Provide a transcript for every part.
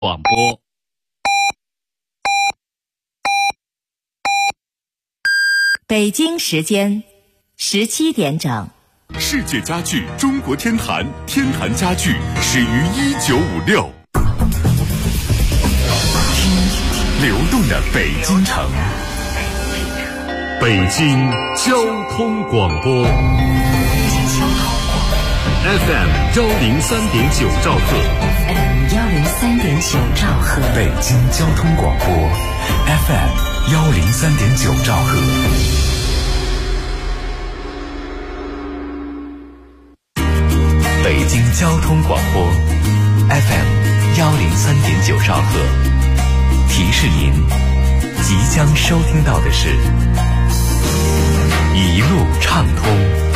广播。 北京时间17点整。 世界家具中国天坛，天坛家具始于1956。流动的北京城，北京交通广播 FM 103.9兆赫， 103.9兆赫， 北京交通广播 FM 103.9兆赫。北京交通广播 FM 103.9兆赫，提示您即将收听到的是一路畅通。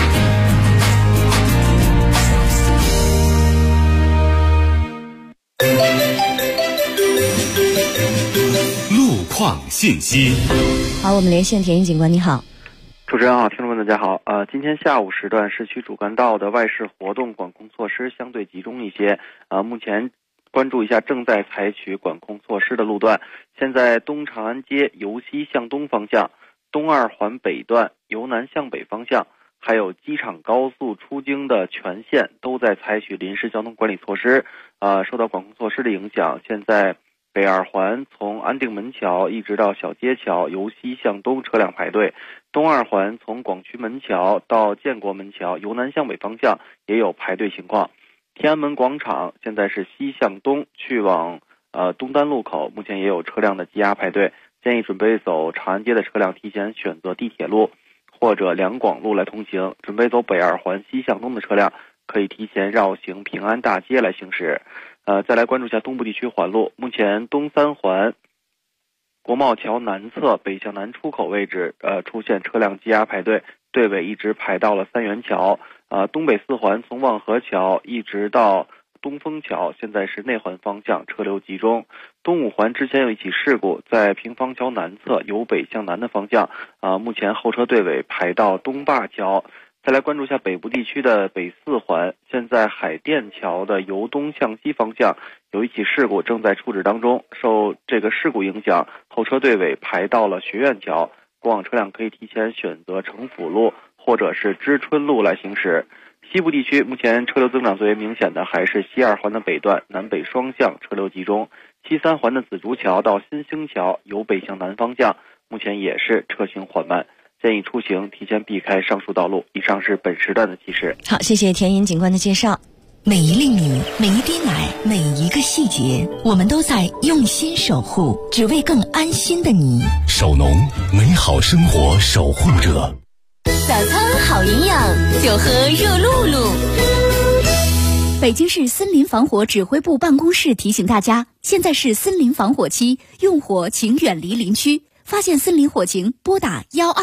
路况信息。 好，我们连线田一警官，你好。 主持人好，听众们大家好。今天下午时段，市区主干道的外事活动管控措施相对集中一些。目前关注一下正在采取管控措施的路段。现在东长安街由西向东方向、东二环北段由南向北方向，还有机场高速出京的全线都在采取临时交通管理措施。受到管控措施的影响，现在北二环从安定门桥一直到小街桥由西向东车辆排队，东二环从广渠门桥到建国门桥由南向北方向也有排队情况。天安门广场现在是西向东去往东单路口，目前也有车辆的积压排队，建议准备走长安街的车辆提前选择地铁路或者两广路来通行，准备走北二环西向东的车辆可以提前绕行平安大街来行驶。再来关注一下东部地区环路，目前东三环国贸桥南侧北向南出口位置出现车辆积压排队，队尾一直排到了三元桥。东北四环从望河桥一直到东风桥，现在是内环方向车流集中。东五环之前有一起事故，在平房桥南侧由北向南的方向，目前后车队尾排到东坝桥。再来关注一下北部地区的北四环，现在海淀桥的由东向西方向有一起事故正在处置当中，受这个事故影响，后车队尾排到了学院桥，过往车辆可以提前选择城府路或者是知春路来行驶。西部地区目前车流增长最为明显的还是西二环的北段南北双向车流集中，西三环的紫竹桥到新兴桥由北向南方向目前也是车行缓慢，建议出行提前避开上述道路。以上是本时段的提示。 好，谢谢田银警官的介绍。 每一粒米，每一滴奶，每一个细节，我们都在用心守护，只为更安心的你。 首农，美好生活守护者。 早餐好营养，就喝热露露。 北京市森林防火指挥部办公室提醒大家，现在是森林防火期，用火请远离林区。发现森林火情，拨打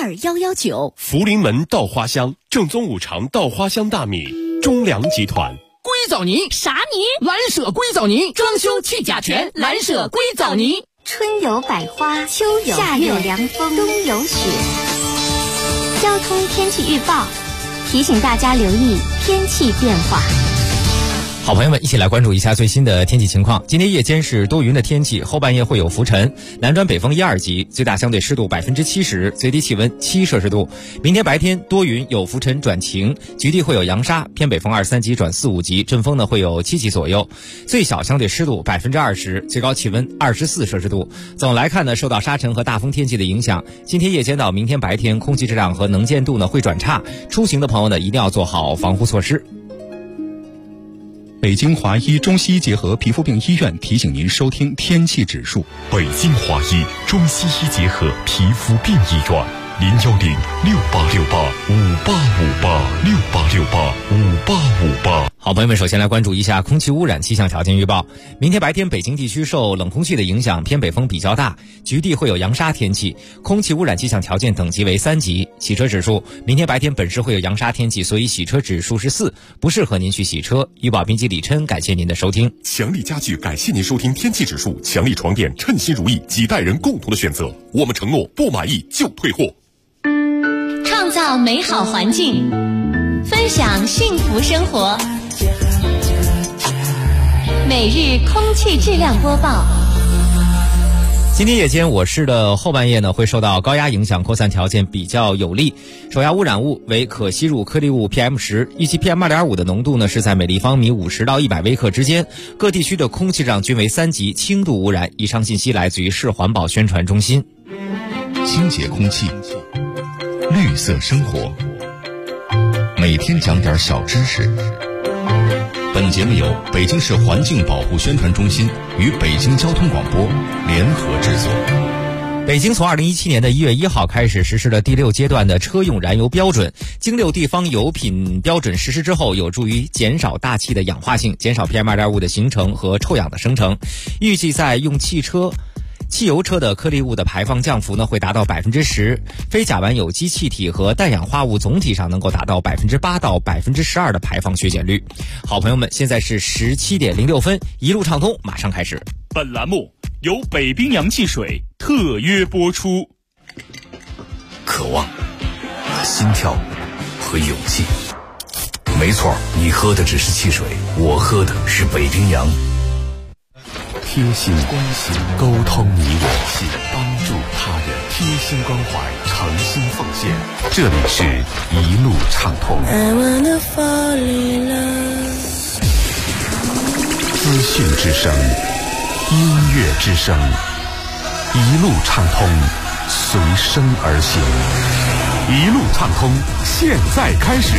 12119。 福临门稻花香，正宗五常稻花香大米，中粮集团。 硅藻泥啥泥？蓝舍硅藻泥，装修去甲醛，蓝舍硅藻泥。 春有百花，秋有夏有凉风，冬有雪。交通天气预报提醒大家留意天气变化。 好朋友们，一起来关注一下最新的天气情况。今天夜间是多云的天气，后半夜会有浮尘，南转北风1、2级，最大相对湿度70%，最低气温7摄氏度。明天白天多云有浮尘转晴，局地会有扬沙，偏北风2、3级转4、5级，阵风呢会有7级左右，最小相对湿度20%，最高气温24摄氏度。总来看呢，受到沙尘和大风天气的影响，今天夜间到明天白天空气质量和能见度呢会转差，出行的朋友呢一定要做好防护措施。 北京华医中西医结合皮肤病医院提醒您收听天气指数。 北京华医中西医结合皮肤病医院，0106868585858，68685858。 好朋友们，首先来关注一下空气污染气象条件预报。明天白天北京地区受冷空气的影响，偏北风比较大，局地会有扬沙天气，空气污染气象条件等级为3级。洗车指数，明天白天本市会有扬沙天气，所以洗车指数是4，不适合您去洗车。医保编辑李琛，感谢您的收听。 强力家具感谢您收听天气指数，强力床垫称心如意，几代人共同的选择，我们承诺不满意就退货。 创造美好环境，分享幸福生活。 每日空气质量播报。 今天夜间我市的后半夜呢，会受到高压影响，扩散条件比较有利。首要污染物为可吸入颗粒物 PM10， 预计 PM2.5 的浓度呢是在每立方米50到100微克之间。各地区的空气质量均为3级轻度污染。以上信息来自于市环保宣传中心。 清洁空气，绿色生活，每天讲点小知识。本节目由北京市环境保护宣传中心与北京交通广播联合制作。 北京从2017年的1月1号开始实施了第6阶段的车用燃油标准。经6地方油品标准实施之后，有助于减少大气的氧化性，减少 PM2.5 的形成和臭氧的生成。预计在用汽油车的颗粒物的排放降幅呢会达到 10%， 非甲烷有机气体和氮氧化物总体上能够达到 8%到 12% 的排放削减率。好朋友们，现在是17点06分，一路畅通马上开始。 本栏目由北冰洋汽水特约播出。 渴望、心跳和勇气，没错，你喝的只是汽水，我喝的是北冰洋。贴心关心，沟通你我，帮助他人，贴心关怀，诚心奉献。这里是一路畅通。资讯之声，音乐之声，一路畅通，随声而行。一路畅通，现在开始。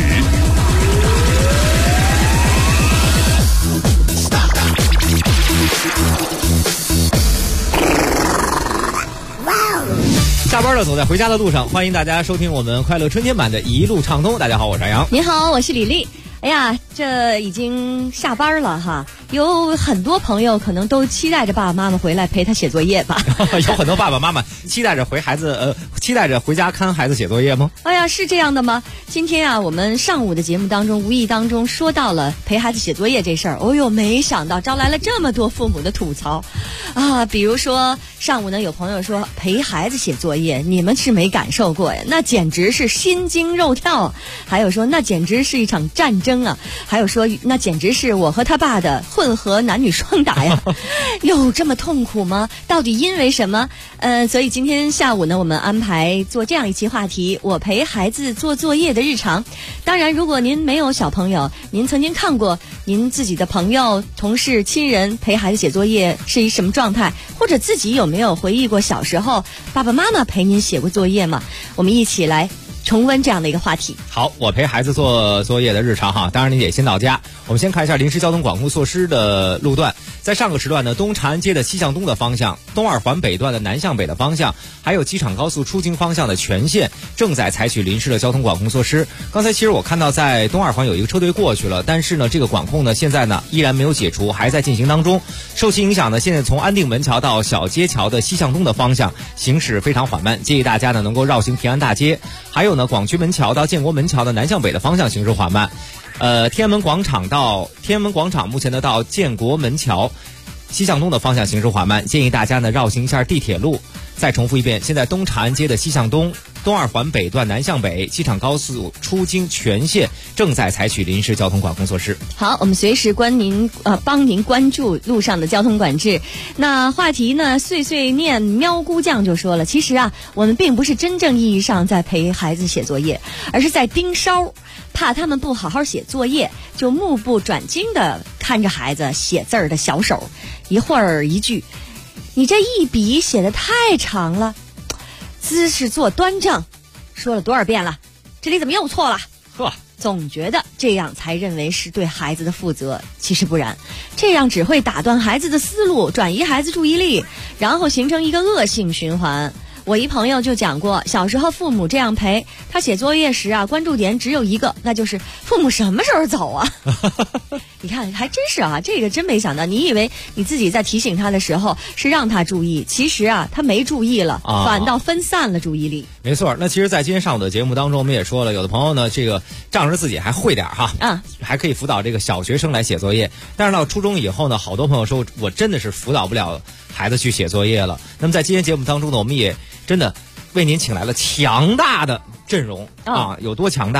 下班了，走在回家的路上，欢迎大家收听我们快乐春天版的一路畅通。大家好，我是杨。 你好，我是李丽。哎呀，这已经下班了哈，有很多朋友可能都期待着爸爸妈妈回来陪他写作业吧。 有很多爸爸妈妈期待着期待着回家看孩子写作业吗？ 哎呀，是这样的吗？今天啊，我们上午的节目当中无意当中说到了陪孩子写作业这事儿，哦哟，没想到招来了这么多父母的吐槽啊！比如说上午呢，有朋友说陪孩子写作业，你们是没感受过呀，那简直是心惊肉跳；还有说那简直是一场战争啊；还有说那简直是我和他爸的混合男女双打呀！有这么痛苦吗？到底因为什么？所以今天下午呢，我们安排做这样一期话题：我陪孩子做作业的日常。当然，如果您没有小朋友，您曾经看过您自己的朋友、同事、亲人陪孩子写作业是一什么状态，或者自己有没有回忆过小时候爸爸妈妈陪您写过作业吗？我们一起来重温这样的一个话题。 好，我陪孩子做作业的日常哈，当然你得先到家。我们先看一下临时交通管控措施的路段。在上个时段呢，东长安街的西向东的方向、东二环北段的南向北的方向，还有机场高速出京方向的全线正在采取临时的交通管控措施。刚才其实我看到在东二环有一个车队过去了，但是呢，这个管控呢现在呢依然没有解除，还在进行当中。受其影响呢，现在从安定门桥到小街桥的西向东的方向行驶非常缓慢，建议大家呢能够绕行平安大街。还有呢，广渠门桥到建国门桥的南向北的方向行驶缓慢。天安门广场目前呢到建国门桥西向东的方向行驶缓慢，建议大家呢绕行一下地铁路。再重复一遍，现在东长安街的西向东、东二环北段南向北、机场高速出京全线正在采取临时交通管控措施。 好，我们随时帮您关注路上的交通管制。那话题呢，碎碎念喵姑酱就说了，其实啊，我们并不是真正意义上在陪孩子写作业，而是在盯梢，怕他们不好好写作业，就目不转睛地看着孩子写字儿的小手，一会儿一句，你这一笔写得太长了，姿势做端正，说了多少遍了，这里怎么又错了？ 呵， 总觉得这样才认为是对孩子的负责，其实不然，这样只会打断孩子的思路，转移孩子注意力，然后形成一个恶性循环。我一朋友就讲过，小时候父母这样陪他写作业时啊，关注点只有一个，那就是父母什么时候走啊？你看，还真是啊，这个真没想到。你以为你自己在提醒他的时候是让他注意，其实啊，他没注意了，反倒分散了注意力。 没错，那其实，在今天上午的节目当中，我们也说了，有的朋友呢，这个仗着自己还会点哈，还可以辅导这个小学生来写作业。但是到初中以后呢，好多朋友说，我真的是辅导不了孩子去写作业了。那么在今天节目当中呢，我们也真的为您请来了强大的阵容啊，有多强大？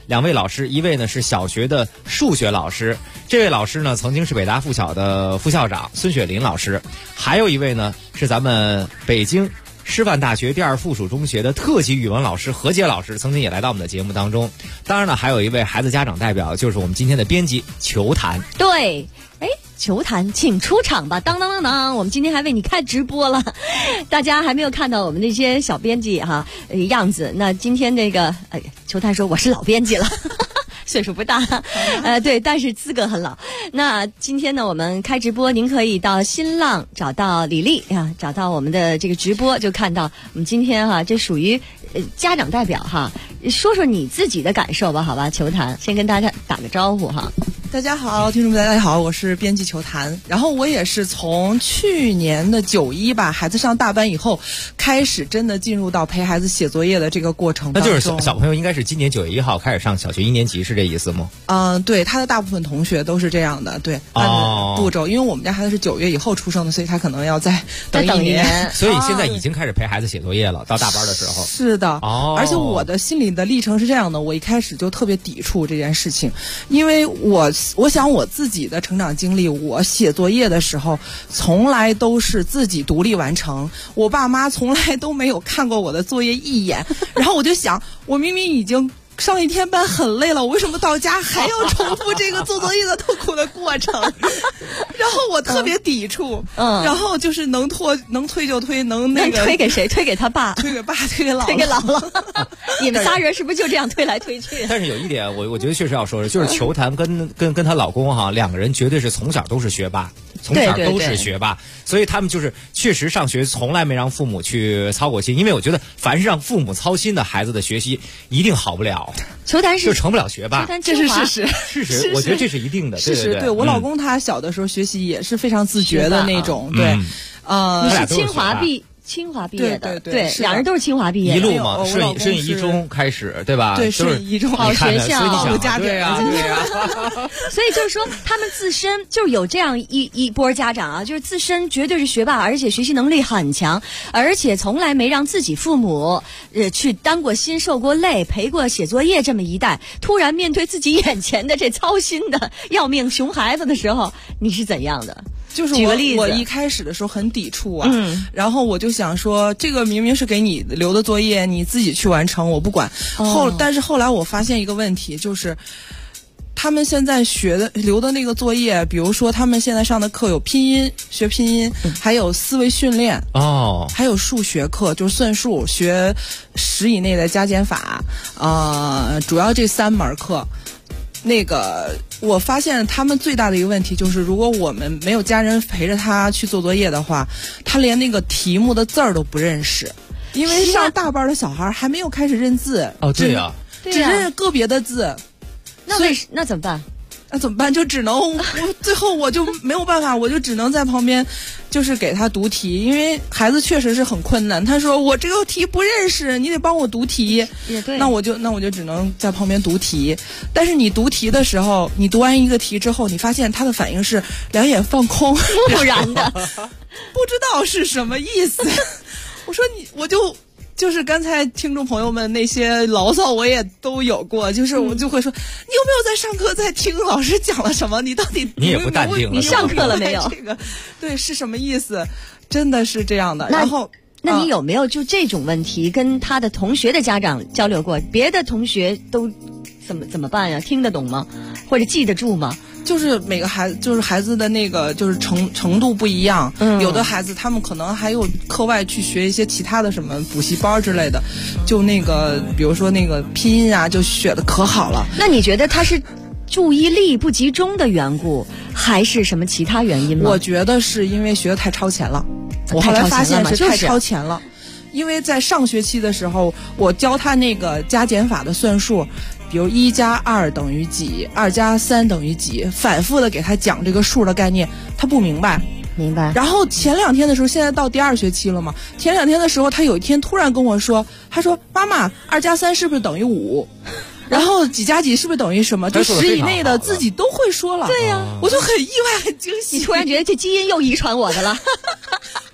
2位老师，一位呢是小学的数学老师，这位老师呢曾经是北大附小的副校长孙雪林老师，还有一位呢是咱们北京师范大学第2附属中学的特级语文老师何洁老师，曾经也来到我们的节目当中。当然呢，还有一位孩子家长代表，就是我们今天的编辑裘谭。 对，裘谭，请出场吧！当当当当，我们今天还为你开直播了，大家还没有看到我们那些小编辑样子。那今天这个，裘谭说我是老编辑了。岁数不大，对，但是资格很老。那今天呢，我们开直播，您可以到新浪找到李丽找到我们的这个直播，就看到我们今天这属于家长代表说说你自己的感受吧，好吧？裘谭，先跟大家打个招呼大家好，听众们大家好，我是编辑裘谭。然后我也是从去年的9·1吧，孩子上大班以后，开始真的进入到陪孩子写作业的这个过程当中。 那就是小朋友应该是今年9月1号开始上小学1年级，是这意思吗？ 对，他的大部分同学都是这样的，对，按照步骤。因为我们家孩子是9月以后出生的，所以他可能要再等一年。 所以现在已经开始陪孩子写作业了，到大班的时候。 是的，而且我的心里的历程是这样的，我一开始就特别抵触这件事情，因为我想我自己的成长经历，我写作业的时候从来都是自己独立完成，我爸妈从来都没有看过我的作业一眼。然后我就想，我明明已经上一天班很累了，我为什么到家还要重复这个做作业的痛苦的过程？然后我特别抵触，然后就是能推就推，能推给谁？推给他爸， 推给爸，推给姥姥， 推给姥姥。你们仨人是不是就这样推来推去？ 但是有一点，我觉得确实要说的，就是裘谭跟她老公2个人绝对是从小都是学霸。从小都是学霸，所以他们就是确实上学从来没让父母去操过心，因为我觉得凡是让父母操心的孩子的学习一定好不了。 裘谭是就成不了学霸， 这是事实，我觉得这是一定的。 对，我老公他小的时候学习也是非常自觉的那种，对， 你是清华毕业的，对，2人都是清华毕业的， 一路嘛，顺义一中开始，对吧？ 对，顺义一中好学校， 好家庭， 对啊。 所以就是说，他们自身就是有这样一波家长就是自身绝对是学霸，而且学习能力很强，而且从来没让自己父母去担过心、受过累、陪过写作业这么一代，突然面对自己眼前的这操心的要命熊孩子的时候，你是怎样的？ 就是我一开始的时候很抵触然后我就想说，这个明明是给你留的作业，你自己去完成，我不管。但是后来我发现一个问题，就是他们现在留的那个作业，比如说他们现在上的课有拼音，学拼音，还有思维训练还有数学课，就是算术，学10以内的加减法主要这3门课。我发现他们最大的一个问题就是，如果我们没有家人陪着他去做作业的话，他连那个题目的字儿都不认识，因为上大班的小孩还没有开始认字对呀， 只认个别的字。 那怎么办？ 那怎么办？就只能最后我就没有办法，我就只能在旁边就是给他读题，因为孩子确实是很困难。他说我这个题不认识，你得帮我读题。 也对， 那我就只能在旁边读题。但是你读题的时候，你读完一个题之后，你发现他的反应是两眼放空， 木然的， 不知道是什么意思。我说就是刚才听众朋友们那些牢骚我也都有过，就是我就会说，你有没有在上课在听老师讲了什么？你到底你也不淡定了， 你上课了没有？ 这个对是什么意思？真的是这样的。然后， 那你有没有就这种问题跟他的同学的家长交流过？别的同学都怎么办呀？听得懂吗？或者记得住吗？ 就是每个孩子，就是孩子的那个就是程度不一样，有的孩子他们可能还有课外去学一些其他的什么补习班之类的，就那个比如说那个拼音啊，就学的可好了。 那你觉得他是注意力不集中的缘故，还是什么其他原因吗？ 我觉得是因为学的太超前了，我后来发现是太超前了。因为在上学期的时候，我教他那个加减法的算术，比如1加2等于几，2加3等于几，反复的给他讲这个数的概念，他不明白。然后前2天的时候，现在到第2学期了嘛，前2天的时候，他有一天突然跟我说，他说妈妈，2加3是不是等于5？然后几加几是不是等于什么？就10以内的自己都会说了。 对呀， 我就很意外，很惊喜。 你突然觉得这基因又遗传我的了。 不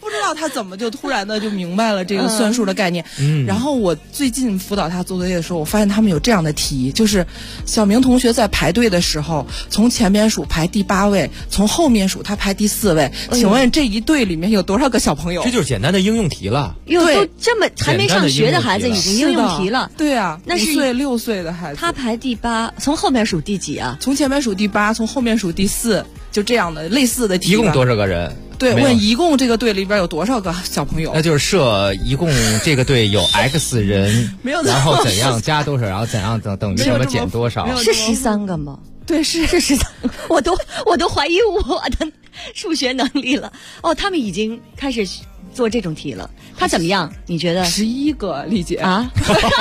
不知道他怎么就突然的就明白了这个算术的概念。然后我最近辅导他做作业的时候，我发现他们有这样的题，就是小明同学在排队的时候，从前边数排第8位，从后面数他排第4位。请问这一队里面有多少个小朋友？ 这就是简单的应用题了。 哟，都这么还没上学的孩子已经应用题了。 对啊， 那是 5岁6岁的孩子。 他排第8，从后面数第几啊？ 从前面数第8，从后面数第4，就这样的类似的题。 一共多少个人？ 对，问一共这个队里边有多少个小朋友？ 那就是设一共这个队有 X 人， 没有， 然后怎样加多少，然后怎样等于什么减多少？ 是13个吗？ 对，是 13个，我都怀疑我的数学能力了。哦，他们已经开始做这种题了，他怎么样？你觉得 ？11个，丽姐啊？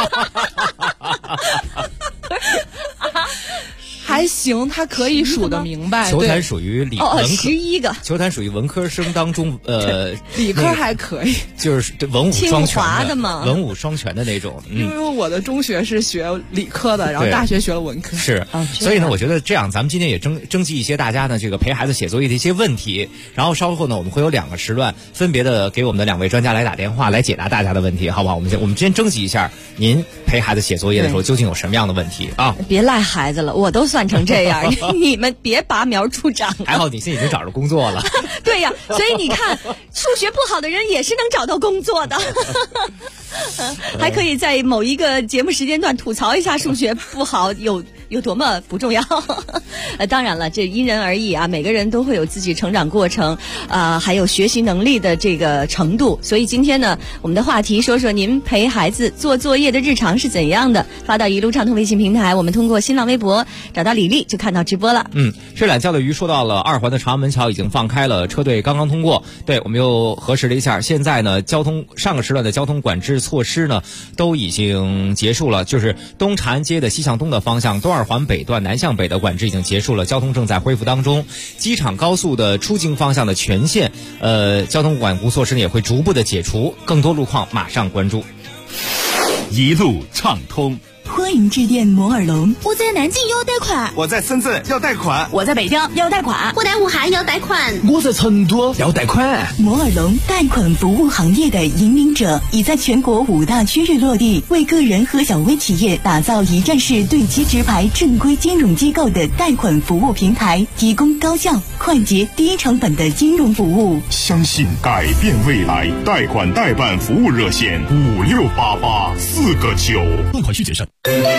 还行，他可以数得明白。 球坛属于文科 ，11个。 球坛属于文科生当中， 理科还可以， 就是文武双全的嘛， 文武双全的那种。 因为我的中学是学理科的，然后大学学了文科。 是，所以呢，我觉得这样，咱们今天也征集一些大家呢这个陪孩子写作业的一些问题，然后稍后呢，我们会有2个时段，分别的给我们的2位专家来打电话来解答大家的问题，好不好？我们先征集一下，您陪孩子写作业的时候究竟有什么样的问题啊？ 别赖孩子了，我都算成这样，你们别拔苗助长。 还好你现在已经找着工作了。 对呀，所以你看，数学不好的人也是能找到工作的。还可以在某一个节目时间段吐槽一下数学不好有多么不重要。当然了，这因人而异啊，每个人都会有自己成长过程还有学习能力的这个程度。所以今天呢，我们的话题说说您陪孩子做作业的日常是怎样的，发到一路畅通微信平台，我们通过新浪微博找到李丽就看到直播了。 睡懒觉的鱼说到了2环的长安门桥已经放开了，车队刚刚通过。对，我们又核实了一下，现在呢上个时段的交通管制措施呢都已经结束了，就是东长安街的西向东的方向，东2环北段南向北的管制已经结束了，交通正在恢复当中。机场高速的出境方向的全线交通管控措施呢也会逐步的解除，更多路况马上关注。 一路畅通。 欢迎致电摩尔龙。 我在南京要贷款， 我在深圳要贷款， 我在北京要贷款， 我在武汉要贷款， 我在成都要贷款。 摩尔龙贷款服务行业的引领者，已在全国5大区域落地，为个人和小微企业打造一站式对接直排正规金融机构的贷款服务平台，提供高效、快捷、低成本的金融服务。 相信改变未来，贷款代办服务热线5688-4个9。 贷款需谨慎。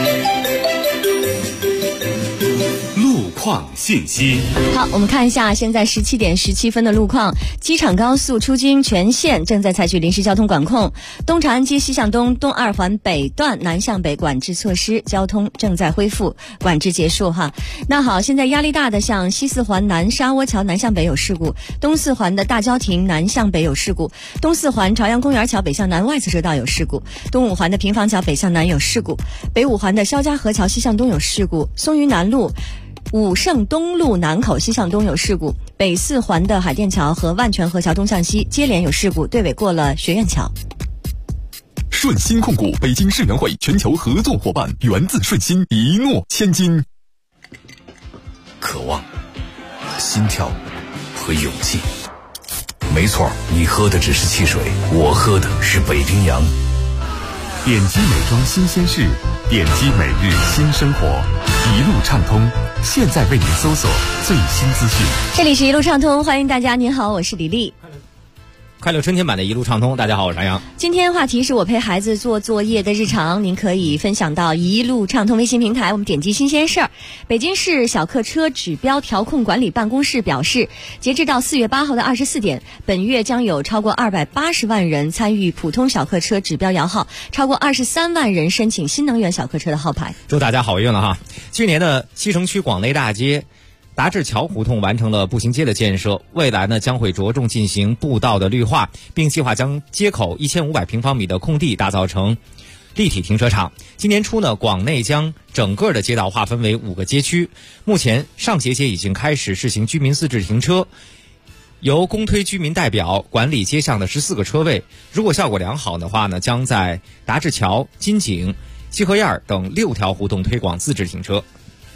路况信息。 好，我们看一下现在17点17分的路况。机场高速出京全线正在采取临时交通管控，东长安街西向东、东2环北段南向北管制措施，交通正在恢复，管制结束哈。那好，现在压力大的像西4环南沙窝桥南向北有事故，东4环的大郊亭南向北有事故，东4环朝阳公园桥北向南外侧车道有事故，东5环的平房桥北向南有事故，北5环的肖家河桥西向东有事故，松榆南路武胜东路南口西向东有事故，北4环的海淀桥和万泉河桥东向西接连有事故，队尾过了学院桥。 顺鑫控股北京世园会全球合作伙伴，源自顺鑫，一诺千金。 渴望、心跳和勇气。没错，你喝的只是汽水，我喝的是北冰洋。 点击美妆新鲜事，点击每日新生活，一路畅通，现在为您搜索最新资讯。 这里是一路畅通，欢迎大家，您好，我是李丽。 快乐春天版的一路畅通，大家好，我是张扬。 今天话题是我陪孩子做作业的日常，您可以分享到一路畅通微信平台，我们点击新鲜事儿。北京市小客车指标调控管理办公室表示，截至到4月8号的24点，本月将有超过280万人参与普通小客车指标摇号，超过23万人申请新能源小客车的号牌。 祝大家好运了哈！去年的西城区广内大街达志桥胡同完成了步行街的建设，未来呢将会着重进行步道的绿化，并计划将街口1500平方米的空地打造成立体停车场。今年初呢，广内将整个的街道划分为5个街区，目前上协街已经开始试行居民自治停车，由公推居民代表管理街上的14个车位，如果效果良好的话呢，将在达志桥、金井、西河沿等6条胡同推广自治停车。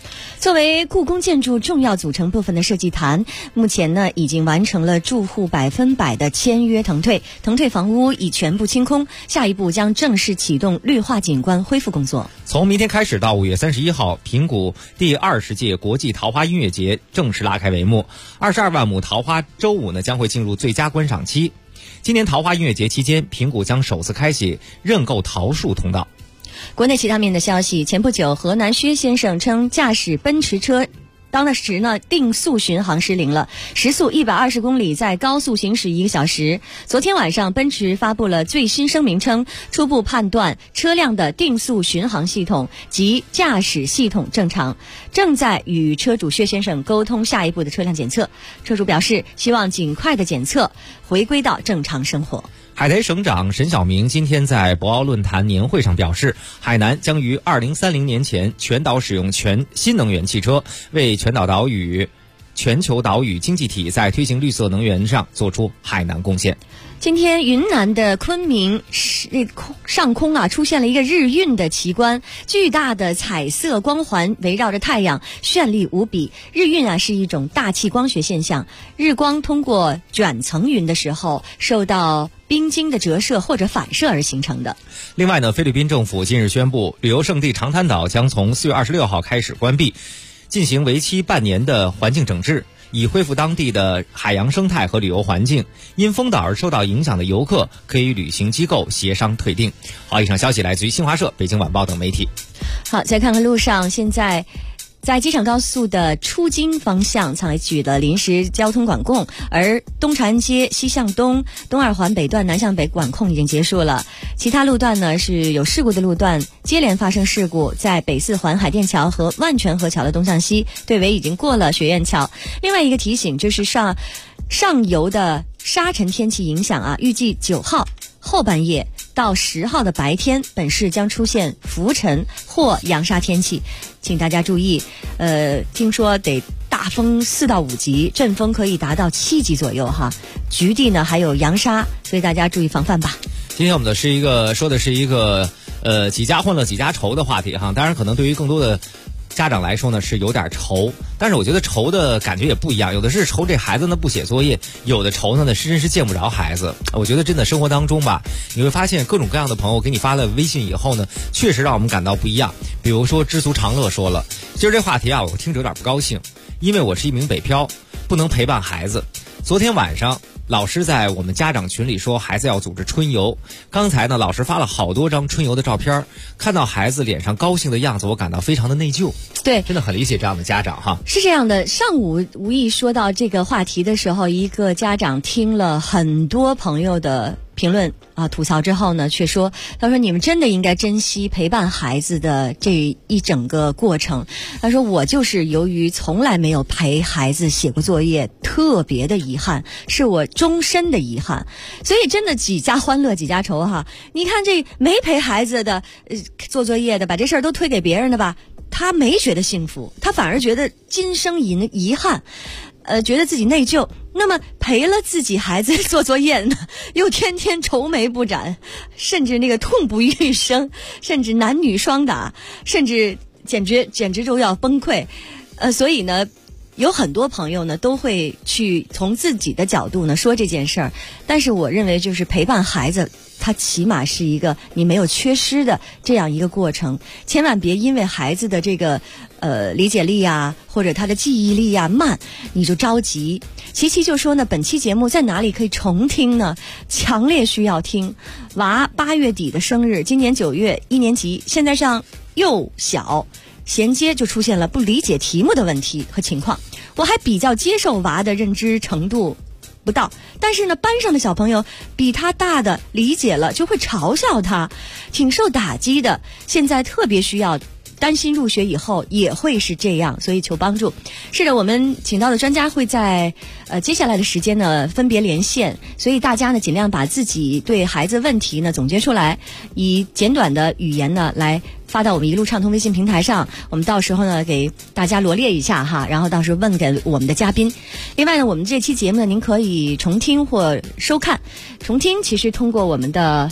作为故宫建筑重要组成部分的设计坛，目前呢已经完成了住户100%的签约腾退，腾退房屋已全部清空，下一步将正式启动绿化景观恢复工作。 从明天开始到5月31号，平谷第20届国际桃花音乐节正式拉开帷幕。22万亩桃花周五呢将会进入最佳观赏期。今年桃花音乐节期间，平谷将首次开启认购桃树通道。 国内其他面的消息，前不久河南薛先生称驾驶奔驰车当时呢定速巡航失灵了，时速120公里，在高速行驶1个小时。昨天晚上，奔驰发布了最新声明称，初步判断车辆的定速巡航系统及驾驶系统正常，正在与车主薛先生沟通下一步的车辆检测。车主表示，希望尽快的检测，回归到正常生活。 海台省长沈晓明今天在博鳌论坛年会上表示，海南将于2030年前全岛使用全新能源汽车，为全球岛屿经济体在推行绿色能源上做出海南贡献。 今天云南的昆明上空出现了一个日晕的奇观，巨大的彩色光环围绕着太阳，绚丽无比。日晕是一种大气光学现象，日光通过卷层云的时候受到冰晶的折射或者反射而形成的。 另外呢，菲律宾政府近日宣布，旅游胜地长滩岛将从4月26号开始关闭，进行为期半年的环境整治，以恢复当地的海洋生态和旅游环境。因风岛而受到影响的游客可以与旅行机构协商退订。好，以上消息来自于新华社、北京晚报等媒体。 好，再看看路上，现在在机场高速的出京方向采取了临时交通管控，而东长安街西向东、东二环北段南向北管控已经结束了。其他路段呢是有事故的路段接连发生事故，在北四环海淀桥和万泉河桥的东向西队尾已经过了学院桥。另外一个提醒就是上游的沙尘天气影响预计9号后半夜到10号的白天，本市将出现浮尘或扬沙天气，请大家注意。听说得大风4到5级，阵风可以达到7级左右哈。局地呢还有扬沙，所以大家注意防范吧。 今天我们说的是一个几家欢乐几家愁的话题哈。当然，可能对于更多的家长来说呢是有点愁，但是我觉得愁的感觉也不一样，有的是愁这孩子呢不写作业，有的愁呢真是见不着孩子。我觉得真的生活当中吧，你会发现各种各样的朋友给你发了微信以后呢，确实让我们感到不一样。比如说知足常乐说了，今儿这话题我听着有点不高兴，因为我是一名北漂，不能陪伴孩子。昨天晚上老师在我们家长群里说孩子要组织春游，刚才呢老师发了好多张春游的照片，看到孩子脸上高兴的样子，我感到非常的内疚。 对， 真的很理解这样的家长哈。 是这样的，上午无意说到这个话题的时候，一个家长听了很多朋友的评论吐槽之后呢，却说，他说你们真的应该珍惜陪伴孩子的这一整个过程。他说我就是由于从来没有陪孩子写过作业，特别的遗憾，是我终身的遗憾。所以真的几家欢乐几家愁哈。你看这没陪孩子的做作业的，把这事儿都推给别人的吧，他没觉得幸福，他反而觉得今生遗憾，觉得自己内疚。那么陪了自己孩子做作业呢，又天天愁眉不展，甚至那个痛不欲生，甚至男女双打，甚至简直都要崩溃。所以呢，有很多朋友呢都会去从自己的角度呢说这件事儿，但是我认为就是陪伴孩子，它起码是一个你没有缺失的这样一个过程，千万别因为孩子的这个理解力或者他的记忆力慢，你就着急。琪琪就说呢，本期节目在哪里可以重听呢？强烈需要听。娃8月底的生日，今年9月1年级，现在上幼小，衔接就出现了不理解题目的问题和情况。我还比较接受娃的认知程度不到，但是呢，班上的小朋友比他大的理解了，就会嘲笑他，挺受打击的。现在特别需要担心入学以后也会是这样，所以求帮助。是的，我们请到的专家会在接下来的时间呢分别连线，所以大家呢尽量把自己对孩子问题呢总结出来，以简短的语言呢来发到我们一路畅通微信平台上，我们到时候呢给大家罗列一下哈，然后到时候问给我们的嘉宾。另外呢，我们这期节目呢您可以重听或收看。重听其实通过我们的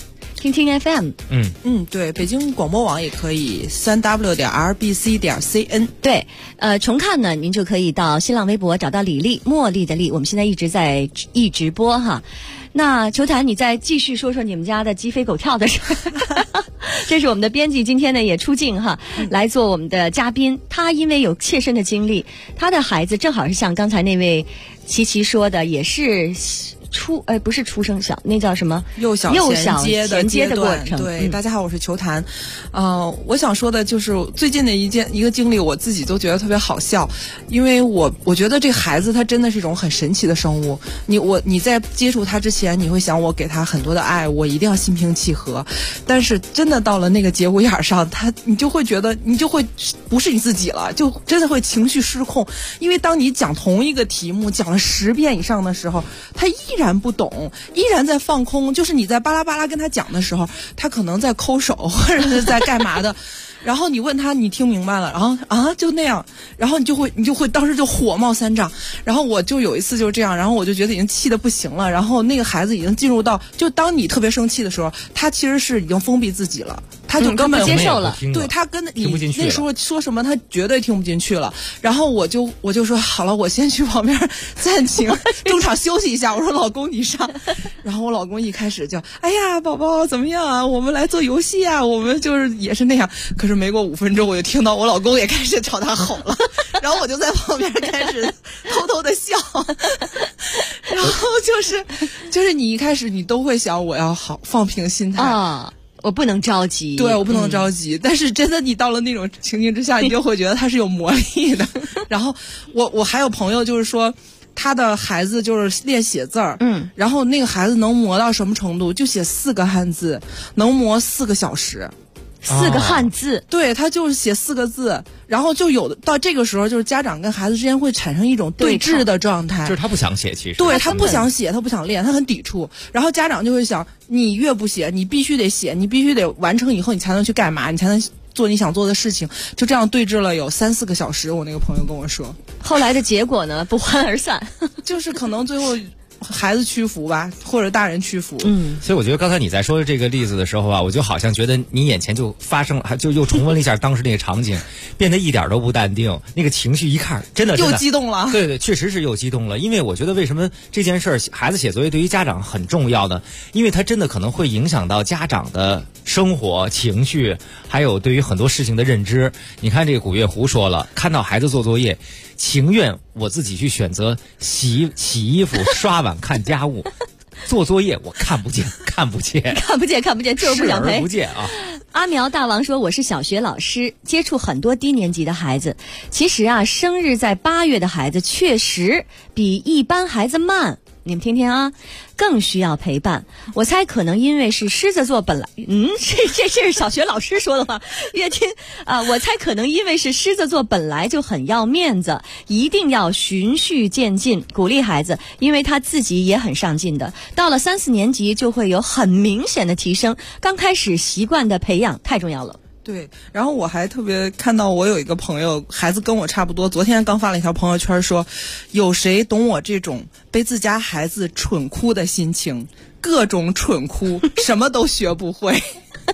听听 FM。 对，北京广播网也可以3w.rbc.cn。 对，重看呢，您就可以到新浪微博找到李丽，茉莉的丽，我们现在一直在直播哈。那球坛，你再继续说说你们家的鸡飞狗跳的事。这是我们的编辑今天呢也出镜哈，来做我们的嘉宾。他因为有切身的经历，他的孩子正好是像刚才那位琪琪说的，也是不是出生小，那叫什么？ 幼小衔接的过程。对，大家好，我是球坛。我想说的就是最近的一个经历，我自己都觉得特别好笑，因为我觉得这孩子他真的是一种很神奇的生物。你在接触他之前，你会想我给他很多的爱，我一定要心平气和，但是真的到了那个节骨眼上，你就会觉得你就会不是你自己了，就真的会情绪失控。因为当你讲同一个题目讲了10遍以上的时候，他依然不懂，依然在放空，就是你在巴拉巴拉跟他讲的时候，他可能在抠手或者是在干嘛的，然后你问他你听明白了，然后就那样，然后你就会当时就火冒三丈。然后我就有一次就是这样，然后我就觉得已经气得不行了，然后那个孩子已经进入到，就当你特别生气的时候，他其实是已经封闭自己了，他就根本不接受了， 对，他跟你那时候说什么他绝对听不进去了。然后我就说好了，我先去旁边暂停中场休息一下，我说老公你上。然后我老公一开始就哎呀宝宝怎么样啊，我们来做游戏啊，我们就是也是那样。可是没过5分钟，我就听到我老公也开始朝他吼了，然后我就在旁边开始偷偷的笑。然后就是你一开始你都会想我要好放平心态啊，我不能着急， 对，我不能着急。但是真的你到了那种情境之下，你就会觉得它是有魔力的。然后我还有朋友就是说，他的孩子就是练写字儿，然后那个孩子能磨到什么程度，就写4个汉字，能磨4个小时。 4个汉字， 对，他就是写4个字，然后就有的到这个时候，就是家长跟孩子之间会产生一种对峙的状态， 就是他不想写，其实对他不想写，他不想练，他很抵触，然后家长就会想，你越不写，你必须得写，你必须得完成以后，你才能去干嘛，你才能做你想做的事情，就这样对峙了有3-4个小时。我那个朋友跟我说， 后来的结果呢，不欢而散， 就是可能最后孩子屈服吧，或者大人屈服。 所以我觉得刚才你在说这个例子的时候啊，我就好像觉得你眼前就发生了，就又重温了一下当时那个场景，变得一点都不淡定，那个情绪一看真的又激动了。 对，确实是又激动了。因为我觉得为什么这件事儿孩子写作业对于家长很重要呢？因为它真的可能会影响到家长的生活情绪，还有对于很多事情的认知。你看这个古月胡说了，看到孩子做作业，情愿我自己去选择洗衣服、刷碗、看家务，做作业我看不见，就是不想陪。视而不见啊！ 阿苗大王说，我是小学老师，接触很多低年级的孩子。其实啊，生日在8月的孩子确实比一般孩子慢。你们听听啊，更需要陪伴。我猜可能因为是狮子座本来，这是小学老师说的话，越听啊，我猜可能因为是狮子座本来就很要面子，一定要循序渐进，鼓励孩子，因为他自己也很上进的。到了3-4年级就会有很明显的提升，刚开始习惯的培养太重要了。 对，然后我还特别看到我有一个朋友，孩子跟我差不多，昨天刚发了一条朋友圈说，有谁懂我这种被自家孩子蠢哭的心情？各种蠢哭，什么都学不会。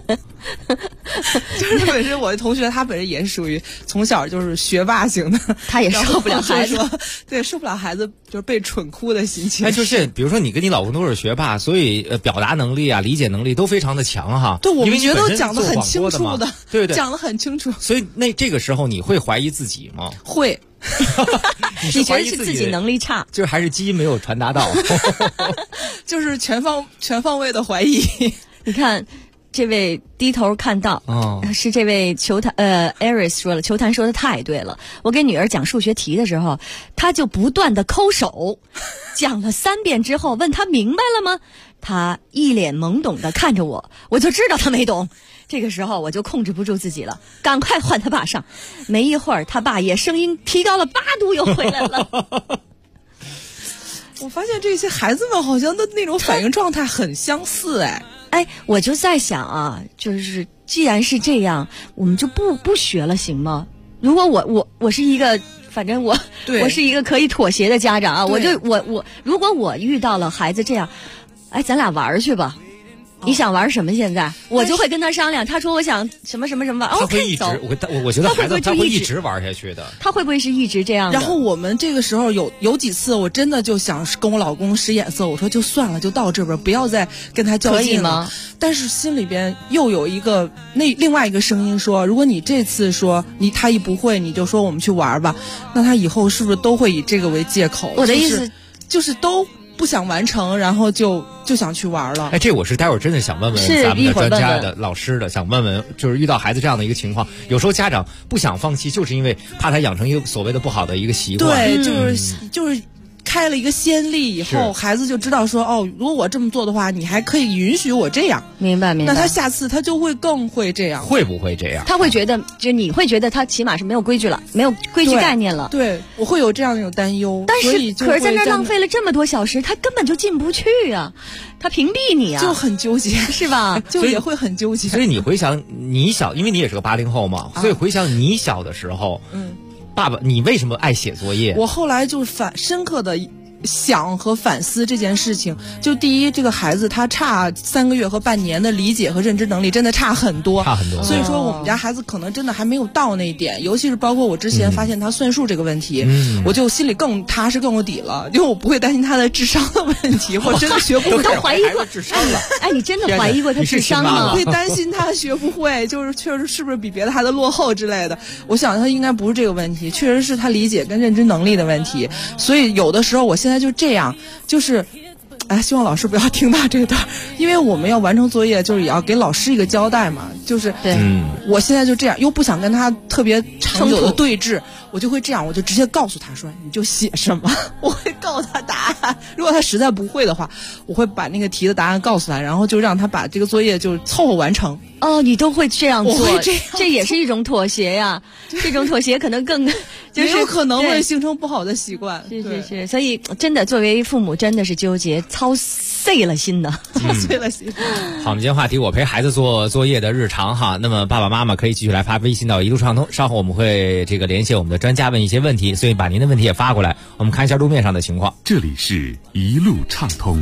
就是本身我的同学，他本身也是属于从小就是学霸型的， 他也受不了孩子， 对，受不了孩子就是被蠢哭的心情。 就是比如说你跟你老公都是学霸，所以表达能力啊、理解能力都非常的强哈。 对，我们觉得讲得很清楚的， 对， 讲得很清楚。 所以这个时候你会怀疑自己吗？ 会。 你觉得是自己能力差， 就是还是基因没有传达到， 就是全方位的怀疑。 你看。这位低头看到，是这位球坛Aris 说了，球坛说的太对了。我给女儿讲数学题的时候，她就不断的抠手，讲了3遍之后，问她明白了吗？她一脸懵懂的看着我，我就知道她没懂。这个时候我就控制不住自己了，赶快换她爸上。没一会儿，她爸也声音提高了8度又回来了。 我发现这些孩子们好像的那种反应状态很相似我就在想啊，就是既然是这样，我们就不学了行吗？如果我是一个，反正我是一个可以妥协的家长啊，我如果我遇到了孩子这样，咱俩玩去吧。 你想玩什么？现在我就会跟他商量。他说我想什么什么什么玩， 他会一直，我觉得孩子他会一直玩下去的。 他会不会是一直这样的？ 然后我们这个时候有几次，我真的就想跟我老公使眼色，我说就算了，就到这边，不要再跟他较劲了。但是心里边又有一个另外一个声音说，如果你这次说他一不会，你就说我们去玩吧，那他以后是不是都会以这个为借口？ 我的意思就是都不想完成，然后就想去玩了。 这我是待会儿真的想问问咱们的专家的老师的，想问问就是遇到孩子这样的一个情况，有时候家长不想放弃，就是因为怕他养成一个所谓的不好的一个习惯。 对，就是开了一个先例以后，孩子就知道说如果我这么做的话，你还可以允许我这样。 明白。 那他下次他就会更会这样。 会不会这样？ 他会觉得，就你会觉得他起码是没有规矩了，没有规矩概念了。 对，我会有这样的一种担忧。 但是可是在那浪费了这么多小时，他根本就进不去啊，他屏蔽你啊， 就很纠结， 是吧？ 就也会很纠结。 所以你回想你小，因为你也是个80后嘛，所以回想你小的时候，爸爸，你为什么爱写作业？ 我后来就深刻的想和反思这件事情。就第一，这个孩子他差3个月和半年的理解和认知能力真的差很多，所以说我们家孩子可能真的还没有到那一点，尤其是包括我之前发现他算术这个问题，我就心里更踏实更有底了，因为我不会担心他的智商的问题，我真的学不会。 你都怀疑过智商了？哎，你真的怀疑过他智商吗？ 我会担心他学不会，就是确实是不是比别的孩子落后之类的。我想他应该不是这个问题，确实是他理解跟认知能力的问题。所以有的时候我现在就这样，就是希望老师不要听到这段，因为我们要完成作业，就是也要给老师一个交代嘛。就是我现在就这样，又不想跟他特别长久的对峙，我就会这样，我就直接告诉他说，你就写什么，我会告诉他答案。如果他实在不会的话，我会把那个题的答案告诉他，然后就让他把这个作业就凑合完成。 你都会这样做， 我会这样这也是一种妥协呀。这种妥协可能更就是有可能会形成不好的习惯。 是，所以真的作为父母真的是纠结，操碎了心的， 操碎了心。 好，我们今天话题我陪孩子做作业的日常哈。那么爸爸妈妈可以继续来发微信到一路畅通，稍后我们会联系我们的专家问一些问题，所以把您的问题也发过来，我们看一下路面上的情况。 这里是一路畅通。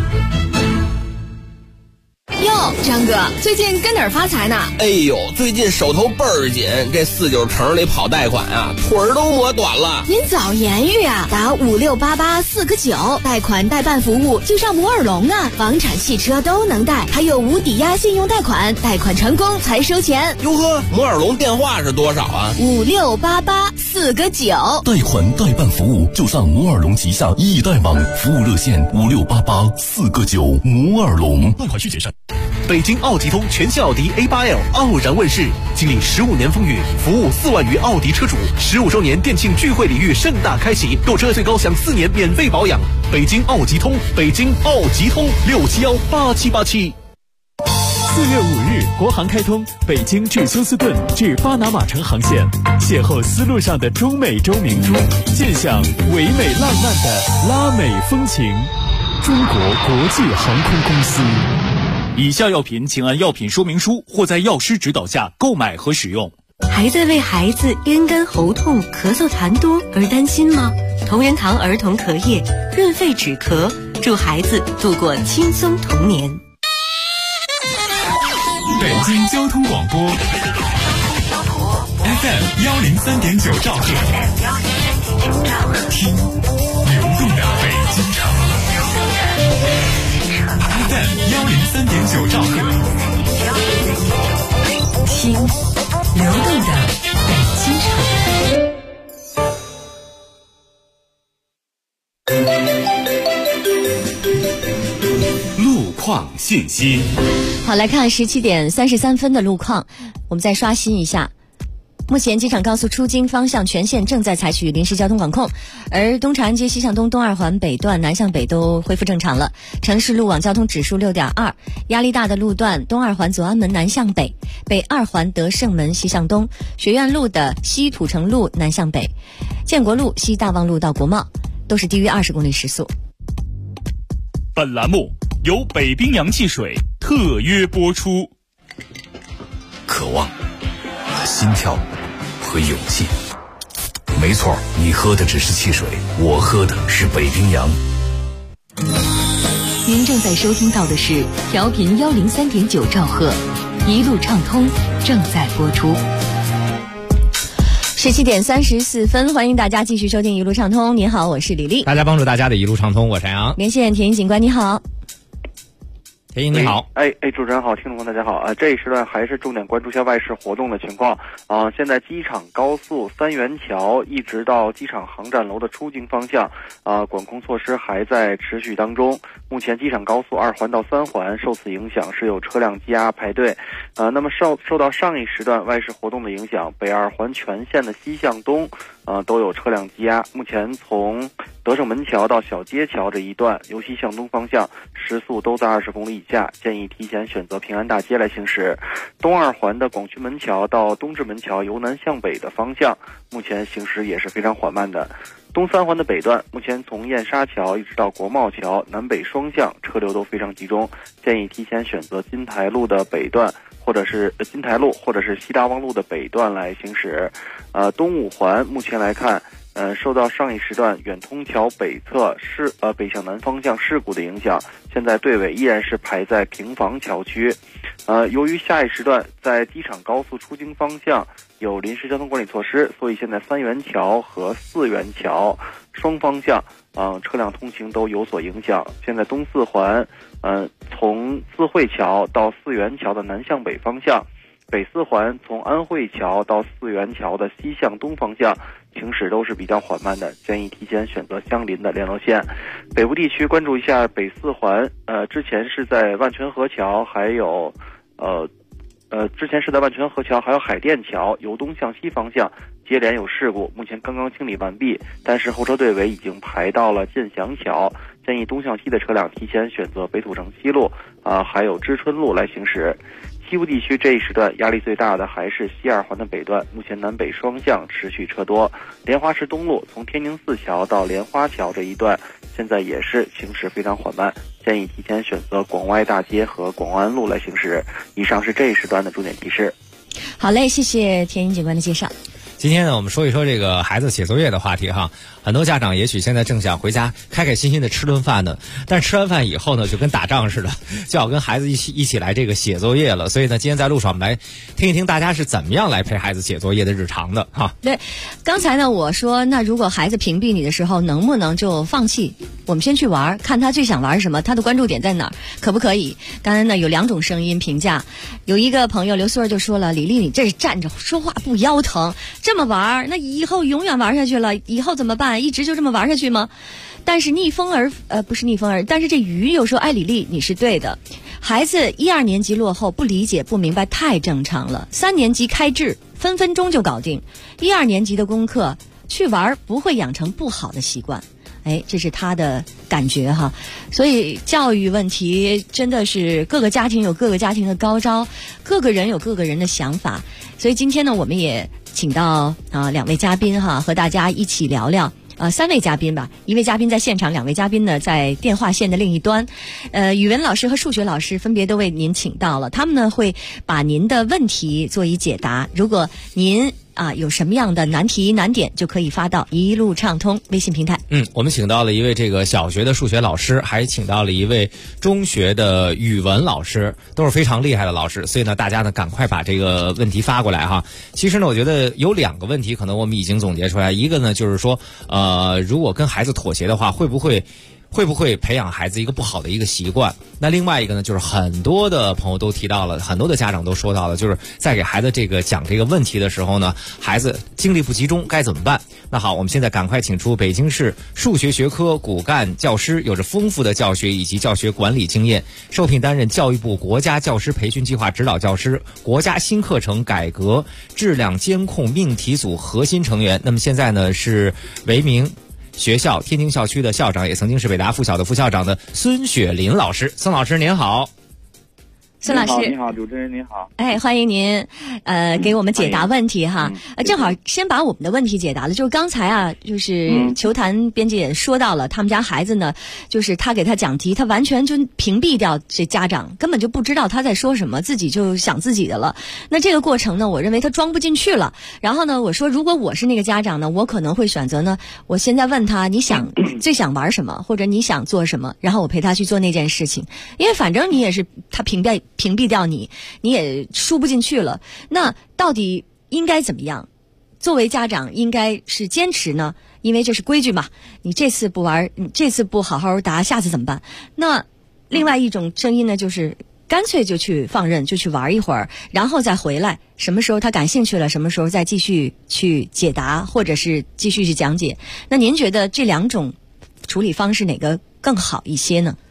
哟，张哥，最近跟哪儿发财呢？ 哎呦，最近手头倍儿紧，这49城里跑贷款啊，腿儿都磨短了。 您早言语啊，打5688-4个9，贷款代办服务就上摩尔龙啊，房产、汽车都能贷，还有无抵押信用贷款，贷款成功才收钱。 哟呵，摩尔龙电话是多少啊 ？5688-4个9， 贷款代办服务就上摩尔龙旗下易贷网，服务热线5688-4个9，摩尔龙。 贷款需谨慎。北京奥吉通全新奥迪 A8L 傲然问世，经历15年风雨，服务4万余奥迪车主，15周年店庆聚会礼遇盛大开启，购车最高享4年免费保养。北京奥吉通，北京奥吉通6718787。 4月5日，国航开通北京至休斯顿至巴拿马城航线，邂逅丝路上的中美洲明珠，见享唯美浪漫的拉美风情。中国国际航空公司。 以下药品请按药品说明书或在药师指导下购买和使用。 还在为孩子咽干喉痛、咳嗽痰多而担心吗？同仁堂儿童咳液润肺止咳，助孩子度过轻松童年。 北京交通广播 FM 103.9兆赫，听流动的北京城。FM 103.9兆赫， 听流动的北京城。路况信息。 好，来看17点33分的路况，我们再刷新一下。目前机场高速出京方向全线正在采取临时交通管控，而东长安街西向东东二环北段南向北都恢复正常了。城市路网交通指数6.2，压力大的路段东二环左安门南向北，北二环德胜门西向东，学院路的西土城路南向北，建国路西大望路到国贸都是低于20公里时速。 本栏目由北冰洋汽水特约播出。 渴望、心跳和勇气。没错，你喝的只是汽水，我喝的是北冰洋。 您正在收听到的是调频103.9兆赫，一路畅通正在播出。 17点34分，欢迎大家继续收听一路畅通。您好，我是李丽。 大家帮助大家的一路畅通，我是陈阳。 连线田英警官，你好。 田英你好。 主持人好，听众朋友大家好。这一时段还是重点关注一下外事活动的情况。现在机场高速三元桥一直到机场航站楼的出境方向，管控措施还在持续当中。目前机场高速2环到3环受此影响是有车辆积压排队。那么受到上一时段外事活动的影响，北2环全线的西向东都有车辆积压。目前从德胜门桥到小街桥这一段，由西向东方向时速都在20公里以下，建议提前选择平安大街来行驶。东2环的广渠门桥到东直门桥由南向北的方向，目前行驶也是非常缓慢的。东3环的北段，目前从燕莎桥一直到国贸桥南北双向车流都非常集中，建议提前选择金台路的北段，或者是金台路或者是西大望路的北段来行驶。东5环目前来看，受到上一时段远通桥北侧北向南方向事故的影响，现在队尾依然是排在平房桥区。由于下一时段在机场高速出京方向有临时交通管理措施，所以现在3元桥和4元桥双方向车辆通行都有所影响。现在东4环从自惠桥到4元桥的南向北方向，北4环从安慧桥到4元桥的西向东方向行驶都是比较缓慢的，建议提前选择相邻的联络线。北部地区关注一下北4环，之前是在万泉河桥，还有海淀桥由东向西方向接连有事故，目前刚刚清理完毕，但是后车队尾已经排到了建祥桥，建议东向西的车辆提前选择北土城西路还有知春路来行驶。西部地区这一时段压力最大的还是西2环的北段，目前南北双向持续车多。莲花池东路从天宁寺桥到莲花桥这一段现在也是行驶非常缓慢，建议提前选择广外大街和广安路来行驶。以上是这一时段的重点提示。 好嘞，谢谢田英警官的介绍。 今天呢，我们说一说这个孩子写作业的话题哈。很多家长也许现在正想回家开开心心的吃顿饭呢，但吃完饭以后呢，就跟打仗似的，就要跟孩子一起来这个写作业了。所以呢，今天在路上我们来听一听大家是怎么样来陪孩子写作业的日常的哈。 对，刚才呢我说，那如果孩子屏蔽你的时候，能不能就放弃？我们先去玩，看他最想玩什么，他的关注点在哪儿，可不可以？刚才呢有2种声音评价，有一个朋友刘素儿就说了：“李丽，你这是站着说话不腰疼，这么玩，那以后永远玩下去了，以后怎么办？一直就这么玩下去吗？”但是不是逆风儿，但是这鱼又说：“哎，李丽，你是对的，孩子1、2年级落后，不理解不明白太正常了。3年级开智，分分钟就搞定。1、2年级的功课去玩，不会养成不好的习惯。”这是他的感觉哈。所以教育问题真的是各个家庭有各个家庭的高招，各个人有各个人的想法。所以今天呢，我们也请到2位嘉宾哈，和大家一起聊聊。3位嘉宾吧，一位嘉宾在现场，2位嘉宾呢在电话线的另一端。语文老师和数学老师分别都为您请到了，他们呢会把您的问题做以解答。如果您有什么样的难题难点，就可以发到一路畅通微信平台。 我们请到了一位这个小学的数学老师，还请到了一位中学的语文老师，都是非常厉害的老师。所以呢，大家呢赶快把这个问题发过来哈。其实呢，我觉得有2个问题，可能我们已经总结出来。一个呢就是说，如果跟孩子妥协的话，会不会培养孩子一个不好的一个习惯？那另外一个呢，就是很多的朋友都提到了，很多的家长都说到了，就是在给孩子这个讲这个问题的时候呢，孩子精力不集中该怎么办？那好，我们现在赶快请出北京市数学学科骨干教师，有着丰富的教学以及教学管理经验，受聘担任教育部国家教师培训计划指导教师，国家新课程改革质量监控命题组核心成员。那么现在呢是为名学校天津校区的校长，也曾经是北大附小的副校长的孙雪林老师。孙老师您好。 孙老师， 你好，主持人你好。 哎，欢迎您，给我们解答问题哈。正好先把我们的问题解答了。就是刚才啊，就是球坛编辑也说到了，他们家孩子呢，就是他给他讲题，他完全就屏蔽掉这家长，根本就不知道他在说什么，自己就想自己的了。那这个过程呢，我认为他装不进去了。然后呢，我说如果我是那个家长呢，我可能会选择呢，我现在问他最想玩什么，或者你想做什么，然后我陪他去做那件事情，因为反正你也是他屏蔽掉你也输不进去了。那到底应该怎么样？作为家长应该是坚持呢？因为这是规矩嘛，你这次不玩，你这次不好好答，下次怎么办？那另外一种声音呢，就是干脆就去放任，就去玩一会儿，然后再回来，什么时候他感兴趣了，什么时候再继续去解答，或者是继续去讲解。那您觉得这两种处理方式哪个更好一些呢？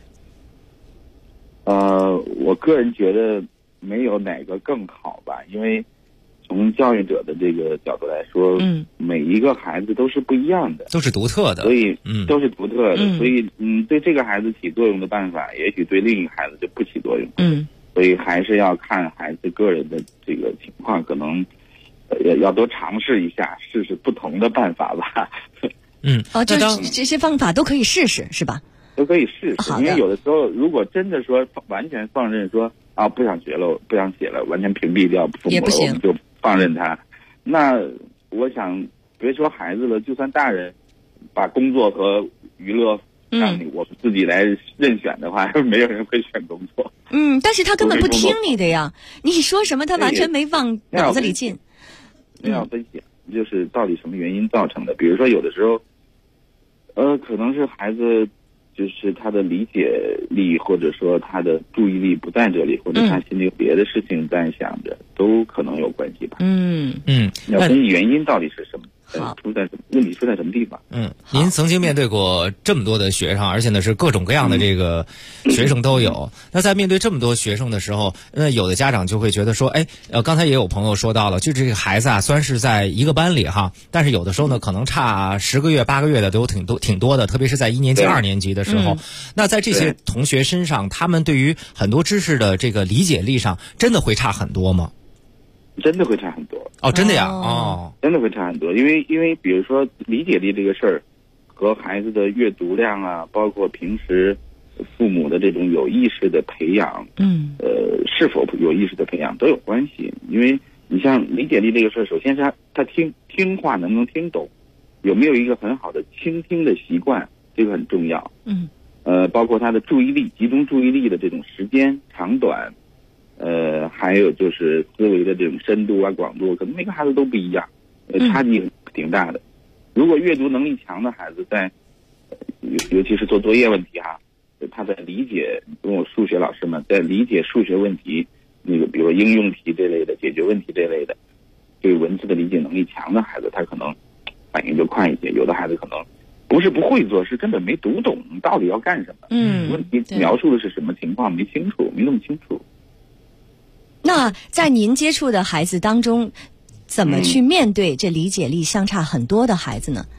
我个人觉得没有哪个更好吧，因为从教育者的这个角度来说，每一个孩子都是不一样的， 都是独特的， 所以都是独特的，所以对这个孩子起作用的办法，也许对另一个孩子就不起作用，所以还是要看孩子个人的这个情况，可能要多尝试一下，试试不同的办法吧。 这些方法都可以试试，是吧？ 都可以试试，因为有的时候如果真的说完全放任，说啊不想学了，不想写了，完全屏蔽掉父母了，我们就放任他。那我想别说孩子了，就算大人把工作和娱乐让我们自己来任选的话，没有人会选工作。 但是他根本不听你的呀，你说什么他完全没往脑子里进。 要分析，就是到底什么原因造成的。比如说有的时候可能是孩子就是他的理解力，或者说他的注意力不在这里，或者他心里有别的事情在想着，都可能有关系吧。要分析原因到底是什么，问题出在什么地方。 您曾经面对过这么多的学生，而且呢是各种各样的这个学生都有。那在面对这么多学生的时候，那有的家长就会觉得说，刚才也有朋友说到了，就这个孩子啊，虽然是在一个班里哈，但是有的时候呢，可能差10个月、8个月的都挺多的，特别是在1年级、2年级的时候。那在这些同学身上，他们对于很多知识的这个理解力上，真的会差很多吗？ 真的会差很多真的呀真的会差很多，因为比如说理解力这个事儿和孩子的阅读量啊，包括平时父母的这种有意识的培养，是否有意识的培养都有关系。因为你像理解力这个事儿，首先是他听话能不能听懂，有没有一个很好的倾听的习惯，这个很重要。包括他的注意力，集中注意力的这种时间长短。还有就是思维的这种深度啊、广度，可能每个孩子都不一样，差距挺大的。如果阅读能力强的孩子在，尤其是做作业问题哈，他在理解，跟我数学老师们在理解数学问题，那个比如说应用题这类的、解决问题这类的，对文字的理解能力强的孩子，他可能反应就快一些。有的孩子可能不是不会做，是根本没读懂到底要干什么。问题描述的是什么情况没那么清楚。 那在您接触的孩子当中，怎么去面对这理解力相差很多的孩子呢？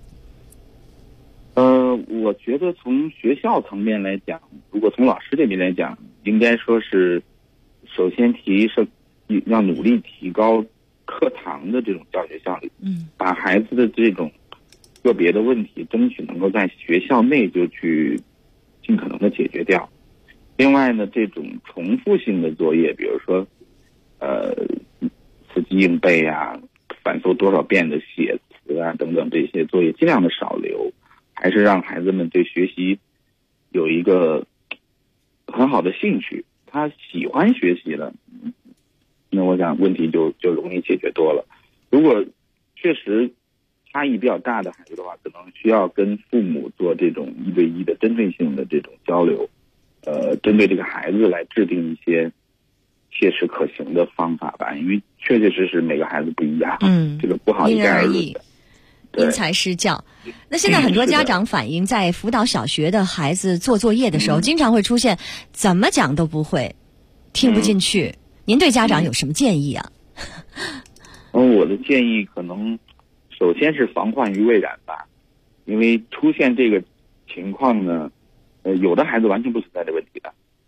我觉得从学校层面来讲，如果从老师这边来讲，应该说是首先要努力提高课堂的这种教学效率，把孩子的这种个别的问题争取能够在学校内就去尽可能的解决掉。另外呢，这种重复性的作业，比如说死记硬背啊，反复多少遍的写词啊等等，这些作业尽量的少留，还是让孩子们对学习有一个很好的兴趣，他喜欢学习了，那我想问题就容易解决多了。如果确实差异比较大的孩子的话，可能需要跟父母做这种1对1的针对性的这种交流，针对这个孩子来制定一些切实可行的方法吧，因为确实每个孩子不一样，这个不好一概而论的， 因材施教。那现在很多家长反映，在辅导小学的孩子做作业的时候，经常会出现怎么讲都不会，听不进去。您对家长有什么建议啊？ 我的建议可能首先是防患于未然吧，因为出现这个情况呢，有的孩子完全不存在这问题的，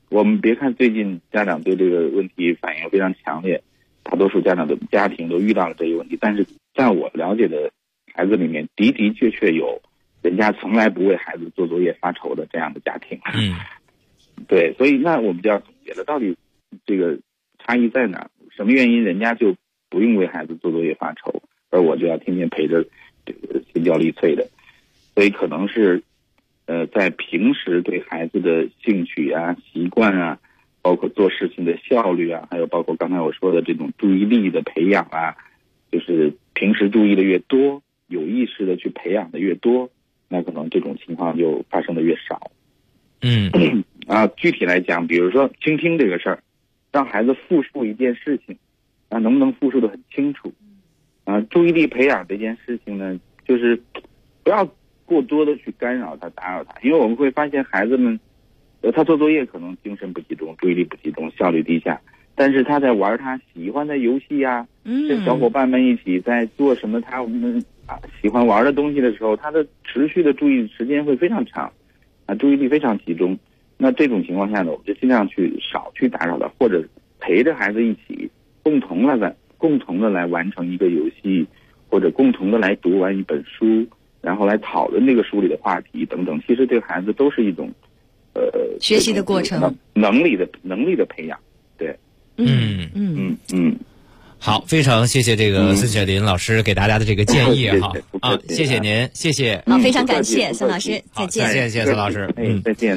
我们别看最近家长对这个问题反应非常强烈，大多数家长的家庭都遇到了这个问题，但是在我了解的孩子里面，的确有人家从来不为孩子做作业发愁的这样的家庭。对，所以那我们就要总结了，到底这个差异在哪？什么原因人家就不用为孩子做作业发愁，而我就要天天陪着这个心焦力碎的？所以可能是在平时对孩子的兴趣啊、习惯啊，包括做事情的效率啊，还有包括刚才我说的这种注意力的培养啊，就是平时注意的越多，有意识的去培养的越多，那可能这种情况就发生的越少。具体来讲，比如说倾听这个事儿，让孩子复述一件事情，能不能复述的很清楚？注意力培养这件事情呢，就是不要过多的去干扰他、打扰他，因为我们会发现孩子们，他做作业可能精神不集中、注意力不集中、效率低下，但是他在玩他喜欢的游戏呀，跟小伙伴们一起在做什么他们喜欢玩的东西的时候，他的持续的注意时间会非常长，注意力非常集中。那这种情况下呢，我们就尽量少去打扰他，或者陪着孩子一起共同的来完成一个游戏，或者共同的来读完一本书，然后来讨论这个书里的话题等等。其实对孩子都是一种学习的过程， 能力的培养。对， 好，非常谢谢这个孙雪林老师给大家的这个建议哈。谢谢您，谢谢。 好，非常感谢孙老师，再见。 谢谢孙老师。 再见。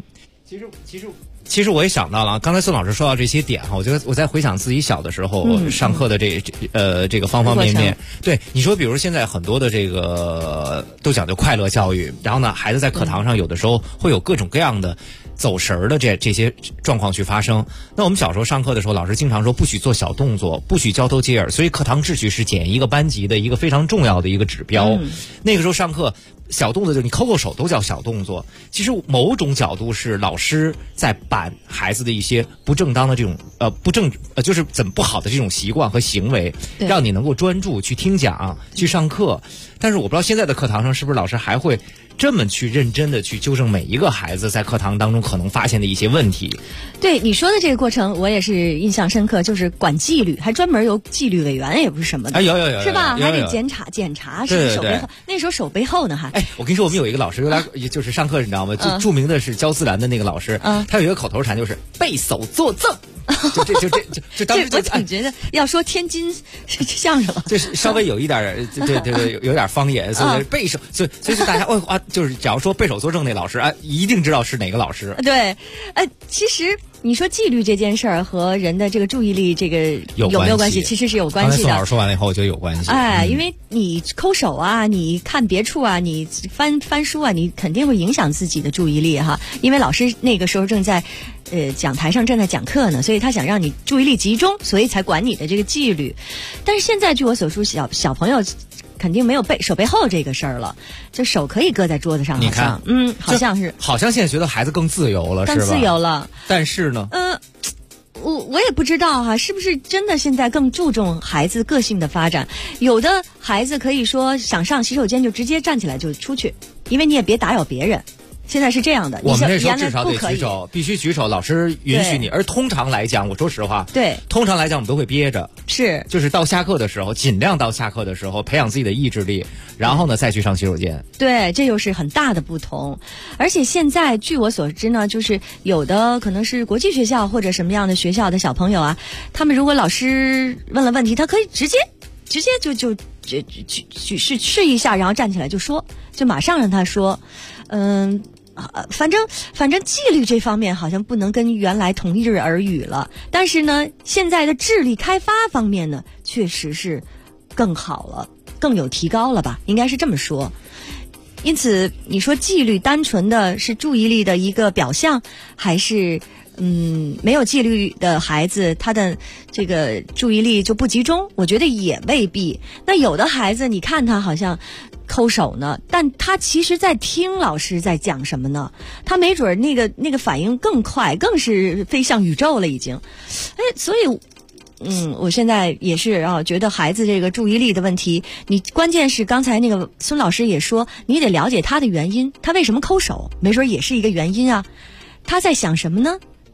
其实我也想到了，刚才孙老师说到这些点哈，我觉得我在回想自己小的时候上课的这个方方面面。对，你说比如现在很多的这个都讲究快乐教育，然后呢，孩子在课堂上有的时候会有各种各样的走神儿的这些状况去发生。那我们小时候上课的时候，老师经常说不许做小动作，不许交头接耳，所以课堂秩序是检验一个班级的一个非常重要的一个指标。那个时候上课，小动作就是你抠手都叫小动作。其实某种角度是老师在板孩子的一些不正当的这种就是怎么不好的这种习惯和行为，让你能够专注去听讲去上课。但是我不知道现在的课堂上是不是老师还会这么去认真的去纠正每一个孩子在课堂当中可能发现的一些问题。 对你说的这个过程，我也是印象深刻，就是管纪律，还专门有纪律委员，也不是什么的， 有是吧？还得检查是手背后，那时候手背后呢还。 我跟你说，我们有一个老师有点就是上课你知道吗？就著名的是教自然的那个老师，他有一个口头禅就是背手作证。就当时我总觉得要说天津相声了， 就是稍微有一点对，有点方言，所以背手，所以大家就是只要说背手作证那老师一定知道是哪个老师。 对，其实你说纪律这件事儿和人的这个注意力这个有没有关系？其实是有关系的。 刚才宋老师说完了以后，我觉得有关系。 因为你抠手你看别处你翻书你肯定会影响自己的注意力哈。因为老师那个时候正在讲台上正在讲课呢，所以他想让你注意力集中，所以才管你的这个纪律。但是现在据我所述，小朋友肯定没有手背后这个事儿了，就手可以搁在桌子上，好像好像现在觉得孩子更自由了，是吧？ 更自由了。 但是呢， 我也不知道是不是真的现在更注重孩子个性的发展。有的孩子可以说想上洗手间就直接站起来就出去，因为你也别打扰别人。现在是这样的， 我们那时候至少得举手，必须举手，老师允许你。而通常来讲，我说实话，通常来讲我们都会憋着，就是到下课的时候，尽量到下课的时候培养自己的意志力，然后呢再去上洗手间。 对，这又是很大的不同。而且现在据我所知呢，就是有的可能是国际学校或者什么样的学校的小朋友他们如果老师问了问题，他可以直接就试一下，然后站起来就说，就马上让他说。反正纪律这方面好像不能跟原来同日而语了，但是呢，现在的智力开发方面呢，确实是更好了，更有提高了吧，应该是这么说。因此，你说纪律单纯的是注意力的一个表象，还是没有纪律的孩子他的这个注意力就不集中？我觉得也未必。那有的孩子，你看他好像抠手呢，但他其实在听老师在讲什么呢，他没准那个反应更快，更是飞向宇宙了已经。所以我现在也是觉得孩子这个注意力的问题，你关键是刚才那个孙老师也说，你得了解他的原因，他为什么抠手，没准也是一个原因他在想什么呢？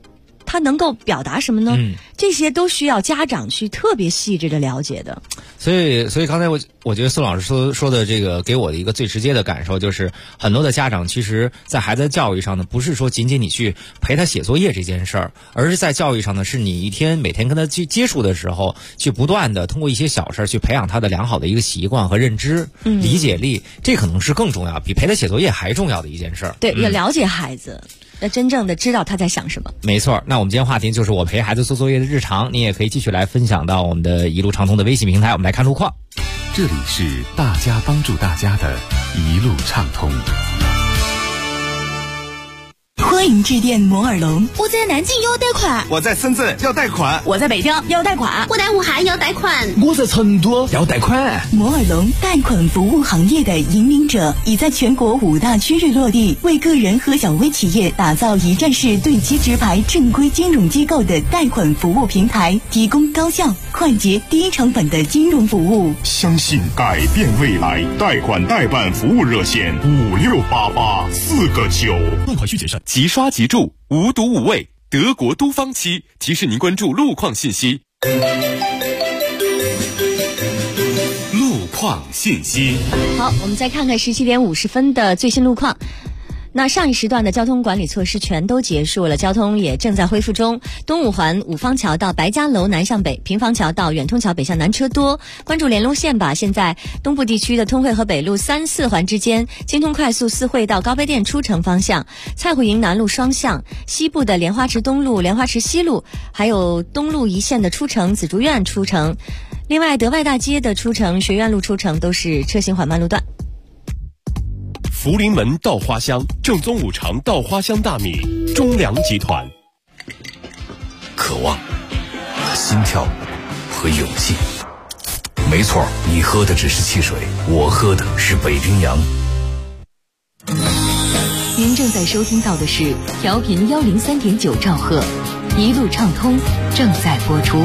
他能够表达什么呢？这些都需要家长去特别细致的了解的。 所以刚才我觉得孙老师说的这个给我的一个最直接的感受就是，很多的家长其实在孩子的教育上呢，不是说仅仅你去陪他写作业这件事儿，而是在教育上呢，是你每天跟他去接触的时候，去不断的通过一些小事去培养他的良好的一个习惯和认知、理解力，这可能是更重要，比陪他写作业还重要的一件事儿。 对，要了解孩子。要真正的知道他在想什么。 没错，那我们今天话题就是我陪孩子做作业的日常，你也可以继续来分享到我们的一路畅通的微信平台，我们来看路况。 这里是大家帮助大家的一路畅通。 欢迎致电摩尔龙。 我在南京要贷款， 我在深圳要贷款， 我在北京要贷款， 我在武汉要贷款， 我在成都要贷款。 摩尔龙贷款服务行业的引领者，已在全国5大区域落地，为个人和小微企业打造一站式对接直排正规金融机构的贷款服务平台，提供高效、快捷、低成本的金融服务。 相信改变未来，贷款代办服务热线5688 4个9。 贷款需谨慎。 即刷即住，无毒无味，德国都方期提示您关注路况信息。路况信息。 好，我们再看看17点50分的最新路况。那上一时段的交通管理措施全都结束了，交通也正在恢复中。东五环五方桥到白家楼南向北，平房桥到远通桥北向南车多，关注联路线吧。现在东部地区的通惠河北路3、4环之间，京通快速四惠到高碑店出城方向，蔡虎营南路双向，西部的莲花池东路、莲花池西路，还有东路一线的出城、紫竹院出城。另外德外大街的出城、学院路出城都是车行缓慢路段。 福临门稻花香，正宗五常稻花香大米，中粮集团。 渴望、心跳和勇气。没错，你喝的只是汽水，我喝的是北冰洋。 您正在收听到的是调频103.9兆赫，一路畅通正在播出。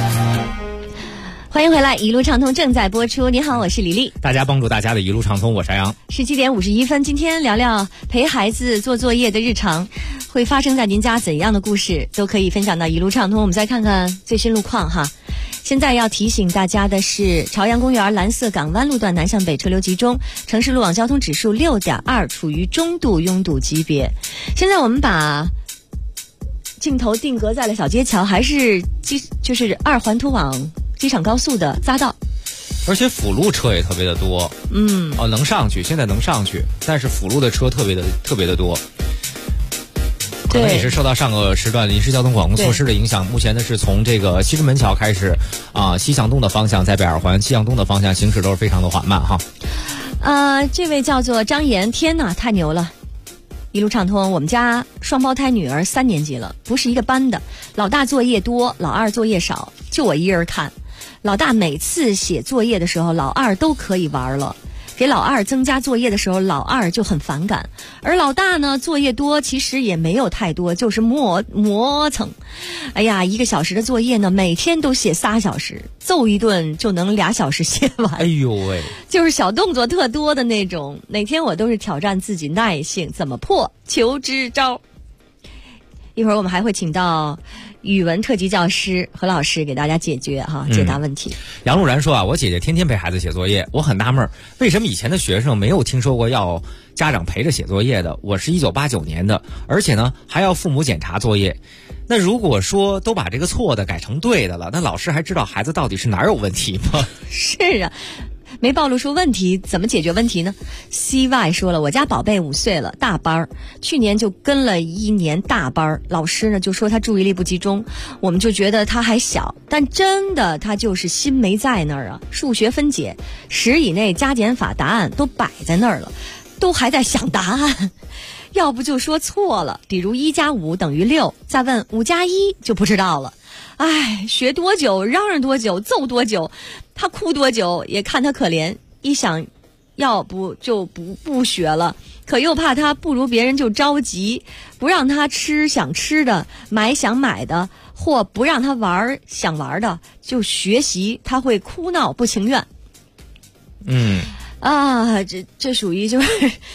欢迎回来，一路畅通正在播出。你好，我是李丽。 大家帮助大家的一路畅通，我是杨。 17点51分，今天聊聊陪孩子做作业的日常，会发生在您家怎样的故事，都可以分享到一路畅通。我们再看看最新路况哈。现在要提醒大家的是，朝阳公园蓝色港湾路段南向北车流集中，城市路网交通指数6.2，处于中度拥堵级别。现在我们把镜头定格在了小街桥，还是就是2环通往机场高速的匝道， 而且辅路车也特别的多。能上去，现在能上去，但是辅路的车特别的多。可能也是受到上个时段临时交通管控措施的影响，目前呢是从这个西直门桥开始西向东的方向，在北二环西向东的方向行驶都是非常的缓慢哈。 这位叫做张岩，天哪，太牛了！一路畅通，我们家双胞胎女儿3年级了，不是一个班的，老大作业多，老二作业少，就我一人看。老大每次写作业的时候，老二都可以玩了。给老二增加作业的时候，老二就很反感。而老大呢，作业多，其实也没有太多，就是磨蹭。哎呀，1个小时的作业呢，每天都写3小时，揍一顿就能2小时写完。 哎呦喂， 就是小动作特多的那种。每天我都是挑战自己耐性，怎么破？求支招。一会儿我们还会请到语文特级教师何老师给大家解答问题。 杨露然说我姐姐天天陪孩子写作业，我很纳闷为什么以前的学生没有听说过要家长陪着写作业的。我是1989年的，而且呢还要父母检查作业。那如果说都把这个错的改成对的了，那老师还知道孩子到底是哪儿有问题吗？ 是啊，没暴露出问题，怎么解决问题呢？ CY 说了，我家宝贝5岁了，大班，去年就跟了1年大班，老师呢就说他注意力不集中，我们就觉得他还小，但真的他就是心没在那儿啊。数学分解10以内加减法答案都摆在那儿了，都还在想答案，要不就说错了，比如1加5等于6，再问5加1就不知道了。哎，学多久嚷嚷多久揍多久，他哭多久也看他可怜，一想要不就不学了，可又怕他不如别人就着急，不让他吃想吃的，买想买的，或不让他玩想玩的，就学习他会哭闹不情愿。这属于就是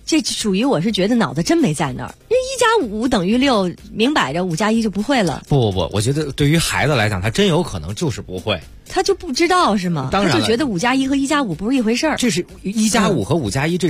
这属于我是觉得脑子真没在那儿，因为1+5等于6，明摆着5+1就不会了。 不，我觉得对于孩子来讲，他真有可能就是不会。 他就不知道是吗？ 当然了， 他就觉得5+1和1+5不是一回事儿。 这是1+5和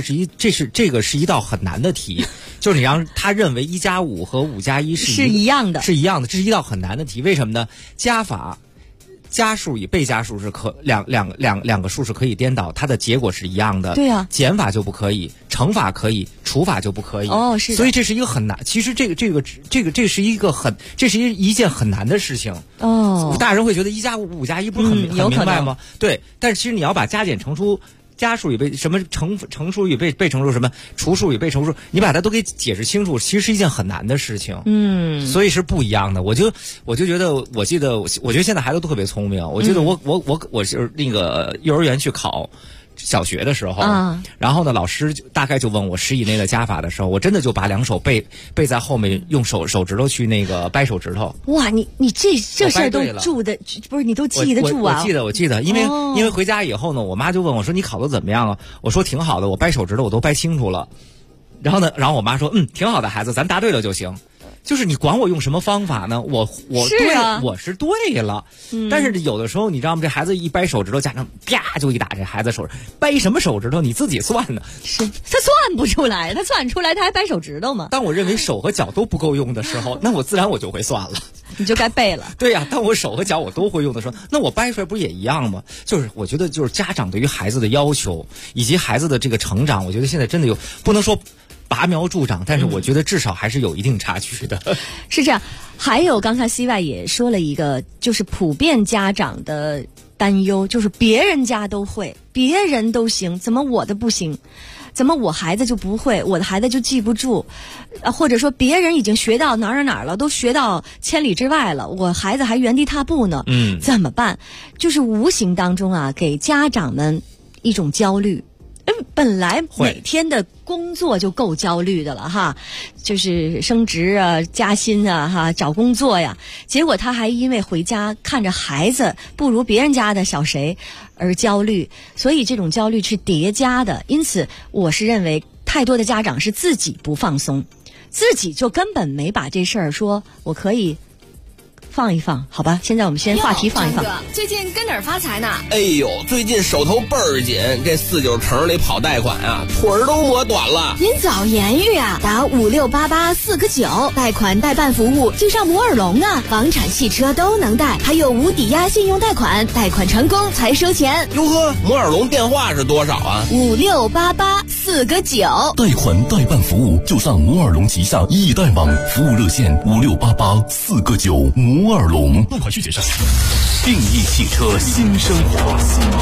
5+1，这个是一道很难的题，就是你让他认为1+5和5+1 是一样的， 是一样的，这是一道很难的题。为什么呢？加法。加数与被加数是两个数是可以颠倒，它的结果是一样的。 对啊， 减法就不可以，乘法可以，除法就不可以。 哦，是的。 所以这是一个很难，其实这是一件很难的事情。 哦， 大人会觉得1+5、5+1不是很明白吗？对，但是其实你要把加减乘除。加数与被什么乘数与被乘数什么除数与被乘数，你把它都给解释清楚，其实是一件很难的事情。所以是不一样的。我就觉得，我觉得现在孩子都特别聪明。我记得我是那个幼儿园去考小学的时候，然后呢，老师大概就问我10以内的加法的时候，我真的就把2手背在后面，用手指头去那个掰手指头。 哇，你这事儿都住的不是你都记得住啊？ 我记得，因为回家以后呢，我妈就问我说：“你考得怎么样啊？”我说：“挺好的，我掰手指头我都掰清楚了。”然后我妈说：“挺好的孩子，咱答对了就行。”就是你管我用什么方法呢？我对，我是对了。但是有的时候你知道吗？这孩子一掰手指头，家长啪就一打这孩子手指，掰什么手指头？你自己算呢？ 是他算不出来，他算出来他还掰手指头吗？ 当我认为手和脚都不够用的时候，那我自然就会算了。 你就该背了。 对呀，当我手和脚我都会用的时候，那我掰出来不也一样吗？就是我觉得就是家长对于孩子的要求以及孩子的这个成长，我觉得现在真的不能说拔苗助长，但是我觉得至少还是有一定差距的。 是这样。还有刚才 CY 也说了一个，就是普遍家长的担忧，就是别人家都会，别人都行，怎么我的不行？怎么我孩子就不会，我的孩子就记不住？或者说别人已经学到哪儿了，都学到千里之外了，我孩子还原地踏步呢。怎么办？就是无形当中啊，给家长们一种焦虑。本来每天的工作就够焦虑的了哈，就是升职啊、加薪啊、哈找工作呀，结果他还因为回家看着孩子不如别人家的小谁而焦虑，所以这种焦虑是叠加的。因此，我是认为太多的家长是自己不放松，自己就根本没把这事儿说我可以放一放，好吧？现在我们先话题放一放。 最近跟哪儿发财呢？ 哎呦，最近手头倍儿紧，这49城里跑贷款啊，腿儿都磨短了。 您早言语啊，打5688 4个9，贷款代办服务就上摩尔龙啊，房产、汽车都能贷，还有无抵押信用贷款，贷款成功才收钱。 哟呵，摩尔龙电话是多少啊 ？5688 4个9。 贷款代办服务就上摩尔龙旗下易贷网，服务热线5688 4个9。摩尔龙，贷款需谨慎。定义汽车新生活。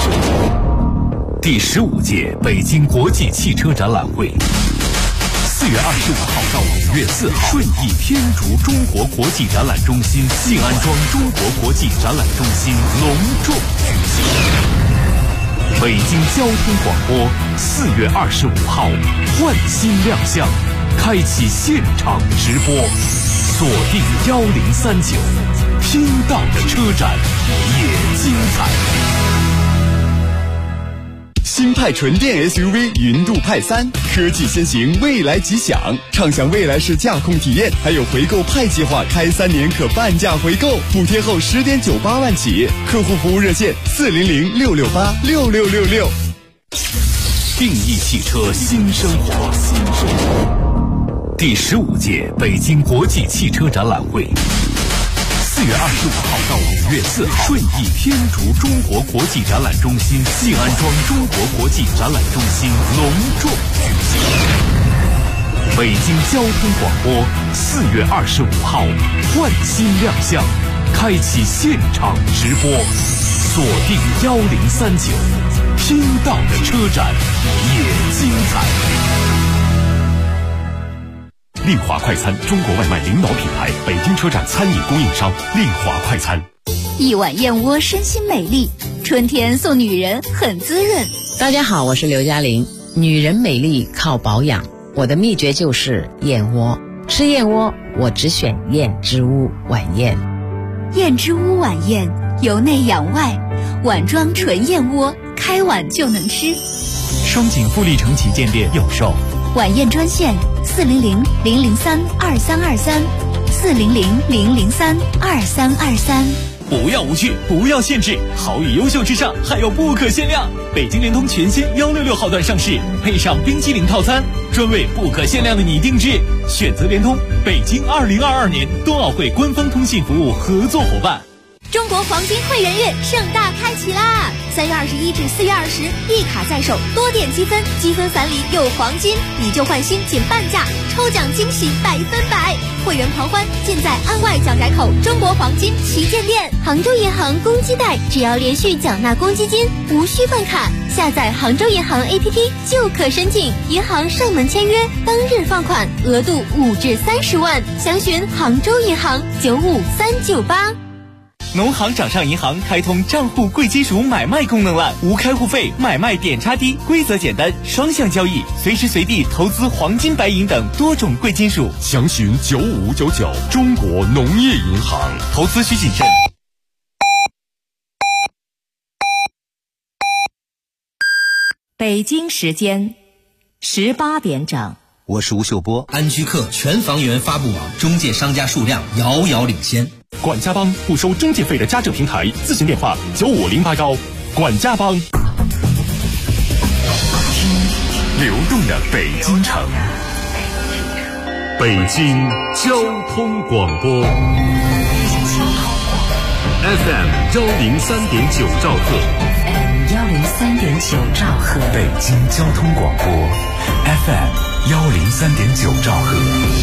第15届北京国际汽车展览会，4月25号到5月4号，顺义天竺中国国际展览中心静安庄中国国际展览中心隆重举行。北京交通广播4月25号焕新亮相，开启现场直播，锁定1039，听到的车展也精彩。 新派纯电 SUV 云度派3，科技先行，未来吉祥，畅享未来式驾控体验，还有回购派计划，开3年可半价回购，补贴后10.98万起，客户服务热线400 668 6666。 定义汽车新生活。第15届北京国际汽车展览会，4月25号到5月4号，顺义天竺中国国际展览中心静安庄中国国际展览中心隆重举行。北京交通广播4月25号焕新亮相，开启现场直播，锁定1039，听到的车展也精彩。丽华快餐，中国外卖领导品牌，北京车站餐饮供应商。丽华快餐， 一碗燕窝身心美丽，春天送女人很滋润。 大家好，我是刘嘉玲。女人美丽靠保养，我的秘诀就是燕窝。吃燕窝，我只选燕之屋晚宴。 燕之屋晚宴，由内养外，碗装纯燕窝，开碗就能吃。 双井富力城旗舰店有售。 晚宴专线400-003-2323，400-003-2323。 不要无趣，不要限制，好与优秀之上还有不可限量。北京联通全新166号段上市，配上冰淇淋套餐，专为不可限量的你定制。选择联通，北京2022年冬奥会官方通信服务合作伙伴。 中国黄金会员月盛大开启啦！3月21至4月20，一卡在手，多点积分，积分返礼有黄金，以旧换新减半价，抽奖惊喜100%！会员狂欢尽在安外蒋宅口中国黄金旗舰店。 杭州银行公积贷，只要连续缴纳公积金，无需办卡，下载杭州银行 APP 就可申请，银行上门签约，当日放款，额度5至30万。详询杭州银行95398。 农行掌上银行开通账户贵金属买卖功能了，无开户费，买卖点差低，规则简单，双向交易，随时随地投资黄金、白银等多种贵金属。 详询9599，中国农业银行。 投资需谨慎。 北京时间18点整。 我是吴秀波。安居客全房源发布网中介商家数量遥遥领先。 管家帮不收中介费的家政平台，咨询电话95081。管家帮。 流动的北京城，北京交通广播 FM 103.9兆赫 ，103.9兆赫， 北京交通广播 FM 103.9兆赫。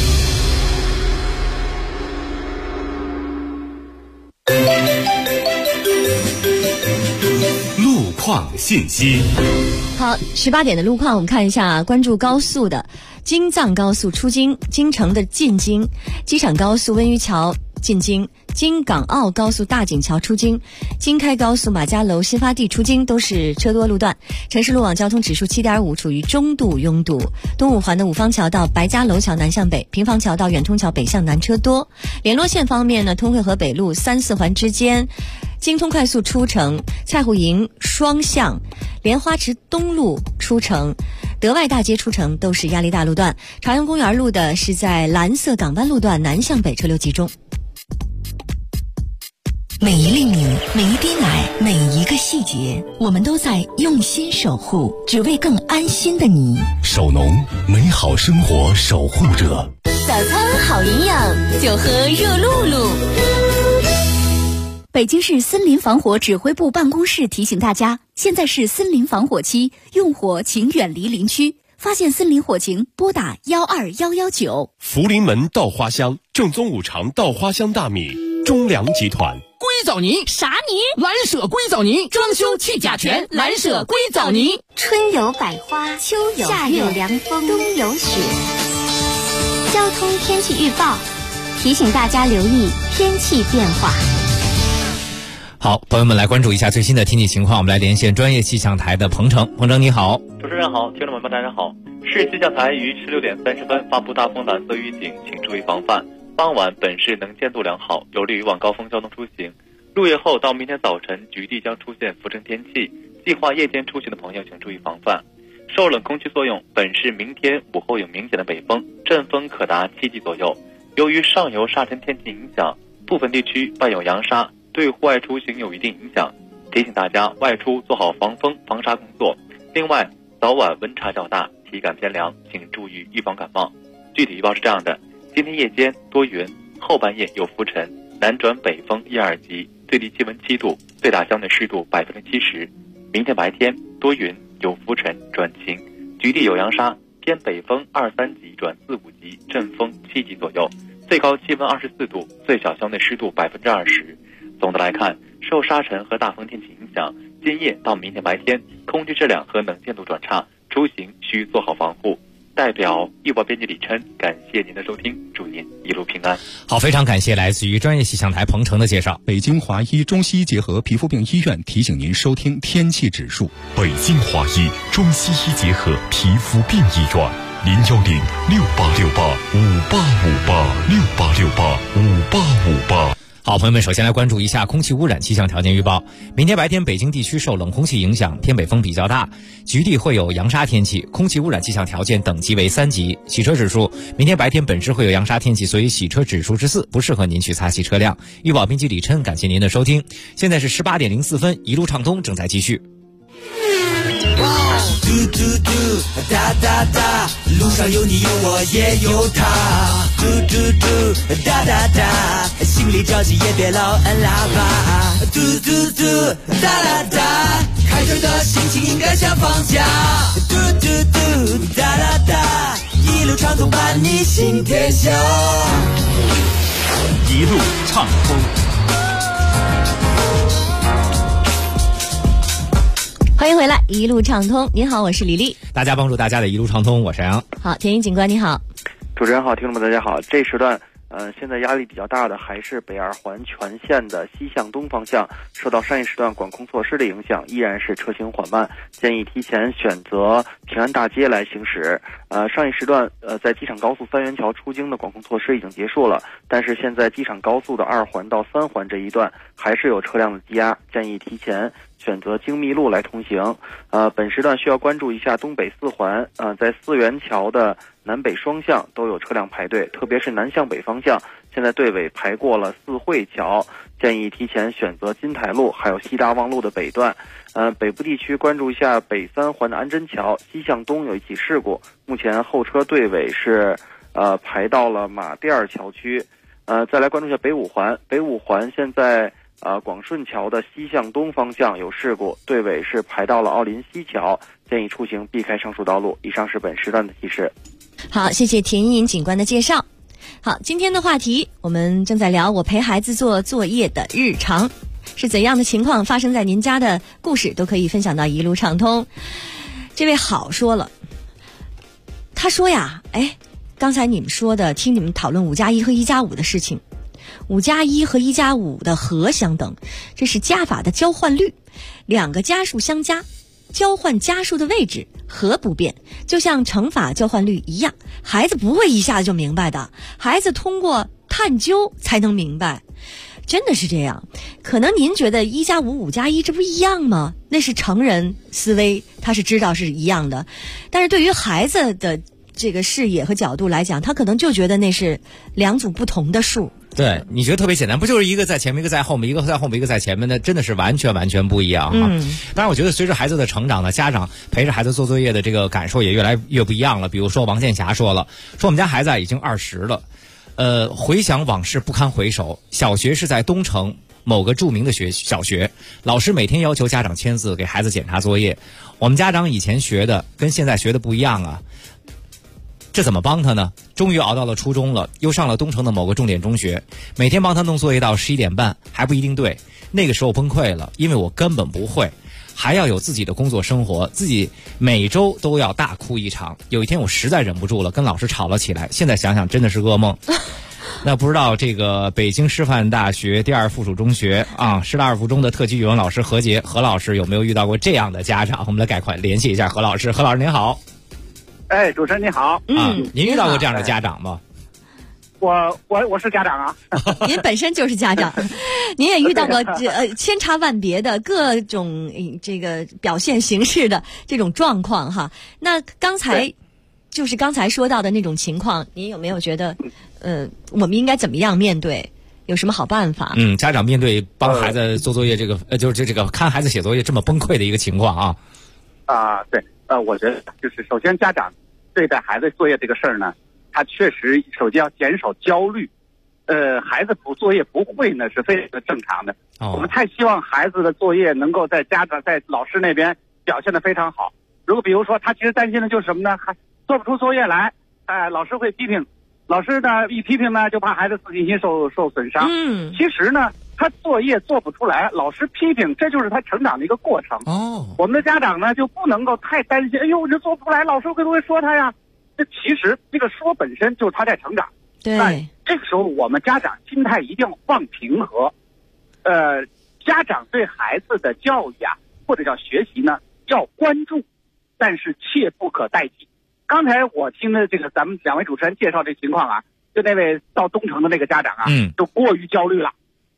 路况信息。 好，18点的路况我们看一下，关注高速的京藏高速出京，京城的进京，机场高速温榆桥进京，京港澳高速大井桥出京，京开高速马家楼新发地出京都是车多路段。城市路网交通指数7.5，处于中度拥堵。东五环的五方桥到白家楼桥南向北，平房桥到远通桥北向南车多。联络线方面呢，通惠河北路3、4环之间，京通快速出城，蔡湖营双向，莲花池东路出城，德外大街出城都是压力大路段。朝阳公园路的是在蓝色港湾路段南向北车流集中。 每一粒米，每一滴奶，每一个细节，我们都在用心守护，只为更安心的你。 守农，美好生活守护者。 早餐好营养，就喝热露露。 北京市森林防火指挥部办公室提醒大家，现在是森林防火期，用火请远离林区。发现森林火情，拨打12119。 福临门稻花香，正宗五常稻花香大米，中粮集团。 硅藻泥啥泥？ 蓝舍硅藻泥，装修去甲醛，蓝舍硅藻泥。 春有百花，秋有夏有凉风，冬有雪。交通天气预报提醒大家留意天气变化。 好，朋友们来关注一下最新的天气情况，我们来连线专业气象台的彭程。彭程你好。 主持人好，听众们大家好。市气象台于16点30分发布大风蓝色预警，请注意防范。傍晚本市能见度良好，有利于晚高峰交通出行。入夜后到明天早晨，局地将出现浮尘天气，计划夜间出行的朋友请注意防范。受冷空气作用，本市明天午后有明显的北风，阵风可达7级左右。由于上游沙尘天气影响，部分地区伴有扬沙，对户外出行有一定影响，提醒大家外出做好防风防沙工作。另外，早晚温差较大，体感偏凉，请注意预防感冒。具体预报是这样的：今天夜间多云，后半夜有浮尘，南转北风1、2级，最低气温7度，最大相对湿度70%。明天白天多云，有浮尘转晴，局地有扬沙，偏北风2、3级转4、5级，阵风7级左右，最高气温24度，最小相对湿度20%。总的来看，受沙尘和大风天气影响，今夜到明天白天，空气质量和能见度转差，出行需做好防护。代表预报编辑李琛，感谢您的收听，祝您一路平安。 好，非常感谢来自于专业气象台彭程的介绍。 北京华医中西医结合皮肤病医院提醒您收听天气指数。 北京华医中西医结合皮肤病医院，01068685858，68685858。 好，朋友们，首先来关注一下空气污染气象条件预报。明天白天北京地区受冷空气影响，偏北风比较大，局地会有扬沙天气，空气污染气象条件等级为3级。洗车指数，明天白天本市会有扬沙天气，所以洗车指数是4，不适合您去擦洗车辆。预报编辑李琛，感谢您的收听。现在是18点04分，一路畅通正在继续。 嘟嘟嘟，哒哒哒，路上有你有我也有他。嘟嘟嘟，哒哒哒，心里着急也别老按喇叭。嘟嘟嘟，哒哒哒，开车的心情应该像放假。嘟嘟嘟，哒哒哒，一路畅通伴你行天下。 一路畅通。 欢迎回来，一路畅通。你好，我是李丽。 大家帮助大家的一路畅通，我是杨。 好，田英警官你好。 主持人好，听众们大家好。这时段现在压力比较大的还是北二环全线的西向东方向，受到上一时段管控措施的影响，依然是车行缓慢，建议提前选择平安大街来行驶。上一时段在机场高速三元桥出京的管控措施已经结束了，但是现在机场高速的2环到3环这一段还是有车辆的积压，建议提前选择京密路来通行。本时段需要关注一下东北4环，在四元桥的南北双向都有车辆排队，特别是南向北方向，现在队尾排过了四惠桥，建议提前选择金台路还有西大望路的北段。北部地区关注一下北3环的安贞桥，西向东有一起事故，目前后车队尾是排到了马甸桥区。再来关注一下北5环，北5环现在广顺桥的西向东方向有事故，队尾是排到了奥林西桥，建议出行避开上述道路。以上是本时段的提示。 好，谢谢田英警官的介绍。好，今天的话题我们正在聊我陪孩子做作业的日常，是怎样的情况发生在您家的故事都可以分享到一路畅通。这位好说了，他说呀，刚才你们说的，听你们讨论5+1和1+5的事情，5+1和1+5的和相等，这是加法的交换律，两个加数相加，交换加数的位置，和不变，就像乘法交换律一样，孩子不会一下子就明白的，孩子通过探究才能明白。真的是这样，可能您觉得1+5，5+1这不一样吗？那是成人思维，他是知道是一样的，但是对于孩子的这个视野和角度来讲，他可能就觉得那是两组不同的数。 对，你觉得特别简单，不就是一个在前面，一个在后面，一个在后面，一个在前面，那真的是完全不一样哈。当然，我觉得随着孩子的成长呢，家长陪着孩子做作业的这个感受也越来越不一样了。比如说王建霞说了，说我们家孩子已经20了，回想往事不堪回首。小学是在东城某个著名的小学，老师每天要求家长签字给孩子检查作业。我们家长以前学的跟现在学的不一样啊。这怎么帮他呢？终于熬到了初中了，又上了东城的某个重点中学，每天帮他弄作业到11点半，还不一定对。那个时候崩溃了，因为我根本不会，还要有自己的工作生活，自己每周都要大哭一场。有一天我实在忍不住了，跟老师吵了起来，现在想想真的是噩梦。那不知道这个北京师范大学第2附属中学师大2附中的特级语文老师何杰何老师有没有遇到过这样的家长？我们来赶快联系一下何老师。何老师您好。 主持人你好。 您遇到过这样的家长吗？ 我是家长啊。 您本身就是家长，您也遇到过千差万别的各种这个表现形式的这种状况哈。那刚才说到的那种情况，您有没有觉得我们应该怎么样面对？有什么好办法？ 家长面对帮孩子做作业这个就是这个看孩子写作业这么崩溃的一个情况啊。 对。我觉得就是首先家长对待孩子作业这个事儿呢，他确实首先要减少焦虑。孩子作业不会呢是非常正常的。我们太希望孩子的作业能够在老师那边表现得非常好。如果比如说他其实担心的就是什么呢？还做不出作业来，老师会批评，老师呢一批评呢就怕孩子自信心受损伤。其实呢他作业做不出来，老师批评，这就是他成长的一个过程。我们的家长呢就不能够太担心，这做不出来，老师会不会说他呀？这其实这个说本身就是他在成长。 对， 这个时候我们家长心态一定要放平和。家长对孩子的教育或者叫学习呢要关注，但是切不可代替。刚才我听的这个咱们2位主持人介绍这情况就那位到东城的那个家长就过于焦虑了。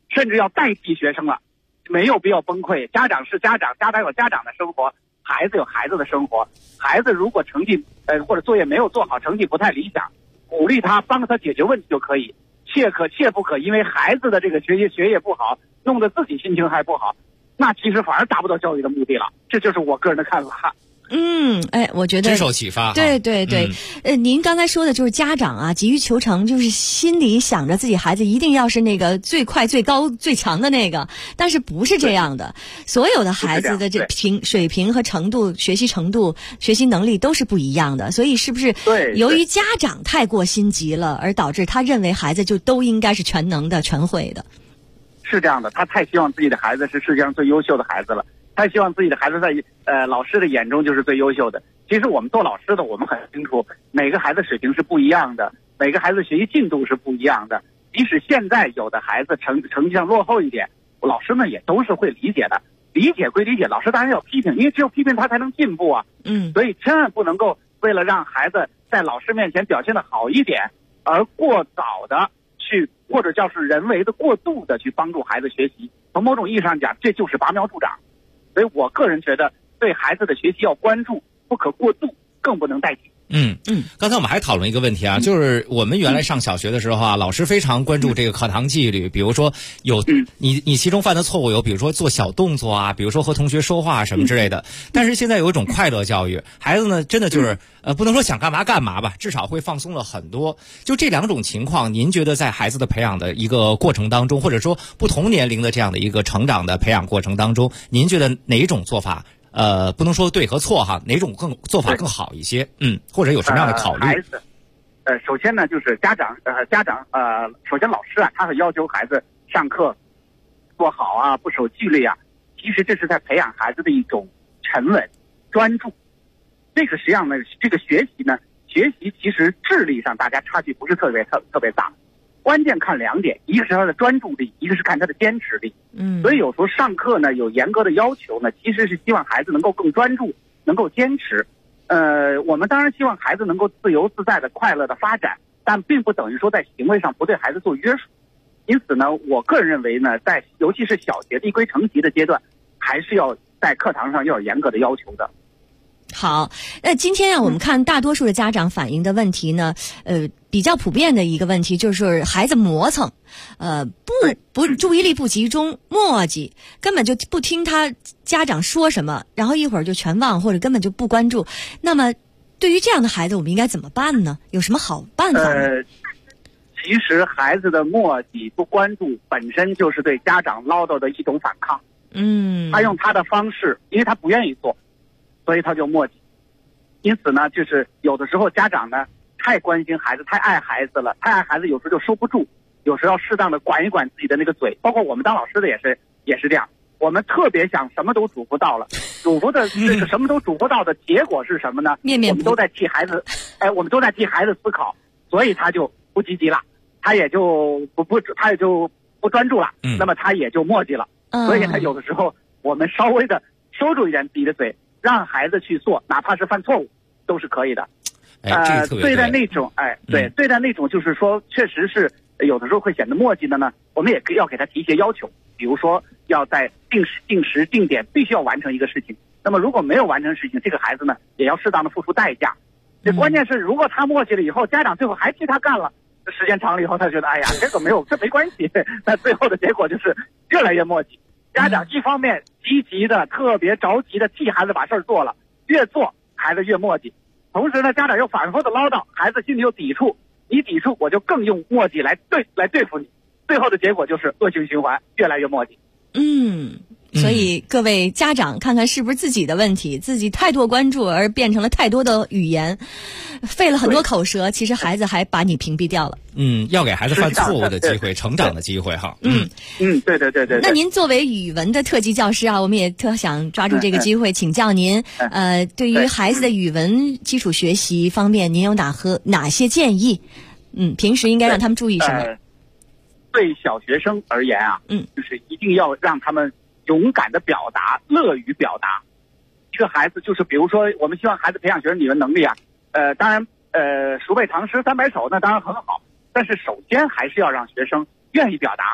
甚至要代替学生了，没有必要崩溃。家长是家长，家长有家长的生活，孩子有孩子的生活。孩子如果成绩或者作业没有做好，成绩不太理想，鼓励他，帮他解决问题就可以。切不可因为孩子的这个学业不好，弄得自己心情还不好，那其实反而达不到教育的目的了。这就是我个人的看法。 我觉得深受启发。 对对对，您刚才说的就是家长啊，急于求成，就是心里想着自己孩子一定要是那个最快、最高、最强的那个，但是不是这样的。所有的孩子的这水平和程度、学习程度、学习能力都是不一样的，所以是不是由于家长太过心急了，而导致他认为孩子就都应该是全能的、全会的？ 是这样的，他太希望自己的孩子是世界上最优秀的孩子了。他希望自己的孩子在老师的眼中就是最优秀的。其实我们做老师的，我们很清楚，每个孩子水平是不一样的，每个孩子学习进度是不一样的。即使现在有的孩子成绩上落后一点，老师们也都是会理解的。理解归理解，老师当然要批评，因为只有批评他才能进步啊。所以千万不能够为了让孩子在老师面前表现得好一点，而过早的去或者叫是人为的过度的去帮助孩子学习。从某种意义上讲，这就是拔苗助长。所以我个人觉得，对孩子的学习要关注，不可过度，更不能代替。 刚才我们还讨论一个问题啊，就是我们原来上小学的时候啊，老师非常关注这个课堂纪律，比如说有你其中犯的错误有，比如说做小动作啊，比如说和同学说话什么之类的。但是现在有一种快乐教育，孩子呢真的就是不能说想干嘛干嘛吧，至少会放松了很多。就这两种情况，您觉得在孩子的培养的一个过程当中，或者说不同年龄的这样的一个成长的培养过程当中，您觉得哪种做法不能说对和错哈，哪种做法更好一些？或者有什么样的考虑？ 孩子，首先呢，就是家长，首先老师啊，他会要求孩子上课做好啊，不守纪律啊。其实这是在培养孩子的一种沉稳、专注。这个实际上呢，这个学习其实智力上大家差距不是特别大。关键看两点，一个是他的专注力，一个是看他的坚持力。所以有时候上课呢有严格的要求呢，其实是希望孩子能够更专注，能够坚持。我们当然希望孩子能够自由自在的、快乐的发展，但并不等于说在行为上不对孩子做约束。因此呢，我个人认为呢，在尤其是小学递归成级的阶段，还是要在课堂上要有严格的要求的。 好，那今天我们看大多数的家长反映的问题呢，比较普遍的一个问题就是孩子磨蹭，不注意力不集中，磨叽，根本就不听他家长说什么，然后一会儿就全忘，或者根本就不关注。那么，对于这样的孩子，我们应该怎么办呢？有什么好办法呢？ 其实孩子的磨叽不关注，本身就是对家长唠叨的一种反抗。他用他的方式，因为他不愿意做，所以他就磨叽。因此呢，就是有的时候家长呢太关心孩子，太爱孩子了，太爱孩子有时候就收不住，有时候要适当的管一管自己的那个嘴。包括我们当老师的也是这样，我们特别想什么都嘱咐到了，嘱咐的这个什么都嘱咐到的结果是什么呢？我们都在替孩子，我们都在替孩子思考，所以他就不积极了，他也就不专注了，那么他也就磨叽了。所以他有的时候我们稍微的收住一点自己的嘴，让孩子去做，哪怕是犯错误都是可以的。对待那种对待那种就是说确实是有的时候会显得磨叽的呢，我们也要给他提一些要求，比如说要在定时定点必须要完成一个事情。那么如果没有完成事情，这个孩子呢也要适当的付出代价。这关键是如果他磨叽了以后，家长最后还替他干了，时间长了以后他觉得哎呀这没关系，那最后的结果就是越来越磨叽。家长一方面积极的特别着急的替孩子把事儿做了，越做孩子越磨叽，同时呢家长又反复的唠叨，孩子心里又抵触，你抵触我就更用磨叽来对付你，最后的结果就是恶性循环，越来越磨叽。 所以各位家长看看是不是自己的问题，自己太多关注而变成了太多的语言，费了很多口舌，其实孩子还把你屏蔽掉了。 要给孩子犯错误的机会，成长的机会哈。 对。 那您作为语文的特级教师啊，我们也特想抓住这个机会请教您，对于孩子的语文基础学习方面，您有哪些建议？平时应该让他们注意什么？ 对小学生而言啊，就是一定要让他们勇敢的表达，乐于表达。一个孩子就是比如说我们希望孩子培养学生语文能力啊，当然熟背唐诗300首那当然很好，但是首先还是要让学生愿意表达，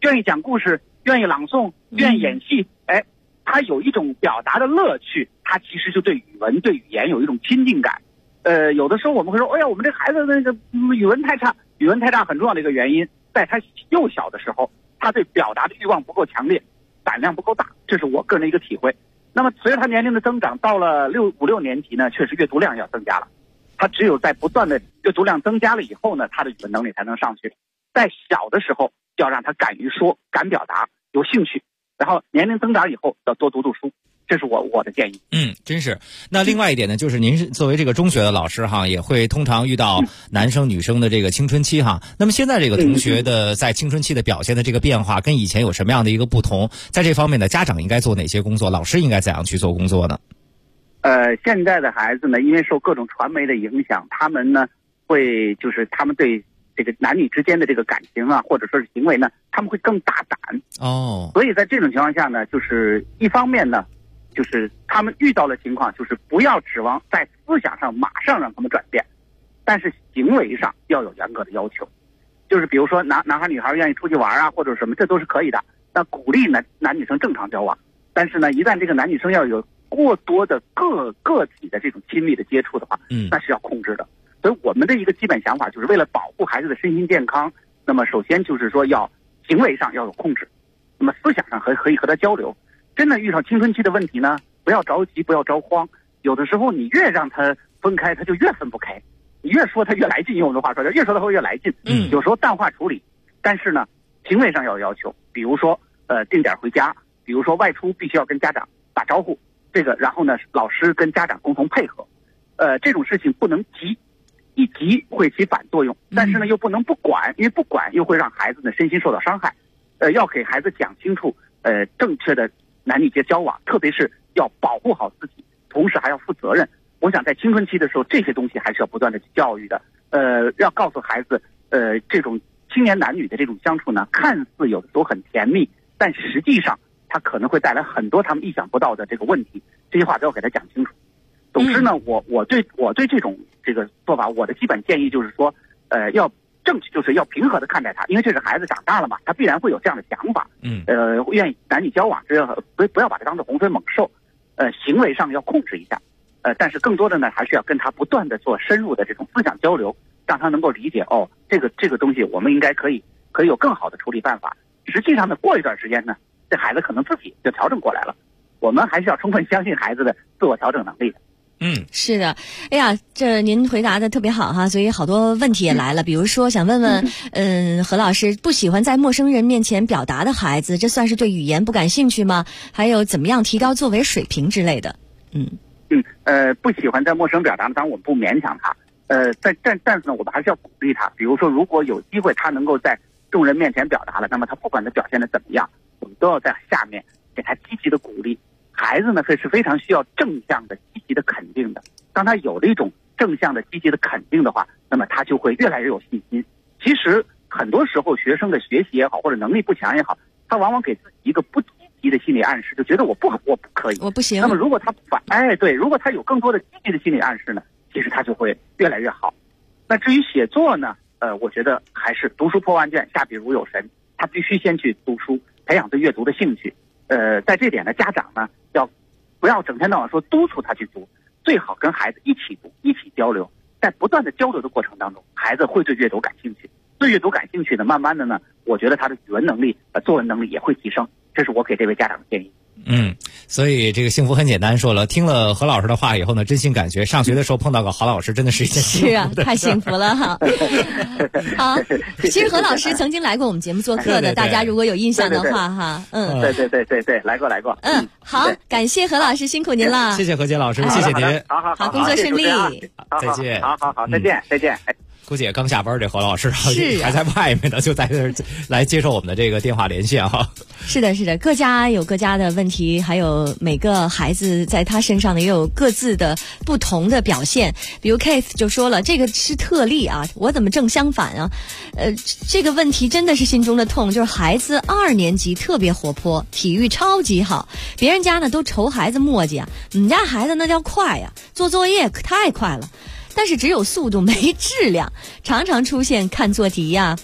愿意讲故事，愿意朗诵，愿意演戏，他有一种表达的乐趣，他其实就对语文、对语言有一种亲近感。有的时候我们会说，哎呀，我们这孩子那个语文太差，语文太差很重要的一个原因，在他幼小的时候，他对表达的欲望不够强烈，胆量不够大，这是我个人的一个体会。那么随着他年龄的增长，到了五六年级呢，确实阅读量要增加了。他只有在不断的阅读量增加了以后呢，他的语文能力才能上去。在小的时候要让他敢于说、敢表达、有兴趣，然后年龄增长以后要多读书，这是我的建议。 真是。那另外一点呢，就是您是作为这个中学的老师哈，也会通常遇到男生女生的这个青春期哈。那么现在这个同学的在青春期的表现的这个变化，跟以前有什么样的一个不同？在这方面的家长应该做哪些工作？老师应该怎样去做工作呢？ 现在的孩子呢，因为受各种传媒的影响，他们呢他们对这个男女之间的这个感情啊，或者说是行为呢，他们会更大胆。所以在这种情况下呢，就是一方面呢，就是他们遇到了情况，就是不要指望在思想上马上让他们转变，但是行为上要有严格的要求。就是比如说男孩女孩愿意出去玩啊，或者什么，这都是可以的。那鼓励男女生正常交往，但是呢，一旦这个男女生要有过多的个体的这种亲密的接触的话，那是要控制的。所以我们的一个基本想法就是为了保护孩子的身心健康，那么首先就是说要行为上要有控制，那么思想上可以和他交流。真的遇到青春期的问题呢，不要着急，不要着慌。有的时候你越让他分开，他就越分不开；你越说他越来劲，用我们的话说，越说他会越来劲。有时候淡化处理，但是呢，行为上要有要求，比如说定点回家，比如说外出必须要跟家长打招呼，然后呢，老师跟家长共同配合。这种事情不能急，一急会起反作用，但是呢又不能不管，因为不管又会让孩子呢身心受到伤害。要给孩子讲清楚正确的男女交往，特别是要保护好自己，同时还要负责任。我想在青春期的时候，这些东西还是要不断的去教育的。要告诉孩子，这种青年男女的这种相处呢，看似有的时候很甜蜜，但实际上它可能会带来很多他们意想不到的这个问题。这些话都要给他讲清楚。总之呢，我对这种这个做法，我的基本建议就是说，要正确，就是要平和的看待他，因为这是孩子长大了嘛，他必然会有这样的想法。愿意男女交往，不要把它当做洪水猛兽。行为上要控制一下。但是更多的呢，还是要跟他不断的做深入的这种思想交流，让他能够理解这个东西我们应该可以有更好的处理办法。实际上呢，过一段时间呢，这孩子可能自己就调整过来了。我们还是要充分相信孩子的自我调整能力的。 是的。哎呀，这您回答的特别好哈，所以好多问题也来了。比如说想问问何老师，不喜欢在陌生人面前表达的孩子，这算是对语言不感兴趣吗？还有怎么样提高作为水平之类的？ 不喜欢在陌生表达，当然我们不勉强他。但是呢，我们还是要鼓励他。比如说，如果有机会他能够在众人面前表达了，那么他不管他表现的怎么样，我们都要在下面给他积极的鼓励。孩子呢是非常需要正向的、积极的肯定的。当他有了一种正向的、积极的肯定的话，那么他就会越来越有信心。其实很多时候，学生的学习也好，或者能力不强也好，他往往给自己一个不积极的心理暗示，就觉得我不可以， 我不行。 那么如果他如果他有更多的积极的心理暗示呢，其实他就会越来越好。那至于写作呢，我觉得还是读书破万卷，下笔如有神。他必须先去读书，培养对阅读的兴趣。在这点呢，家长呢不要整天到晚说督促他去读，最好跟孩子一起读，一起交流。在不断的交流的过程当中，孩子会对阅读感兴趣。对阅读感兴趣呢，慢慢的呢，我觉得他的语文能力、作文能力也会提升。这是我给这位家长的建议。 所以这个幸福很简单，说了听了何老师的话以后呢，真心感觉上学的时候碰到个好老师真的是一件幸福的事。 是啊，太幸福了哈。好，其实何老师曾经来过我们节目做客的，大家如果有印象的话哈， 对，来过。 好，感谢何老师，辛苦您了。 谢谢何洁老师，谢谢您。 好， 工作顺利。 再见。 好，再见。 估计也刚下班，这何老师还在外面呢，就在这儿来接受我们的这个电话连线哈。 是的，各家有各家的问题，还有每个孩子在他身上呢也有各自的不同的表现。比如 Keith 就说了，这个是特例啊，我怎么正相反啊？这个问题真的是心中的痛，就是孩子2年级特别活泼，体育超级好，别人家呢都愁孩子磨叽啊，我们家孩子那叫快呀，做作业可太快了。但是只有速度没质量，常常出现看错题呀，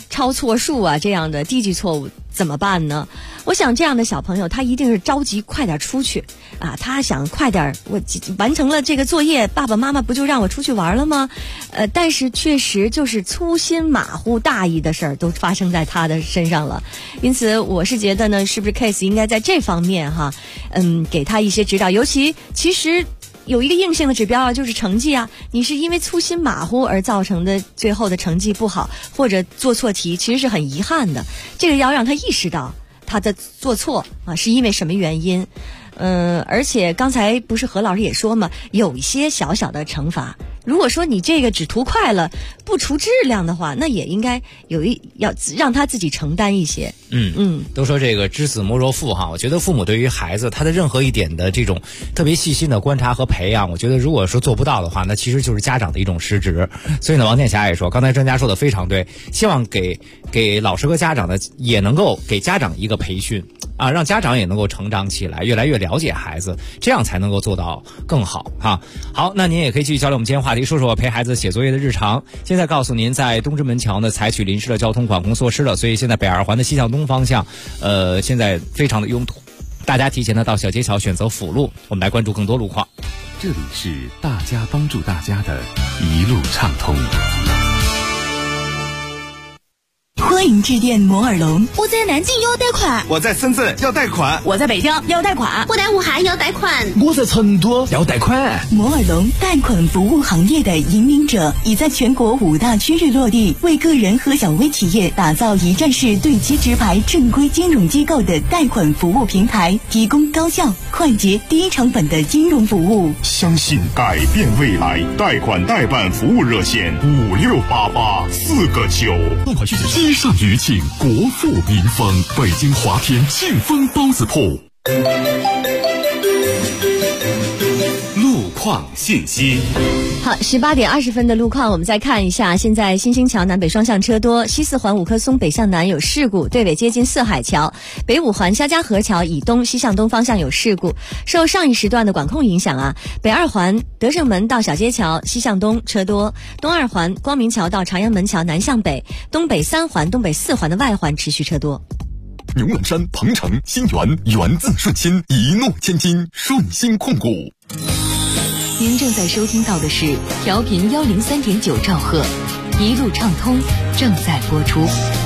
抄错数啊这样的低级错误怎么办呢？我想这样的小朋友他一定是着急快点出去啊，他想快点我完成了这个作业，爸爸妈妈不就让我出去玩了吗？但是确实就是粗心马虎大意的事儿都发生在他的身上了，因此我是觉得呢，是不是 case 应该在这方面哈，给他一些指导，尤其其实有一个硬性的指标啊，就是成绩啊，你是因为粗心马虎而造成的最后的成绩不好，或者做错题，其实是很遗憾的，这个要让他意识到他的做错啊是因为什么原因。而且刚才不是何老师也说嘛，有一些小小的惩罚，如果说你这个只图快了不除质量的话，那也应该要让他自己承担一些。 都说这个知子莫若父哈，我觉得父母对于孩子他的任何一点的这种特别细心的观察和培养，我觉得如果说做不到的话，那其实就是家长的一种失职。所以呢，王殿霞也说，刚才专家说的非常对，希望给老师和家长呢也能够给家长一个培训啊，让家长也能够成长起来，越来越了解孩子，这样才能够做到更好哈。好，那您也可以继续交流我们今天话题，说说陪孩子写作业的日常。现在告诉您，在东直门桥呢采取临时的交通管控措施了，所以现在北二环的西向东方向现在非常的拥堵，大家提前呢到小街桥选择辅路。我们来关注更多路况。 这里是大家帮助大家的一路畅通。 欢迎致电摩尔龙。 我在南京要贷款， 我在深圳要贷款， 我在北京要贷款， 我在武汉要贷款， 我在成都要贷款。 摩尔龙贷款服务行业的引领者，已在全国5大区域落地，为个人和小微企业打造一站式对接直排正规金融机构的贷款服务平台，提供高效、快捷、低成本的金融服务。 相信改变未来，贷款代办服务热线5688 4个9。 贷款续写积善余庆，国富民丰。北京华天庆丰包子铺。 路况信息。 好，18点20分的路况，我们再看一下。现在新兴桥南北双向车多，西四环五棵松北向南有事故，对尾接近四海桥；北五环肖家河桥以东西向东方向有事故。受上一时段的管控影响啊，北二环德胜门到小街桥西向东车多，东二环光明桥到朝阳门桥南向北，东北三环、东北四环的外环持续车多。 牛栏山、鹏城、新源，源自顺心，一诺千金，顺心控股。 您正在收听到的是调频103.9兆赫，一路畅通正在播出。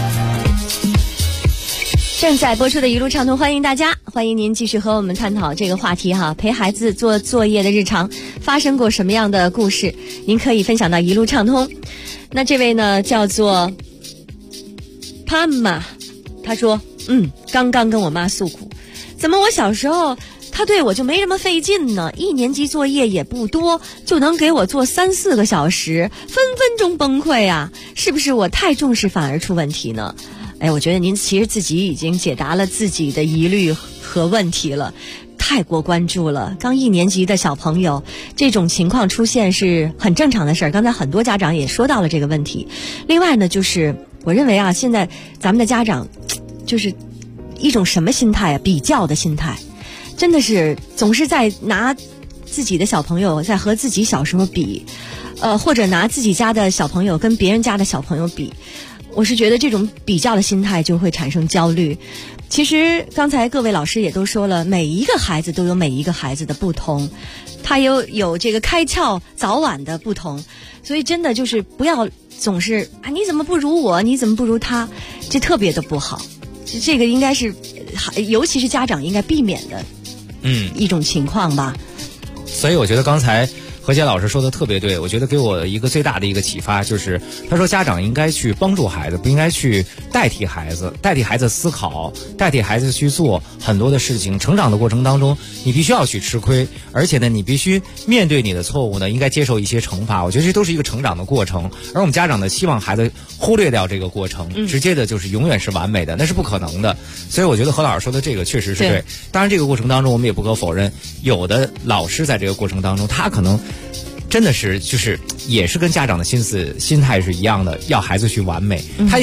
正在播出的一路畅通，欢迎大家，欢迎您继续和我们探讨这个话题哈。陪孩子做作业的日常发生过什么样的故事？您可以分享到一路畅通。那这位呢叫做潘妈，他说刚刚跟我妈诉苦，怎么我小时候他对我就没这么费劲呢？1年级作业也不多，就能给我做3、4个小时，分分钟崩溃啊！是不是我太重视反而出问题呢？我觉得您其实自己已经解答了自己的疑虑和问题了，太过关注了。刚1年级的小朋友，这种情况出现是很正常的事儿。刚才很多家长也说到了这个问题。另外呢，就是我认为啊，现在咱们的家长就是一种什么心态啊？比较的心态。真的是总是在拿自己的小朋友在和自己小时候比，或者拿自己家的小朋友跟别人家的小朋友比，我是觉得这种比较的心态就会产生焦虑。其实刚才各位老师也都说了，每一个孩子都有每一个孩子的不同，他有这个开窍早晚的不同，所以真的就是不要总是你怎么不如我，你怎么不如他，这特别的不好。这个应该是尤其是家长应该避免的一种情况吧。 所以我觉得刚才何洁老师说的特别对，我觉得给我一个最大的一个启发，就是他说家长应该去帮助孩子，不应该去代替孩子，代替孩子思考，代替孩子去做很多的事情。成长的过程当中，你必须要去吃亏，而且呢，你必须面对你的错误呢，应该接受一些惩罚。我觉得这都是一个成长的过程，而我们家长呢，希望孩子忽略掉这个过程，直接的就是永远是完美的，那是不可能的。所以我觉得何老师说的这个确实是对。当然，这个过程当中我们也不可否认，有的老师在这个过程当中，他可能真的是就是也是跟家长的心态是一样的，要孩子去完美，他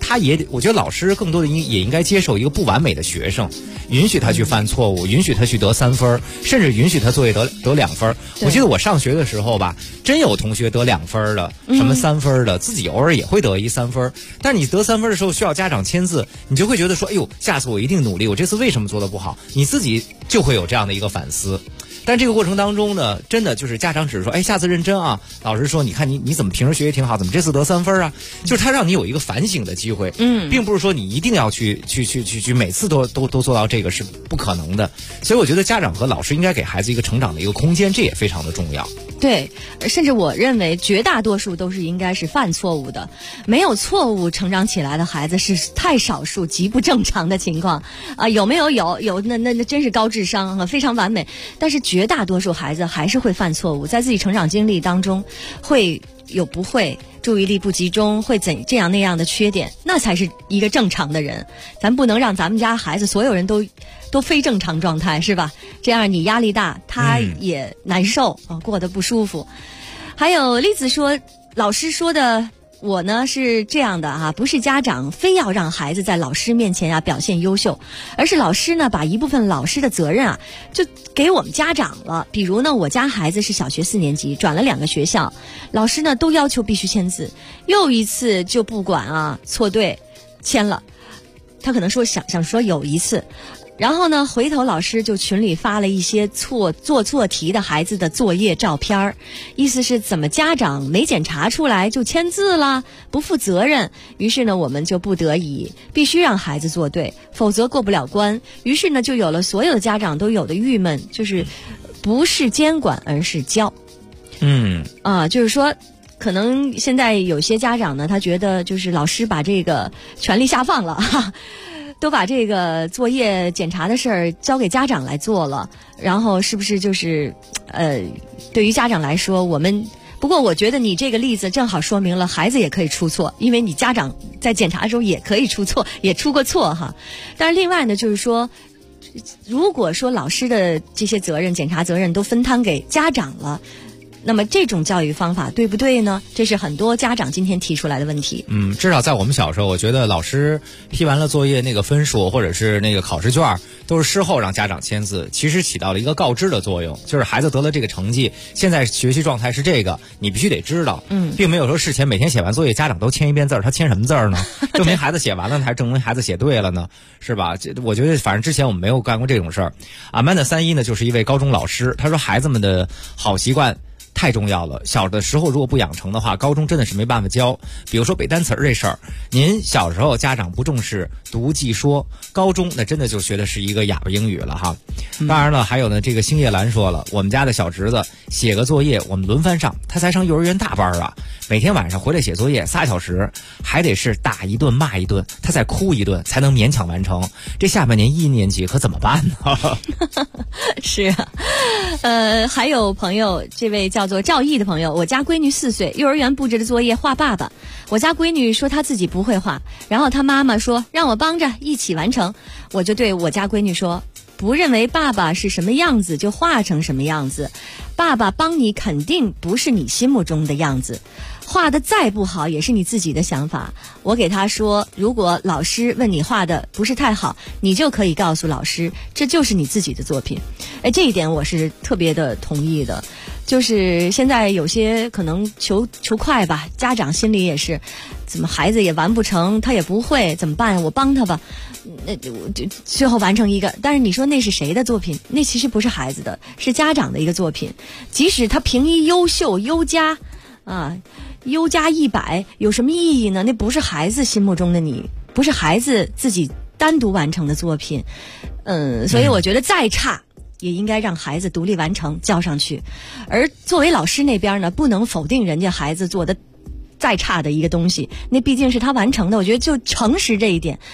我觉得老师更多的也应该接受一个不完美的学生，允许他去犯错误，允许他去得3分，甚至允许他作业得2分。我记得我上学的时候吧，真有同学得2分的，什么3分的，自己偶尔也会得1-3分。但你得3分的时候需要家长签字，你就会觉得说，哎呦，下次我一定努力，我这次为什么做得不好？你自己就会有这样的一个反思。但这个过程当中呢，真的就是家长只是说，哎，下次认真啊。老师说，你看你怎么平时学习挺好，怎么这次得3分啊？就是他让你有一个反省的机会，并不是说你一定要去每次都做到这个是不可能的。所以我觉得家长和老师应该给孩子一个成长的一个空间，这也非常的重要。 对，甚至我认为绝大多数都是应该是犯错误的，没有错误成长起来的孩子是太少数、极不正常的情况啊。有没有？有，那真是高智商啊，非常完美。但是绝大多数孩子还是会犯错误，在自己成长经历当中会有不会、注意力不集中，会这样那样的缺点，那才是一个正常的人。咱不能让咱们家孩子所有人都非正常状态，是吧？这样你压力大，他也难受过得不舒服。还有栗子说，老师说的我呢是这样的不是家长非要让孩子在老师面前表现优秀，而是老师呢把一部分老师的责任就给我们家长了。比如呢，我家孩子是小学4年级，转了2个学校，老师呢都要求必须签字，又一次就不管错对签了，他可能说想说有一次。然后呢，回头老师就群里发了一些做错题的孩子的作业照片，意思是怎么家长没检查出来就签字了，不负责任。于是呢，我们就不得已必须让孩子做对，否则过不了关。于是呢，就有了所有的家长都有的郁闷，就是不是监管而是教。就是说可能现在有些家长呢，他觉得就是老师把这个权力下放了都把这个作业检查的事儿交给家长来做了，然后是不是就是对于家长来说，不过我觉得你这个例子正好说明了孩子也可以出错，因为你家长在检查的时候也可以出错，也出过错但是另外呢，就是说如果说老师的这些责任、检查责任都分摊给家长了，那么这种教育方法对不对呢？这是很多家长今天提出来的问题。 至少在我们小时候，我觉得老师批完了作业那个分数或者是那个考试卷都是事后让家长签字，其实起到了一个告知的作用，就是孩子得了这个成绩，现在学习状态是这个，你必须得知道。并没有说事前每天写完作业家长都签一遍字，他签什么字呢？证明孩子写完了还是证明孩子写对了呢？是吧？我觉得反正之前我们没有干过这种事儿。Amanda 31呢，就是一位高中老师，他说孩子们的好习惯太重要了，小的时候如果不养成的话，高中真的是没办法教。比如说背单词这事儿，您小时候家长不重视读记说，高中那真的就学的是一个哑巴英语了当然了，还有呢，这个星叶兰说了，我们家的小侄子写个作业我们轮番上，他才上幼儿园大班每天晚上回来写作业3小时，还得是打一顿骂一顿，他再哭一顿才能勉强完成。这下半年1年级可怎么办呢？ 是还有朋友，这位叫做赵毅的朋友，我家闺女4岁，幼儿园布置的作业画爸爸，我家闺女说她自己不会画，然后她妈妈说让我帮着一起完成，我就对我家闺女说，不认为爸爸是什么样子就画成什么样子，爸爸帮你肯定不是你心目中的样子，画的再不好也是你自己的想法。我给他说，如果老师问你画的不是太好，你就可以告诉老师，这就是你自己的作品。这一点我是特别的同意的。就是现在有些可能求快吧，家长心里也是，怎么孩子也完不成，他也不会，怎么办？我帮他吧。那最后完成一个，但是你说那是谁的作品？那其实不是孩子的，是家长的一个作品。即使他评一优秀、优加优加100，有什么意义呢？那不是孩子心目中的你，不是孩子自己单独完成的作品。所以我觉得再差也应该让孩子独立完成交上去。而作为老师那边呢，不能否定人家孩子做的再差的一个东西，那毕竟是他完成的，我觉得就诚实这一点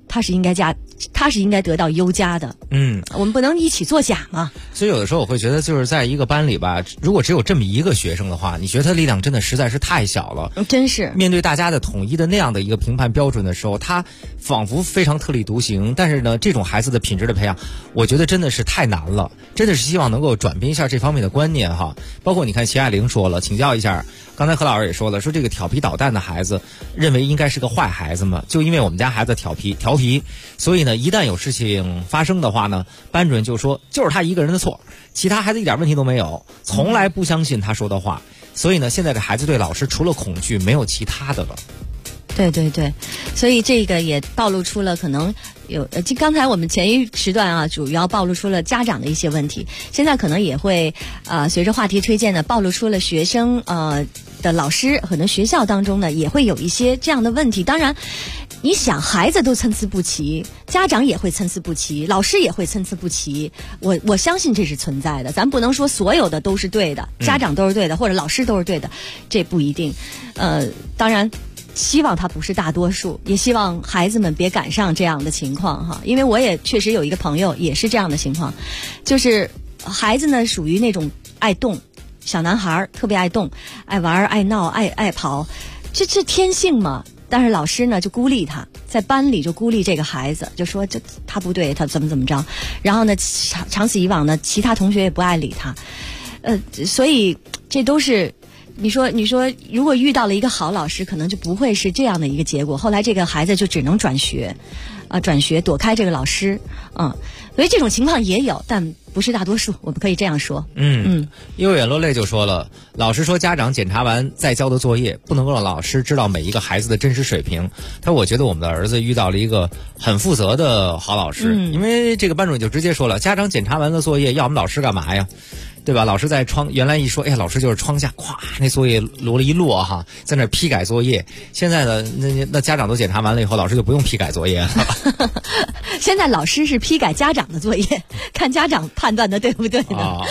他是应该得到优加的。我们不能一起作假嘛。 所以有的时候我会觉得，就是在一个班里吧，如果只有这么一个学生的话，你觉得他力量真的实在是太小了。 真是面对大家的统一的那样的一个评判标准的时候，他仿佛非常特立独行。但是呢，这种孩子的品质的培养，我觉得真的是太难了。真的是希望能够转变一下这方面的观念哈。包括你看，齐爱玲说了，请教一下。刚才何老师也说了，说这个调皮捣蛋的孩子，认为应该是个坏孩子嘛？就因为我们家孩子调皮，所以呢，一旦有事情发生的话呢，班主任就说就是他一个人的错，其他孩子一点问题都没有，从来不相信他说的话。所以呢，现在的孩子对老师除了恐惧，没有其他的了。 对对对，所以这个也暴露出了可能有刚才我们前一时段啊，主要暴露出了家长的一些问题，现在可能也会随着话题推荐呢，暴露出了学生的老师，可能学校当中呢也会有一些这样的问题。当然你想，孩子都参差不齐，家长也会参差不齐，老师也会参差不齐，我相信这是存在的。咱不能说所有的都是对的，家长都是对的，或者老师都是对的，这不一定。当然希望他不是大多数，也希望孩子们别赶上这样的情况哈。因为我也确实有一个朋友也是这样的情况，就是孩子呢属于那种爱动小男孩，特别爱动，爱玩爱闹爱跑，这天性嘛。但是老师呢就孤立他，在班里就孤立这个孩子，就说这他不对，他怎么着，然后呢长此以往呢，其他同学也不爱理他，所以这都是你说如果遇到了一个好老师，可能就不会是这样的一个结果。后来这个孩子就只能转学躲开这个老师，所以这种情况也有，但不是大多数，我们可以这样说。 幼远落泪就说了，老师说家长检查完再交的作业，不能够让老师知道每一个孩子的真实水平。他说我觉得我们的儿子遇到了一个很负责的好老师，因为这个班主任就直接说了，家长检查完了作业，要我们老师干嘛呀？对吧？老师在原来一说，哎呀，老师就是窗下咵那作业摞了一摞哈，在那批改作业。现在呢，那家长都检查完了以后，老师就不用批改作业了。 现在老师是批改家长的作业，看家长判断的对不对呢？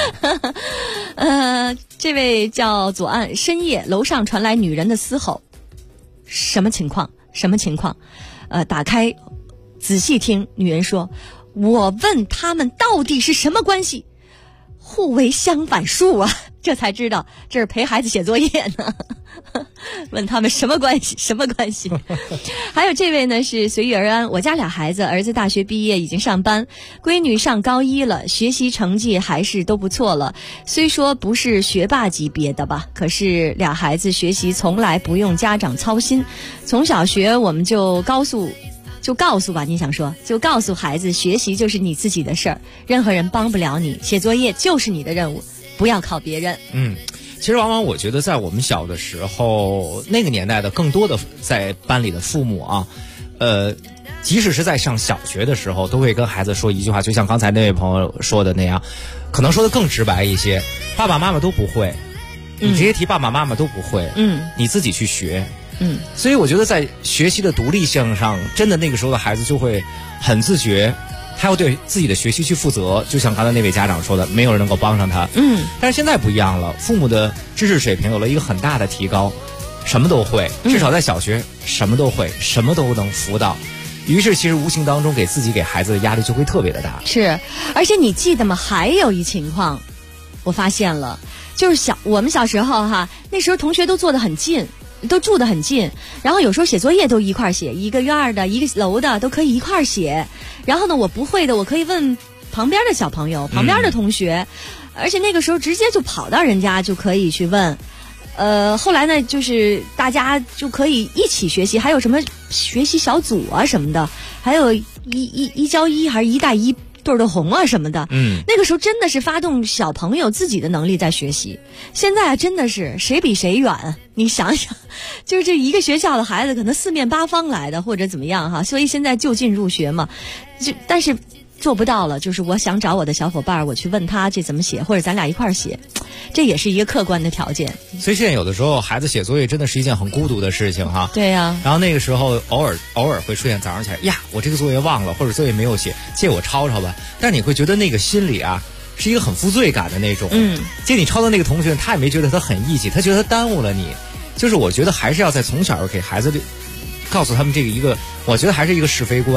这位叫左岸，深夜楼上传来女人的嘶吼，什么情况？打开仔细听，女人说：“我问他们到底是什么关系？互为相反数啊！”这才知道这是陪孩子写作业呢。问他们什么关系？还有这位呢是随遇而安，我家俩孩子，儿子大学毕业已经上班，闺女上高一了，学习成绩还是都不错了，虽说不是学霸级别的吧，可是俩孩子学习从来不用家长操心，从小学我们就告诉吧，你想说就告诉孩子，学习就是你自己的事儿，任何人帮不了你，写作业就是你的任务，不要靠别人。 其实往往我觉得在我们小的时候，那个年代的更多的在班里的父母啊，即使是在上小学的时候，都会跟孩子说一句话，就像刚才那位朋友说的那样，可能说的更直白一些，爸爸妈妈都不会，你直接提爸爸妈妈都不会，你自己去学。所以我觉得在学习的独立性上，真的那个时候的孩子就会很自觉，他要对自己的学习去负责，就像刚才那位家长说的，没有人能够帮上他。但是现在不一样了，父母的知识水平有了一个很大的提高，什么都会，至少在小学什么都会，什么都能辅导。于是其实无形当中给自己给孩子的压力就会特别的大。 是，而且你记得吗？还有一情况我发现了，就是我们小时候哈，那时候同学都坐得很近，都住得很近，然后有时候写作业都一块写，一个院的一个楼的都可以一块写。然后呢，我不会的我可以问旁边的小朋友，旁边的同学，而且那个时候直接就跑到人家就可以去问。后来呢，就是大家就可以一起学习，还有什么学习小组啊什么的，还有一教一还是一带一对的红啊什么的。那个时候真的是发动小朋友自己的能力在学习。现在真的是谁比谁远，你想想，就是这一个学校的孩子可能四面八方来的或者怎么样哈，所以现在就近入学嘛，但是做不到了，就是我想找我的小伙伴，我去问他这怎么写，或者咱俩一块儿写，这也是一个客观的条件。 所以现在有的时候孩子写作业真的是一件很孤独的事情哈。 对呀。 然后那个时候偶尔会出现早上起来呀，我这个作业忘了，或者作业没有写，借我抄抄吧。但你会觉得那个心里啊是一个很负罪感的那种。借你抄的那个同学，他也没觉得他很义气，他觉得他耽误了你。就是我觉得还是要在从小给孩子告诉他们这个一个，我觉得还是一个是非观。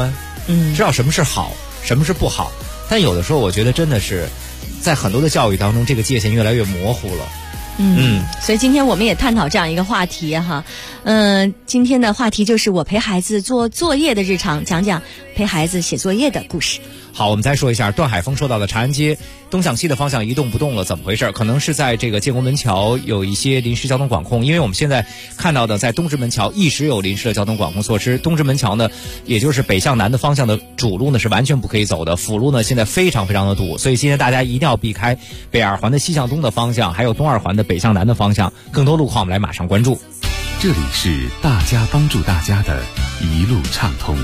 知道什么是好，什么是不好。但有的时候我觉得真的是在很多的教育当中，这个界限越来越模糊了。 所以今天我们也探讨这样一个话题哈。今天的话题就是我陪孩子做作业的日常，讲讲陪孩子写作业的故事。 好，我们再说一下段海峰说到的长安街东向西的方向一动不动了，怎么回事？可能是在这个建国门桥有一些临时交通管控，因为我们现在看到的在东直门桥一直有临时的交通管控措施。东直门桥呢，也就是北向南的方向的主路呢是完全不可以走的，辅路呢现在非常非常的堵，所以今天大家一定要避开北二环的西向东的方向，还有东二环的北向南的方向。更多路况我们来马上关注。 这里是大家帮助大家的一路畅通。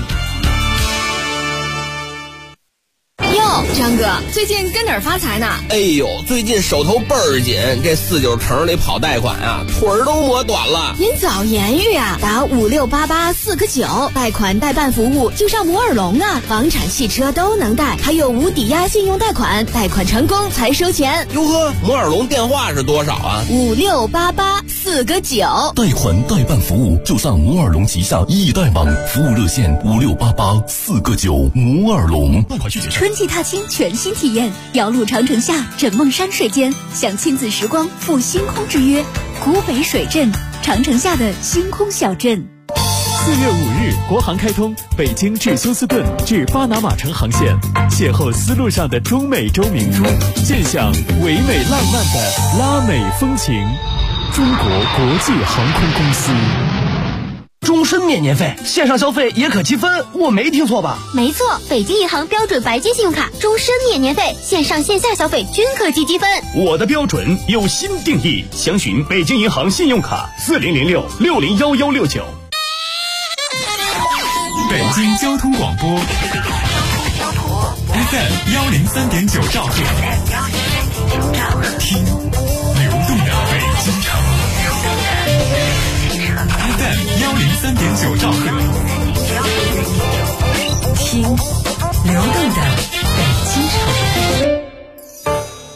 张哥，最近跟哪儿发财呢？ 哎呦，最近手头倍儿紧，这49城里跑贷款啊，腿儿都磨短了。 您早言语啊，打56884个9，贷款代办服务就上摩尔龙啊，房产、汽车都能贷，还有无抵押信用贷款，贷款成功才收钱。 哟呵，摩尔龙电话是多少啊 ？56884个9， 贷款代办服务就上摩尔龙旗下易贷网，服务热线56884个9，摩尔龙。贷款续结春季踏青全新体验，遥路长城下，枕梦山水间，享亲子时光，赴星空之约。古北水镇，长城下的星空小镇。 4月5日，国航开通北京至休斯顿至巴拿马城航线，邂逅丝路上的中美洲明珠，见享唯美浪漫的拉美风情。中国国际航空公司。 终身免年费，线上消费也可积分，我没听错吧？ 没错，北京银行标准白金信用卡终身免年费，线上线下消费均可积积分。 我的标准有新定义，详询北京银行信用卡4006601169。 北京交通广播 FM 103.9兆赫，听流动的北京城。FM 103.9兆赫， 听流动的北京城。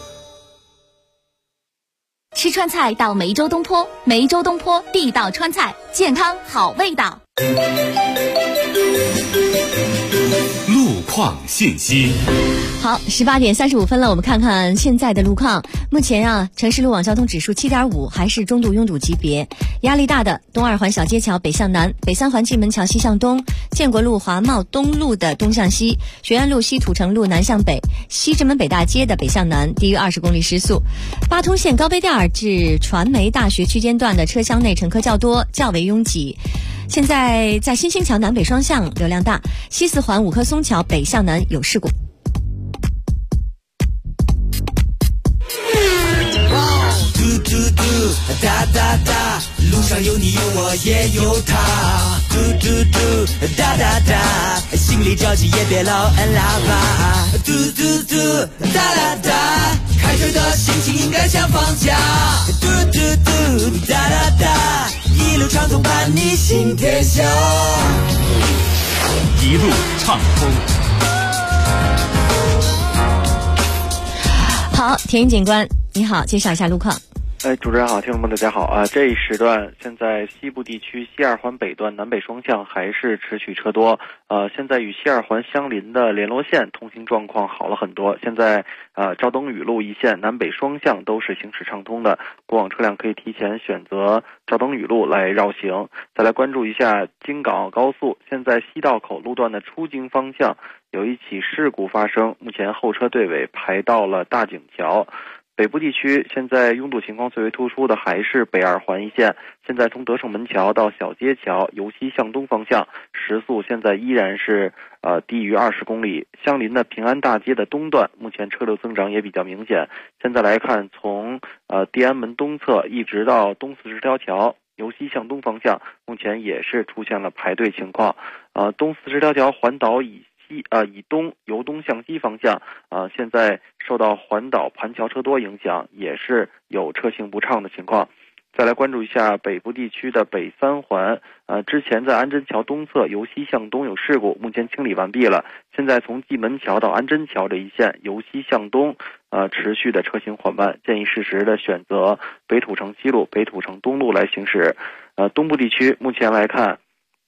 吃川菜到梅州东坡，梅州东坡地道川菜，健康好味道。 路况信息。 好，18点35分了，我们看看现在的路况。目前啊，城市路网交通指数7.5，还是中度拥堵级别。压力大的东二环小街桥北向南，北三环蓟门桥西向东，建国路华贸东路的东向西，学院路西土城路南向北，西直门北大街的北向南，低于20公里时速。八通线高碑店至传媒大学区间段的车厢内乘客较多，较为拥挤。现在在新兴桥南北双向流量大，西四环五棵松桥北向南有事故。 哒哒哒，路上有你有我也有他，嘟嘟嘟，哒哒哒，心里着急也别老按喇叭，嘟嘟嘟，哒哒哒，开车的心情应该像放假，嘟嘟嘟，哒哒哒，一路畅通伴你行天下， 一路畅通。 好，田警官你好，介绍一下路况。 主持人好，听众们大家好啊！这一时段现在西部地区西二环北段南北双向还是持续车多，现在与西二环相邻的联络线通行状况好了很多。现在赵登禹路一线南北双向都是行驶畅通的，过往车辆可以提前选择赵登禹路来绕行。再来关注一下京港澳高速，现在西道口路段的出京方向有一起事故发生，目前后车队尾排到了大井桥。北部地区现在拥堵情况最为突出的还是北二环一线，现在从德胜门桥到小街桥由西向东方向时速现在依然是低于20公里。相邻的平安大街的东段目前车流增长也比较明显。现在来看，从地安门东侧一直到东四十条桥由西向东方向目前也是出现了排队情况。东四十条桥环岛以东由东向西方向现在受到环岛盘桥车多影响，也是有车行不畅的情况。再来关注一下北部地区的北三环，之前在安贞桥东侧由西向东有事故，目前清理完毕了。现在从蓟门桥到安贞桥这一线由西向东持续的车行缓慢，建议适时的选择北土城西路、北土城东路来行驶。东部地区目前来看，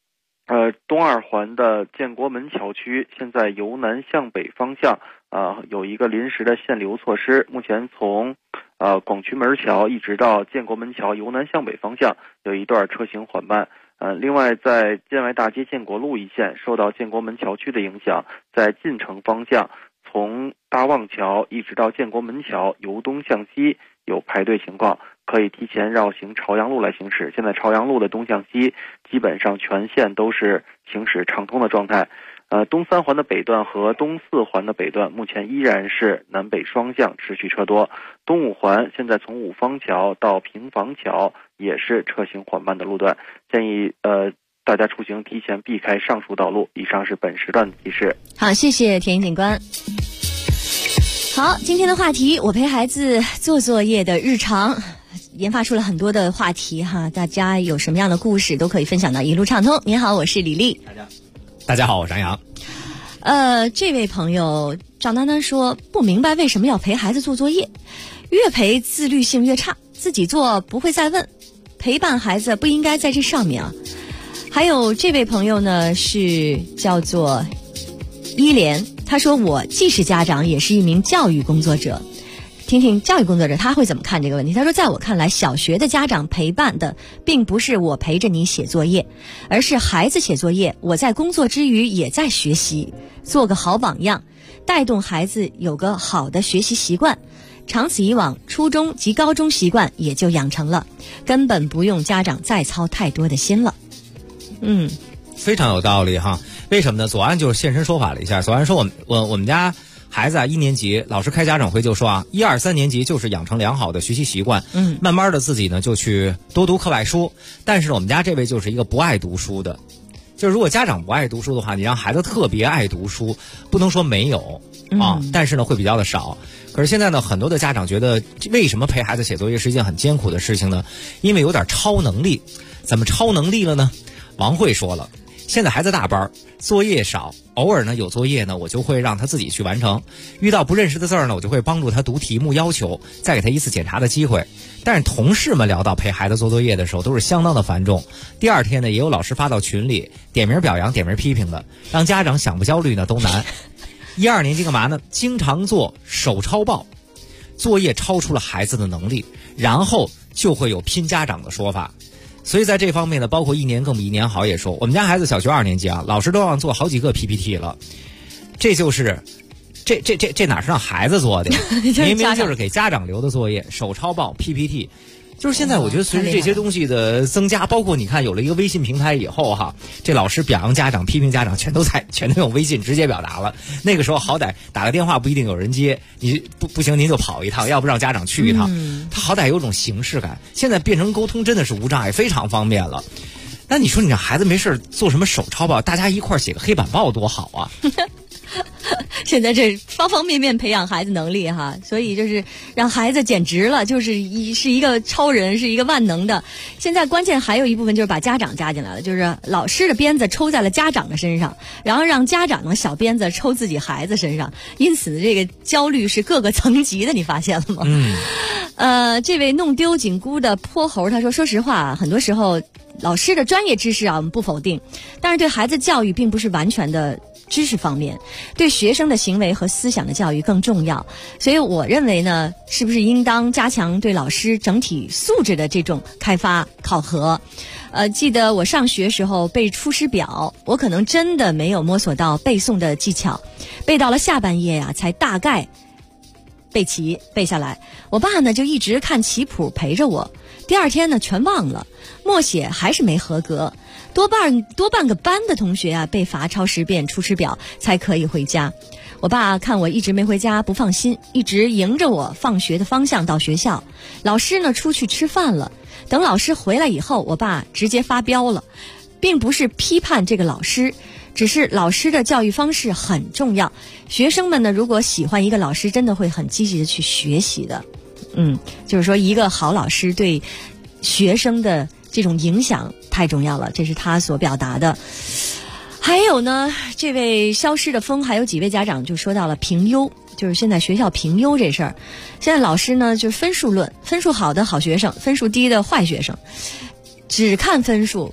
东二环的建国门桥区现在由南向北方向有一个临时的限流措施，目前从广渠门桥一直到建国门桥由南向北方向有一段车行缓慢。另外在建外大街建国路一线受到建国门桥区的影响，在进城方向从大望桥一直到建国门桥由东向西有排队情况，可以提前绕行朝阳路来行驶。现在朝阳路的东向西基本上全线都是行驶畅通的状态。东三环的北段和东四环的北段目前依然是南北双向持续车多。东五环现在从五方桥到平房桥也是车行缓慢的路段，建议大家出行提前避开上述道路。以上是本时段的提示。 好，谢谢田警官。好，今天的话题，我陪孩子做作业的日常，研发出了很多的话题哈，大家有什么样的故事都可以分享到一路畅通。你好，我是李丽。 大家好，我是张扬。 这位朋友张丹丹说，不明白为什么要陪孩子做作业，越陪自律性越差，自己做不会再问，陪伴孩子不应该在这上面啊。还有这位朋友呢是叫做依莲，他说我既是家长也是一名教育工作者，听听教育工作者他会怎么看这个问题。他说在我看来，小学的家长陪伴的并不是我陪着你写作业，而是孩子写作业，我在工作之余也在学习，做个好榜样，带动孩子有个好的学习习惯，长此以往，初中及高中习惯也就养成了，根本不用家长再操太多的心了。 非常有道理哈。为什么呢？左岸就是现身说法了一下。左岸说我们家孩子1年级，老师开家长会就说1、2、3年级就是养成良好的学习习惯，慢慢的自己呢就去多读课外书。但是我们家这位就是一个不爱读书的，就是如果家长不爱读书的话，你让孩子特别爱读书，不能说没有但是呢会比较的少。可是现在呢，很多的家长觉得，为什么陪孩子写作业是一件很艰苦的事情呢？因为有点超能力。怎么超能力了呢？王慧说了，现在孩子大班，作业少，偶尔呢有作业呢，我就会让他自己去完成。遇到不认识的字呢，我就会帮助他读题目要求，再给他一次检查的机会。但是同事们聊到陪孩子做作业的时候，都是相当的繁重。第二天呢，也有老师发到群里，点名表扬、点名批评的，让家长想不焦虑呢都难。1、2年级干嘛呢？经常做手抄报，作业超出了孩子的能力，然后就会有拼家长的说法。所以在这方面呢，包括1年更比1年好也说，我们家孩子小学2年级老师都让做好几个 PPT 了，这就是这哪是让孩子做的明明就是给家长留的作业，手抄报 PPT。就是现在我觉得随着这些东西的增加，包括你看有了一个微信平台以后这老师表扬家长、批评家长全都用微信直接表达了。那个时候好歹打个电话不一定有人接，你不行您就跑一趟，要不让家长去一趟，他好歹有种形式感。现在变成沟通真的是无障碍，非常方便了。那你说你让孩子没事做什么手抄报，大家一块写个黑板报多好啊。 现在这方方面面培养孩子能力所以就是让孩子简直了，就是是一个超人，是一个万能的。现在关键还有一部分就是把家长加进来了，就是老师的鞭子抽在了家长的身上，然后让家长的小鞭子抽自己孩子身上，因此这个焦虑是各个层级的，你发现了吗？这位弄丢紧箍的泼猴他说，说实话很多时候老师的专业知识我们不否定，但是对孩子教育并不是完全的知识方面，对学生的行为和思想的教育更重要。所以我认为呢，是不是应当加强对老师整体素质的这种开发考核。记得我上学时候背出师表，我可能真的没有摸索到背诵的技巧，背到了下半夜才大概背下来。我爸呢就一直看棋谱陪着我，第二天呢全忘了，默写还是没合格。多半个班的同学被罚抄10遍出师表才可以回家。我爸看我一直没回家不放心，一直迎着我放学的方向到学校。老师呢出去吃饭了，等老师回来以后，我爸直接发飙了，并不是批判这个老师，只是老师的教育方式很重要。学生们呢，如果喜欢一个老师，真的会很积极的去学习的。就是说一个好老师对学生的这种影响太重要了，这是他所表达的。还有呢，这位消失的风还有几位家长就说到了评优，就是现在学校评优这事儿。现在老师呢就是分数论，分数好的好学生，分数低的坏学生，只看分数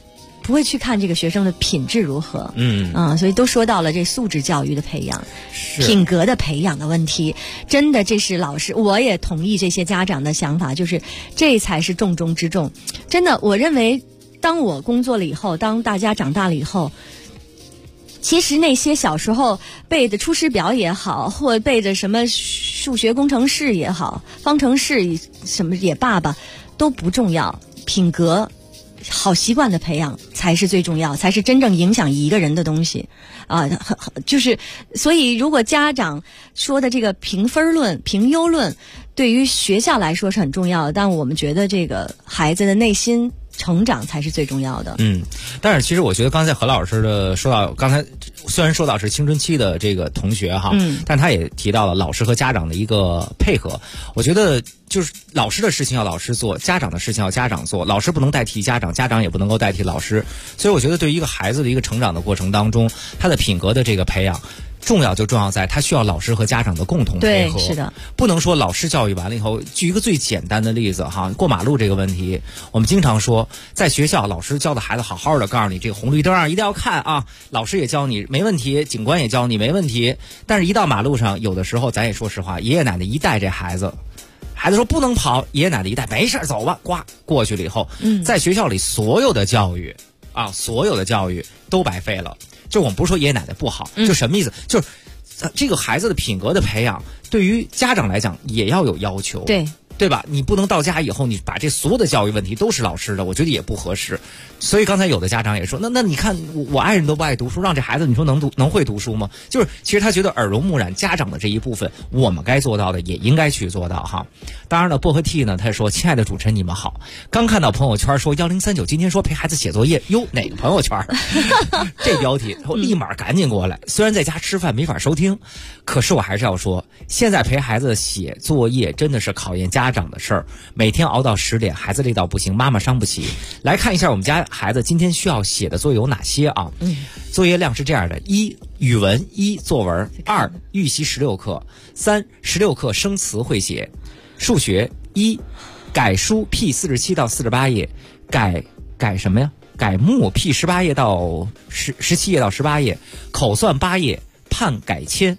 不会去看这个学生的品质如何。所以都说到了这素质教育的培养、品格的培养的问题。真的，这是老师，我也同意这些家长的想法，就是这才是重中之重。真的，我认为当我工作了以后，当大家长大了以后，其实那些小时候背的《出师表》也好，或背的什么数学工程式也好，方程式什么也罢吧，都不重要。品格、好习惯的培养才是最重要，才是真正影响一个人的东西啊！就是所以，如果家长说的这个评分论、评优论，对于学校来说是很重要的，但我们觉得这个孩子的内心成长才是最重要的。 但是其实我觉得刚才何老师的说到，刚才虽然说到是青春期的这个同学哈，但他也提到了老师和家长的一个配合。我觉得就是老师的事情要老师做，家长的事情要家长做，老师不能代替家长，家长也不能够代替老师。所以我觉得对于一个孩子的一个成长的过程当中，他的品格的这个培养，重要就重要在他需要老师和家长的共同配合。 对，是的， 不能说老师教育完了以后，举一个最简单的例子哈，过马路这个问题，我们经常说，在学校老师教的孩子好好的，告诉你这个红绿灯一定要看啊，老师也教你没问题，警官也教你没问题，但是一到马路上，有的时候咱也说实话，爷爷奶奶一带这孩子说不能跑，爷爷奶奶一带没事走吧，呱过去了以后，在学校里所有的教育都白费了。就我们不是说爷爷奶奶不好，就什么意思？就是这个孩子的品格的培养，对于家长来讲也要有要求，对吧？你不能到家以后，你把这所有的教育问题都是老师的，我觉得也不合适。所以刚才有的家长也说，那你看我爱人都不爱读书，让这孩子你说能会读书吗？就是其实他觉得耳濡目染，家长的这一部分我们该做到的也应该去做到哈。当然了，薄荷 T 呢他说，亲爱的主持人你们好，刚看到朋友圈说1039今天说陪孩子写作业，哟哪个朋友圈这标题我立马赶紧过来。虽然在家吃饭没法收听，可是我还是要说，现在陪孩子写作业真的是考验家长的事儿，每天熬到10点，孩子累到不行，妈妈伤不起。来看一下我们家孩子今天需要写的作业有哪些啊？作业量是这样的：1语文1作文，2预习16课，3 16课生词会写，数学1改书 P47 到48页，改什么呀？改目 P18页到17页到18页，口算8页，判改签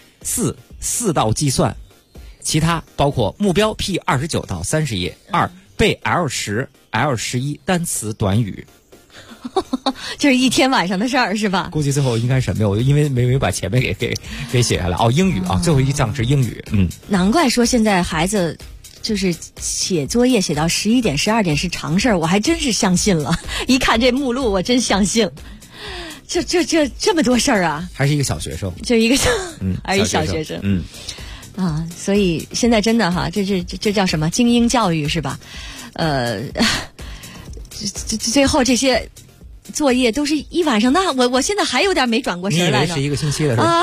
，4道计算，其他包括目标 P29到30页，2背 L10、L11 单词短语。 就是一天晚上的事儿是吧？ 估计最后应该是什么呀？我因为没把前面给写下来。英语啊，最后一项是英语。 难怪说现在孩子就是写作业写到11点、12点是常事儿，我还真是相信了。一看这目录，我真相信。这么多事儿啊！ 还是一个小学生， 就一个还是一小学生。所以现在真的哈，这叫什么精英教育是吧？最后这些作业都是一晚上的，我现在还有点没转过神来呢。 你以为是一个星期的是吧？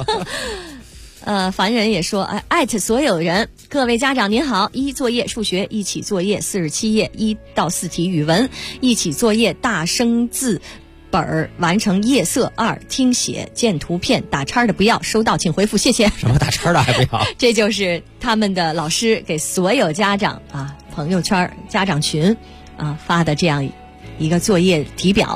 凡人也说，艾特所有人，各位家长您好。1作业数学一起作业47页1到4题语文一起作业大生字本完成页色，2听写见图片，打叉的不要，收到请回复谢谢。 什么打叉的还不要？ 这就是他们的老师给所有家长朋友圈家长群发的这样一个作业题表。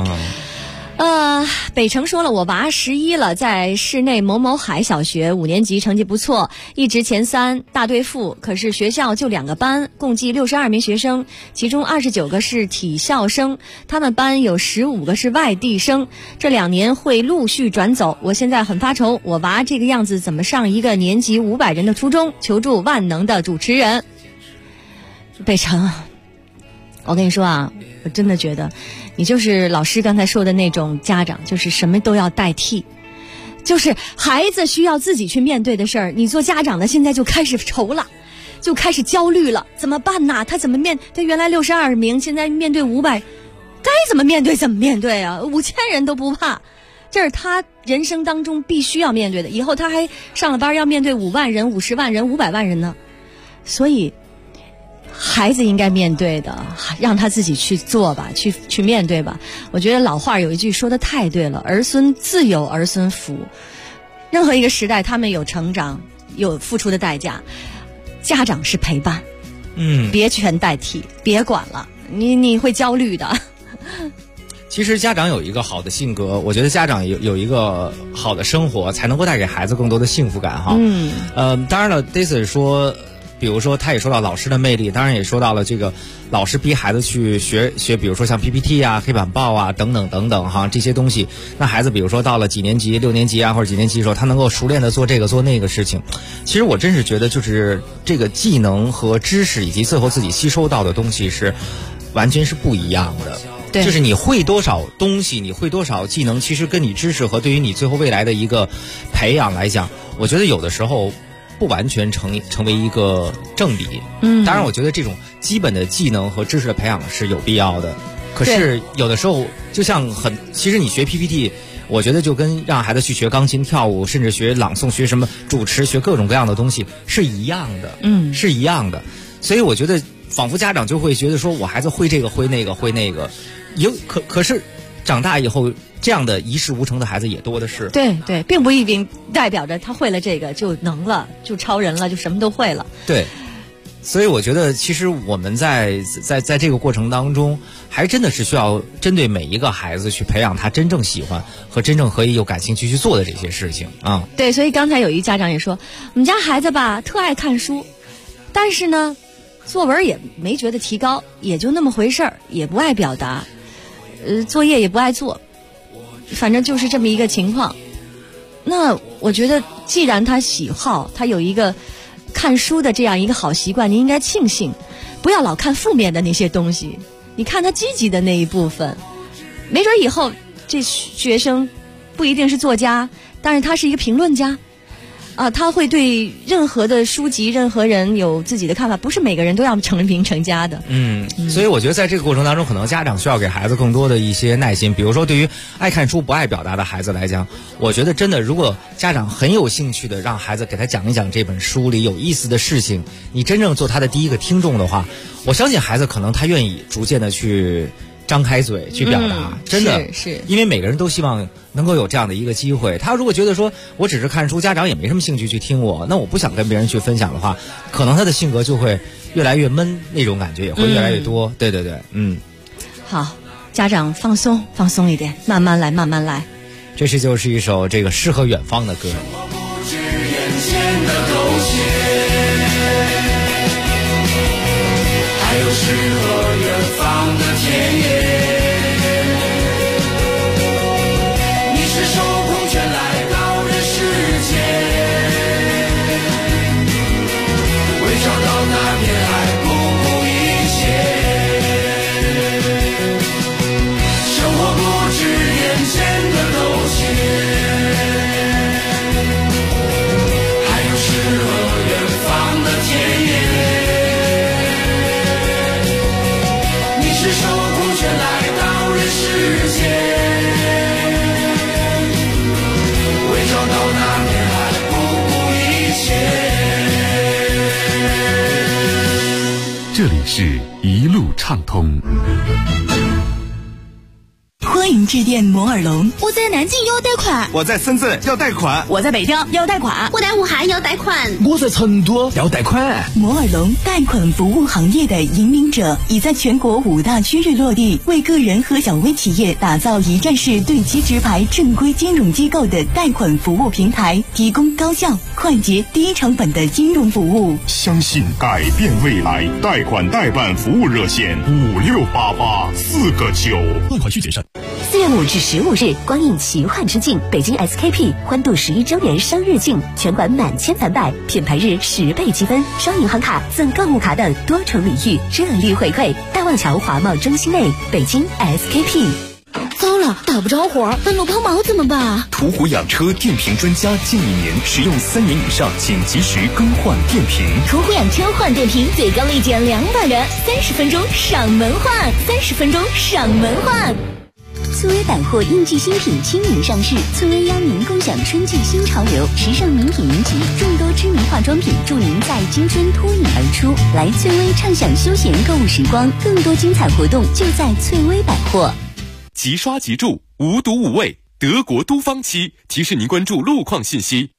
北城说了，我娃11了，在市内某某海小学5年级，成绩不错，一直前3，大队副。可是学校就2个班，共计62名学生，其中29个是体校生，他们班有15个是外地生，这2年会陆续转走。我现在很发愁，我娃这个样子怎么上一个年级500人的初中？求助万能的主持人。北城，我跟你说啊，我真的觉得你就是老师刚才说的那种家长，就是什么都要代替，就是孩子需要自己去面对的事儿，你做家长的现在就开始愁了，就开始焦虑了，怎么办呢？他原来62名，现在面对500，该怎么面对怎么面对啊？5000人都不怕，这是他人生当中必须要面对的，以后他还上了班要面对5万人、50万人、500万人呢，所以孩子应该面对的，让他自己去做吧，去面对吧。我觉得老话有一句说的太对了，儿孙自有儿孙福。任何一个时代，他们有成长，有付出的代价，家长是陪伴，别全代替，别管了，你会焦虑的。 其实家长有一个好的性格，我觉得家长有一个好的生活，才能够带给孩子更多的幸福感哈。当然了 ，Daisy 说，比如说他也说到老师的魅力，当然也说到了这个老师逼孩子去学，比如说像 PPT 啊、黑板报啊等等等等哈这些东西。那孩子比如说到了几年级、6年级啊或者几年级的时候，他能够熟练的做这个做那个事情。其实我真是觉得，就是这个技能和知识以及最后自己吸收到的东西是完全是不一样的。 对， 就是你会多少东西，你会多少技能，其实跟你知识和对于你最后未来的一个培养来讲，我觉得有的时候不完全成为一个正比。当然我觉得这种基本的技能和知识的培养是有必要的。可是有的时候就像其实你学 PPT， 我觉得就跟让孩子去学钢琴、跳舞，甚至学朗诵、学什么主持、学各种各样的东西是一样的。是一样的。所以我觉得仿佛家长就会觉得说，我孩子会这个会那个会那个，可是长大以后这样的一事无成的孩子也多的是。 对对，并不一定代表着他会了这个就能了，就超人了，就什么都会了。 对，所以我觉得其实我们在这个过程当中，还真的是需要针对每一个孩子去培养他真正喜欢和真正可以有感兴趣去做的这些事情啊。 对，所以刚才有一家长也说，我们家孩子吧特爱看书，但是呢作文也没觉得提高，也就那么回事儿，也不爱表达，作业也不爱做，反正就是这么一个情况。那我觉得既然他喜好，他有一个看书的这样一个好习惯，你应该庆幸，不要老看负面的那些东西，你看他积极的那一部分，没准以后这学生不一定是作家，但是他是一个评论家啊，他会对任何的书籍、任何人有自己的看法，不是每个人都要成名成家的。 所以我觉得在这个过程当中，可能家长需要给孩子更多的一些耐心。比如说，对于爱看书不爱表达的孩子来讲，我觉得真的，如果家长很有兴趣的让孩子给他讲一讲这本书里有意思的事情，你真正做他的第一个听众的话，我相信孩子可能他愿意逐渐的去张开嘴去表达，真的是因为每个人都希望能够有这样的一个机会。他如果觉得说我只是看书，家长也没什么兴趣去听我，那我不想跟别人去分享的话，可能他的性格就会越来越闷，那种感觉也会越来越多。对对对， 好，家长放松一点，慢慢来慢慢来。 这就是一首这个诗和远方的歌。 还有诗和远方的田野，你是手空拳来到人世间，为找到那片海不顾一切，生活不止眼前的苟且，还有诗和远方的田野，是手空拳来到人世间，为找到那片海不顾一切。 这里是一路畅通。 欢迎致电摩尔龙。 我在南京要贷款， 我在深圳要贷款， 我在北京要贷款， 我在武汉要贷款， 我在成都要贷款。 摩尔龙贷款服务行业的引领者，已在全国5大区域落地，为个人和小微企业打造一站式对接直排正规金融机构的贷款服务平台，提供高效、快捷、低成本的金融服务。 相信改变未来，贷款代办服务热线5688 4个9， 贷款需谨慎。 4月5至15日，光影奇幻之境北京 SKP 欢度11周年生日庆，全馆满千返百，品牌日10倍积分，刷银行卡赠购物卡等多重礼遇，热力回馈。大望桥华贸中心内，北京 SKP。 糟了，打不着火，半路抛锚怎么办？ 途虎养车电瓶专家建议您使用3年以上，请及时更换电瓶。 途虎养车换电瓶最高立减200元，30分钟上门换，30分钟上门换。 翠微百货应季新品亲临上市，翠微邀您共享春季新潮流，时尚名品云集，众多知名化妆品助您在青春脱颖而出。来翠微畅享休闲购物时光，更多精彩活动就在翠微百货。 即刷即住，无毒无味，德国都方漆提示您关注路况信息。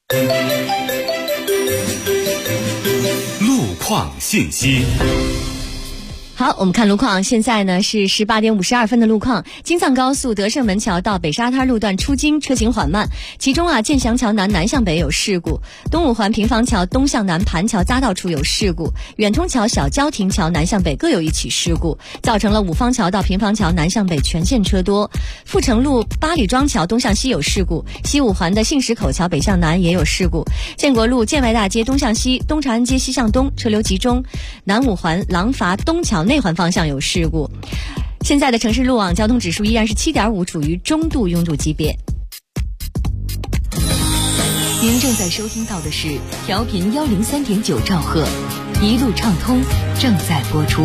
路况信息。 好，我们看路况，现在呢是18点52分的路况。京藏高速德胜门桥到北沙滩路段出京车行缓慢，其中建祥桥南南向北有事故，东五环平房桥东向南盘桥匝道处有事故，远通桥小交亭桥南向北各有一起事故，造成了五方桥到平房桥南向北全线车多。阜成路八里庄桥东向西有事故，西五环的信石口桥北向南也有事故，建国路建外大街东向西，东长安街西向东车流集中，南五环廊坊东桥内环方向有事故。现在的城市路网交通指数依然是7.5，处于中度拥堵级别。 您正在收听到的是调频103.9兆赫，一路畅通正在播出。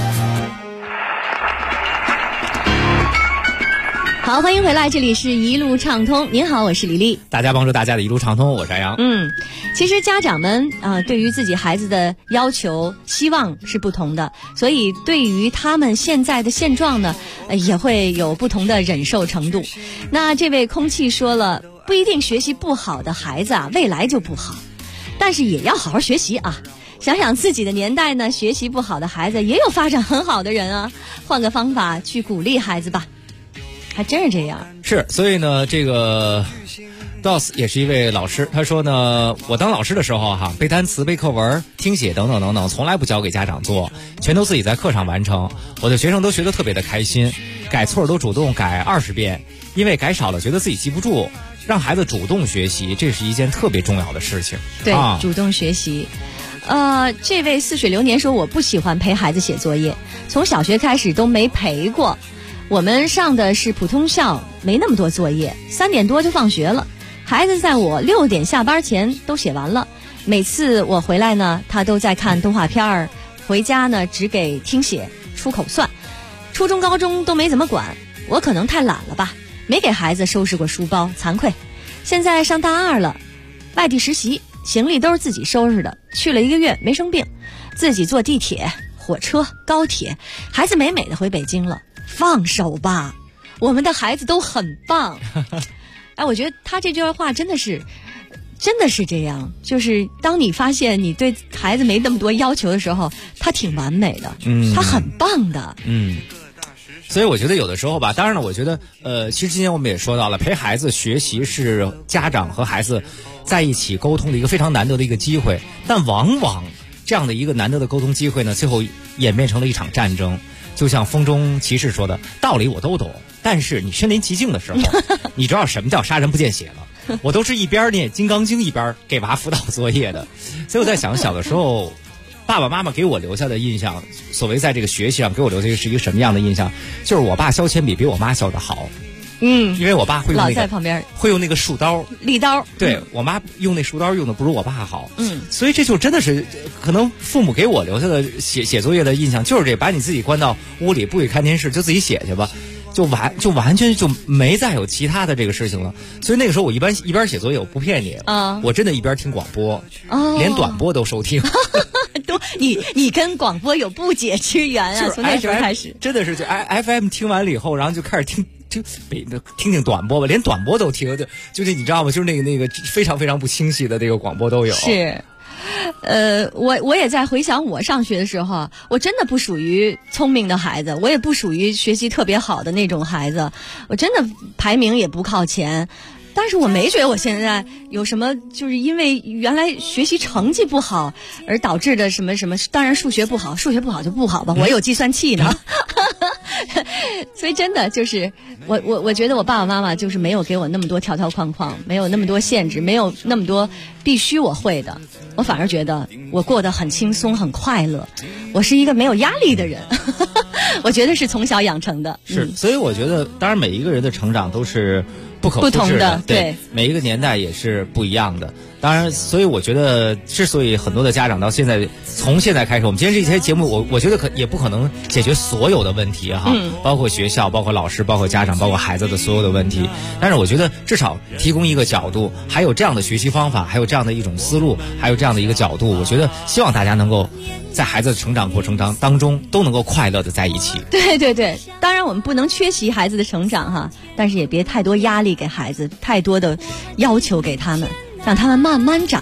好，欢迎回来，这里是一路畅通。您好，我是李丽。 大家帮助大家的一路畅通，我是安阳。 其实家长们对于自己孩子的要求、希望是不同的，所以对于他们现在的现状呢，也会有不同的忍受程度。那这位空气说了，不一定学习不好的孩子未来就不好，但是也要好好学习啊。想想自己的年代呢，学习不好的孩子也有发展很好的人啊，换个方法去鼓励孩子吧。还真是这样。 是，所以呢，这个 DOS 也是一位老师，他说呢，我当老师的时候背单词、背课文、听写等等等等，从来不交给家长做，全都自己在课上完成。我的学生都学得特别的开心，改错都主动改20遍，因为改少了觉得自己记不住。让孩子主动学习，这是一件特别重要的事情。 对，主动学习。这位似水流年说，我不喜欢陪孩子写作业，从小学开始都没陪过。我们上的是普通校，没那么多作业，3点多就放学了。孩子在我6点下班前都写完了。每次我回来呢，他都在看动画片儿，回家呢只给听写、出口算。初中、高中都没怎么管，我可能太懒了吧，没给孩子收拾过书包，惭愧。现在上大2了，外地实习，行李都是自己收拾的，去了1个月没生病，自己坐地铁、火车、高铁，孩子美美的回北京了。放手吧，我们的孩子都很棒。我觉得他这句话真的是这样，就是当你发现你对孩子没那么多要求的时候，他挺完美的，他很棒的。 所以我觉得有的时候吧，当然了，我觉得其实今天我们也说到了，陪孩子学习是家长和孩子在一起沟通的一个非常难得的一个机会，但往往这样的一个难得的沟通机会呢，最后演变成了一场战争。就像风中骑士说的，道理我都懂，但是你身临其境的时候，你知道什么叫杀人不见血了。我都是一边念《金刚经》一边给娃辅导作业的，所以我在想，小的时候爸爸妈妈给我留下的印象，所谓在这个学习上给我留下的是一个什么样的印象，就是我爸削铅笔比我妈削得好。因为我爸会用老在旁边会用那个树刀、 立刀， 对，我妈用那树刀用的不如我爸好。所以这就真的是可能父母给我留下的写作业的印象就是这，把你自己关到屋里，不许看电视，就自己写去吧，就完全就没再有其他的这个事情了。所以那个时候我一边写作业，我不骗你我真的一边听广播，连短播都收听。 你跟广播有不解之缘啊！从那时候开始， 真的是就 FM 听完了以后，然后就开始听听短播吧，连短播都听，就是你知道吗？就是那个非常非常不清晰的那个广播都有。 是，我也在回想我上学的时候，我真的不属于聪明的孩子，我也不属于学习特别好的那种孩子，我真的排名也不靠前。但是我没觉得我现在有什么，就是因为原来学习成绩不好而导致的什么，当然数学不好就不好吧，我有计算器呢。所以真的就是我觉得我爸爸妈妈就是没有给我那么多条条框框，没有那么多限制，没有那么多必须我会的，我反而觉得我过得很轻松很快乐，我是一个没有压力的人。我觉得是从小养成的。 是，所以我觉得当然每一个人的成长都是不可复制的，对，每一个年代也是不一样的。当然，所以我觉得，之所以很多的家长到现在，从现在开始，我们今天这些节目，我觉得也不可能解决所有的问题哈，包括学校、包括老师、包括家长、包括孩子的所有的问题。但是我觉得至少提供一个角度，还有这样的学习方法，还有这样的一种思路，还有这样的一个角度，我觉得希望大家能够在孩子的成长过程当中都能够快乐的在一起。 对对对，当然我们不能缺席孩子的成长哈，但是也别太多压力给孩子，太多的要求给他们，让他们慢慢长大，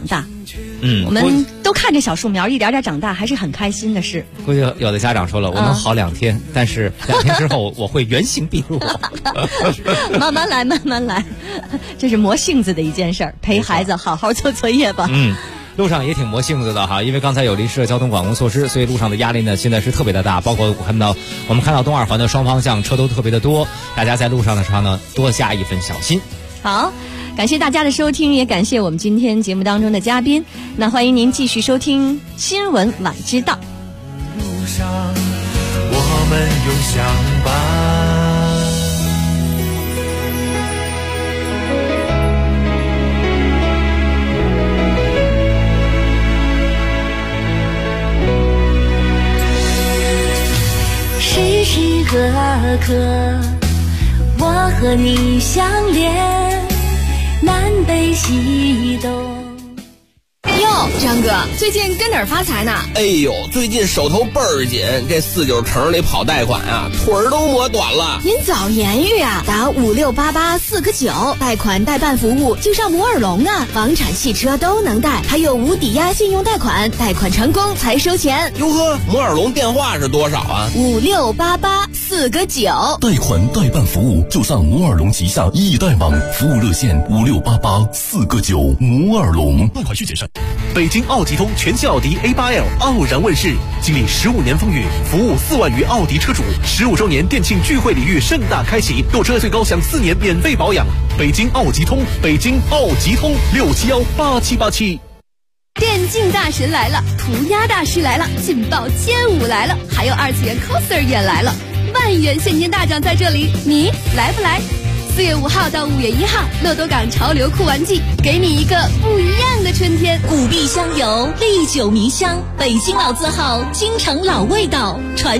我们都看着小树苗一点点长大，还是很开心的事。 估计有的家长说了，我能好2天，但是2天之后我会原形毕露。 慢慢来，慢慢来，这是磨性子的一件事儿。陪孩子好好做作业吧。 路上也挺磨性子的哈，因为刚才有临时的交通管控措施，所以路上的压力呢现在是特别的大。包括我们看到东2环的双方向车都特别的多，大家在路上的时候呢多加一份小心。 好，感谢大家的收听，也感谢我们今天节目当中的嘉宾。那欢迎您继续收听新闻晚知道。 路上我们永相伴。 时时刻刻我和你相连，南北西东。 哟，张哥，最近跟哪儿发财呢？ 哎呦，最近手头倍儿紧，这49城里跑贷款啊，腿儿都磨短了。 您早言语啊，打5688-4个9，贷款代办服务就上摩尔龙啊，房产、汽车都能贷，还有无抵押信用贷款，贷款成功才收钱。 哟呵，摩尔龙电话是多少啊 ？5688-4个9。 贷款代办服务就上摩尔龙旗下易贷网，服务热线5688-4个9，摩尔龙。 贷款需谨慎。北京奥吉通全新奥迪 A8L 傲然问世，经历15年风雨，服务4万余奥迪车主，15周年店庆聚会礼遇盛大开启，购车最高享4年免费保养。北京奥吉通，北京奥吉通6718787。 电竞大神来了，涂鸦大师来了，劲爆街舞来了，还有2次元 coser 也来了，万元现金大奖在这里，你来不来？4月5号到5月1号，乐多港潮流酷玩季，给你一个不一样的春天。 古碧香油，历久弥香，北京老字号，京城老味道，传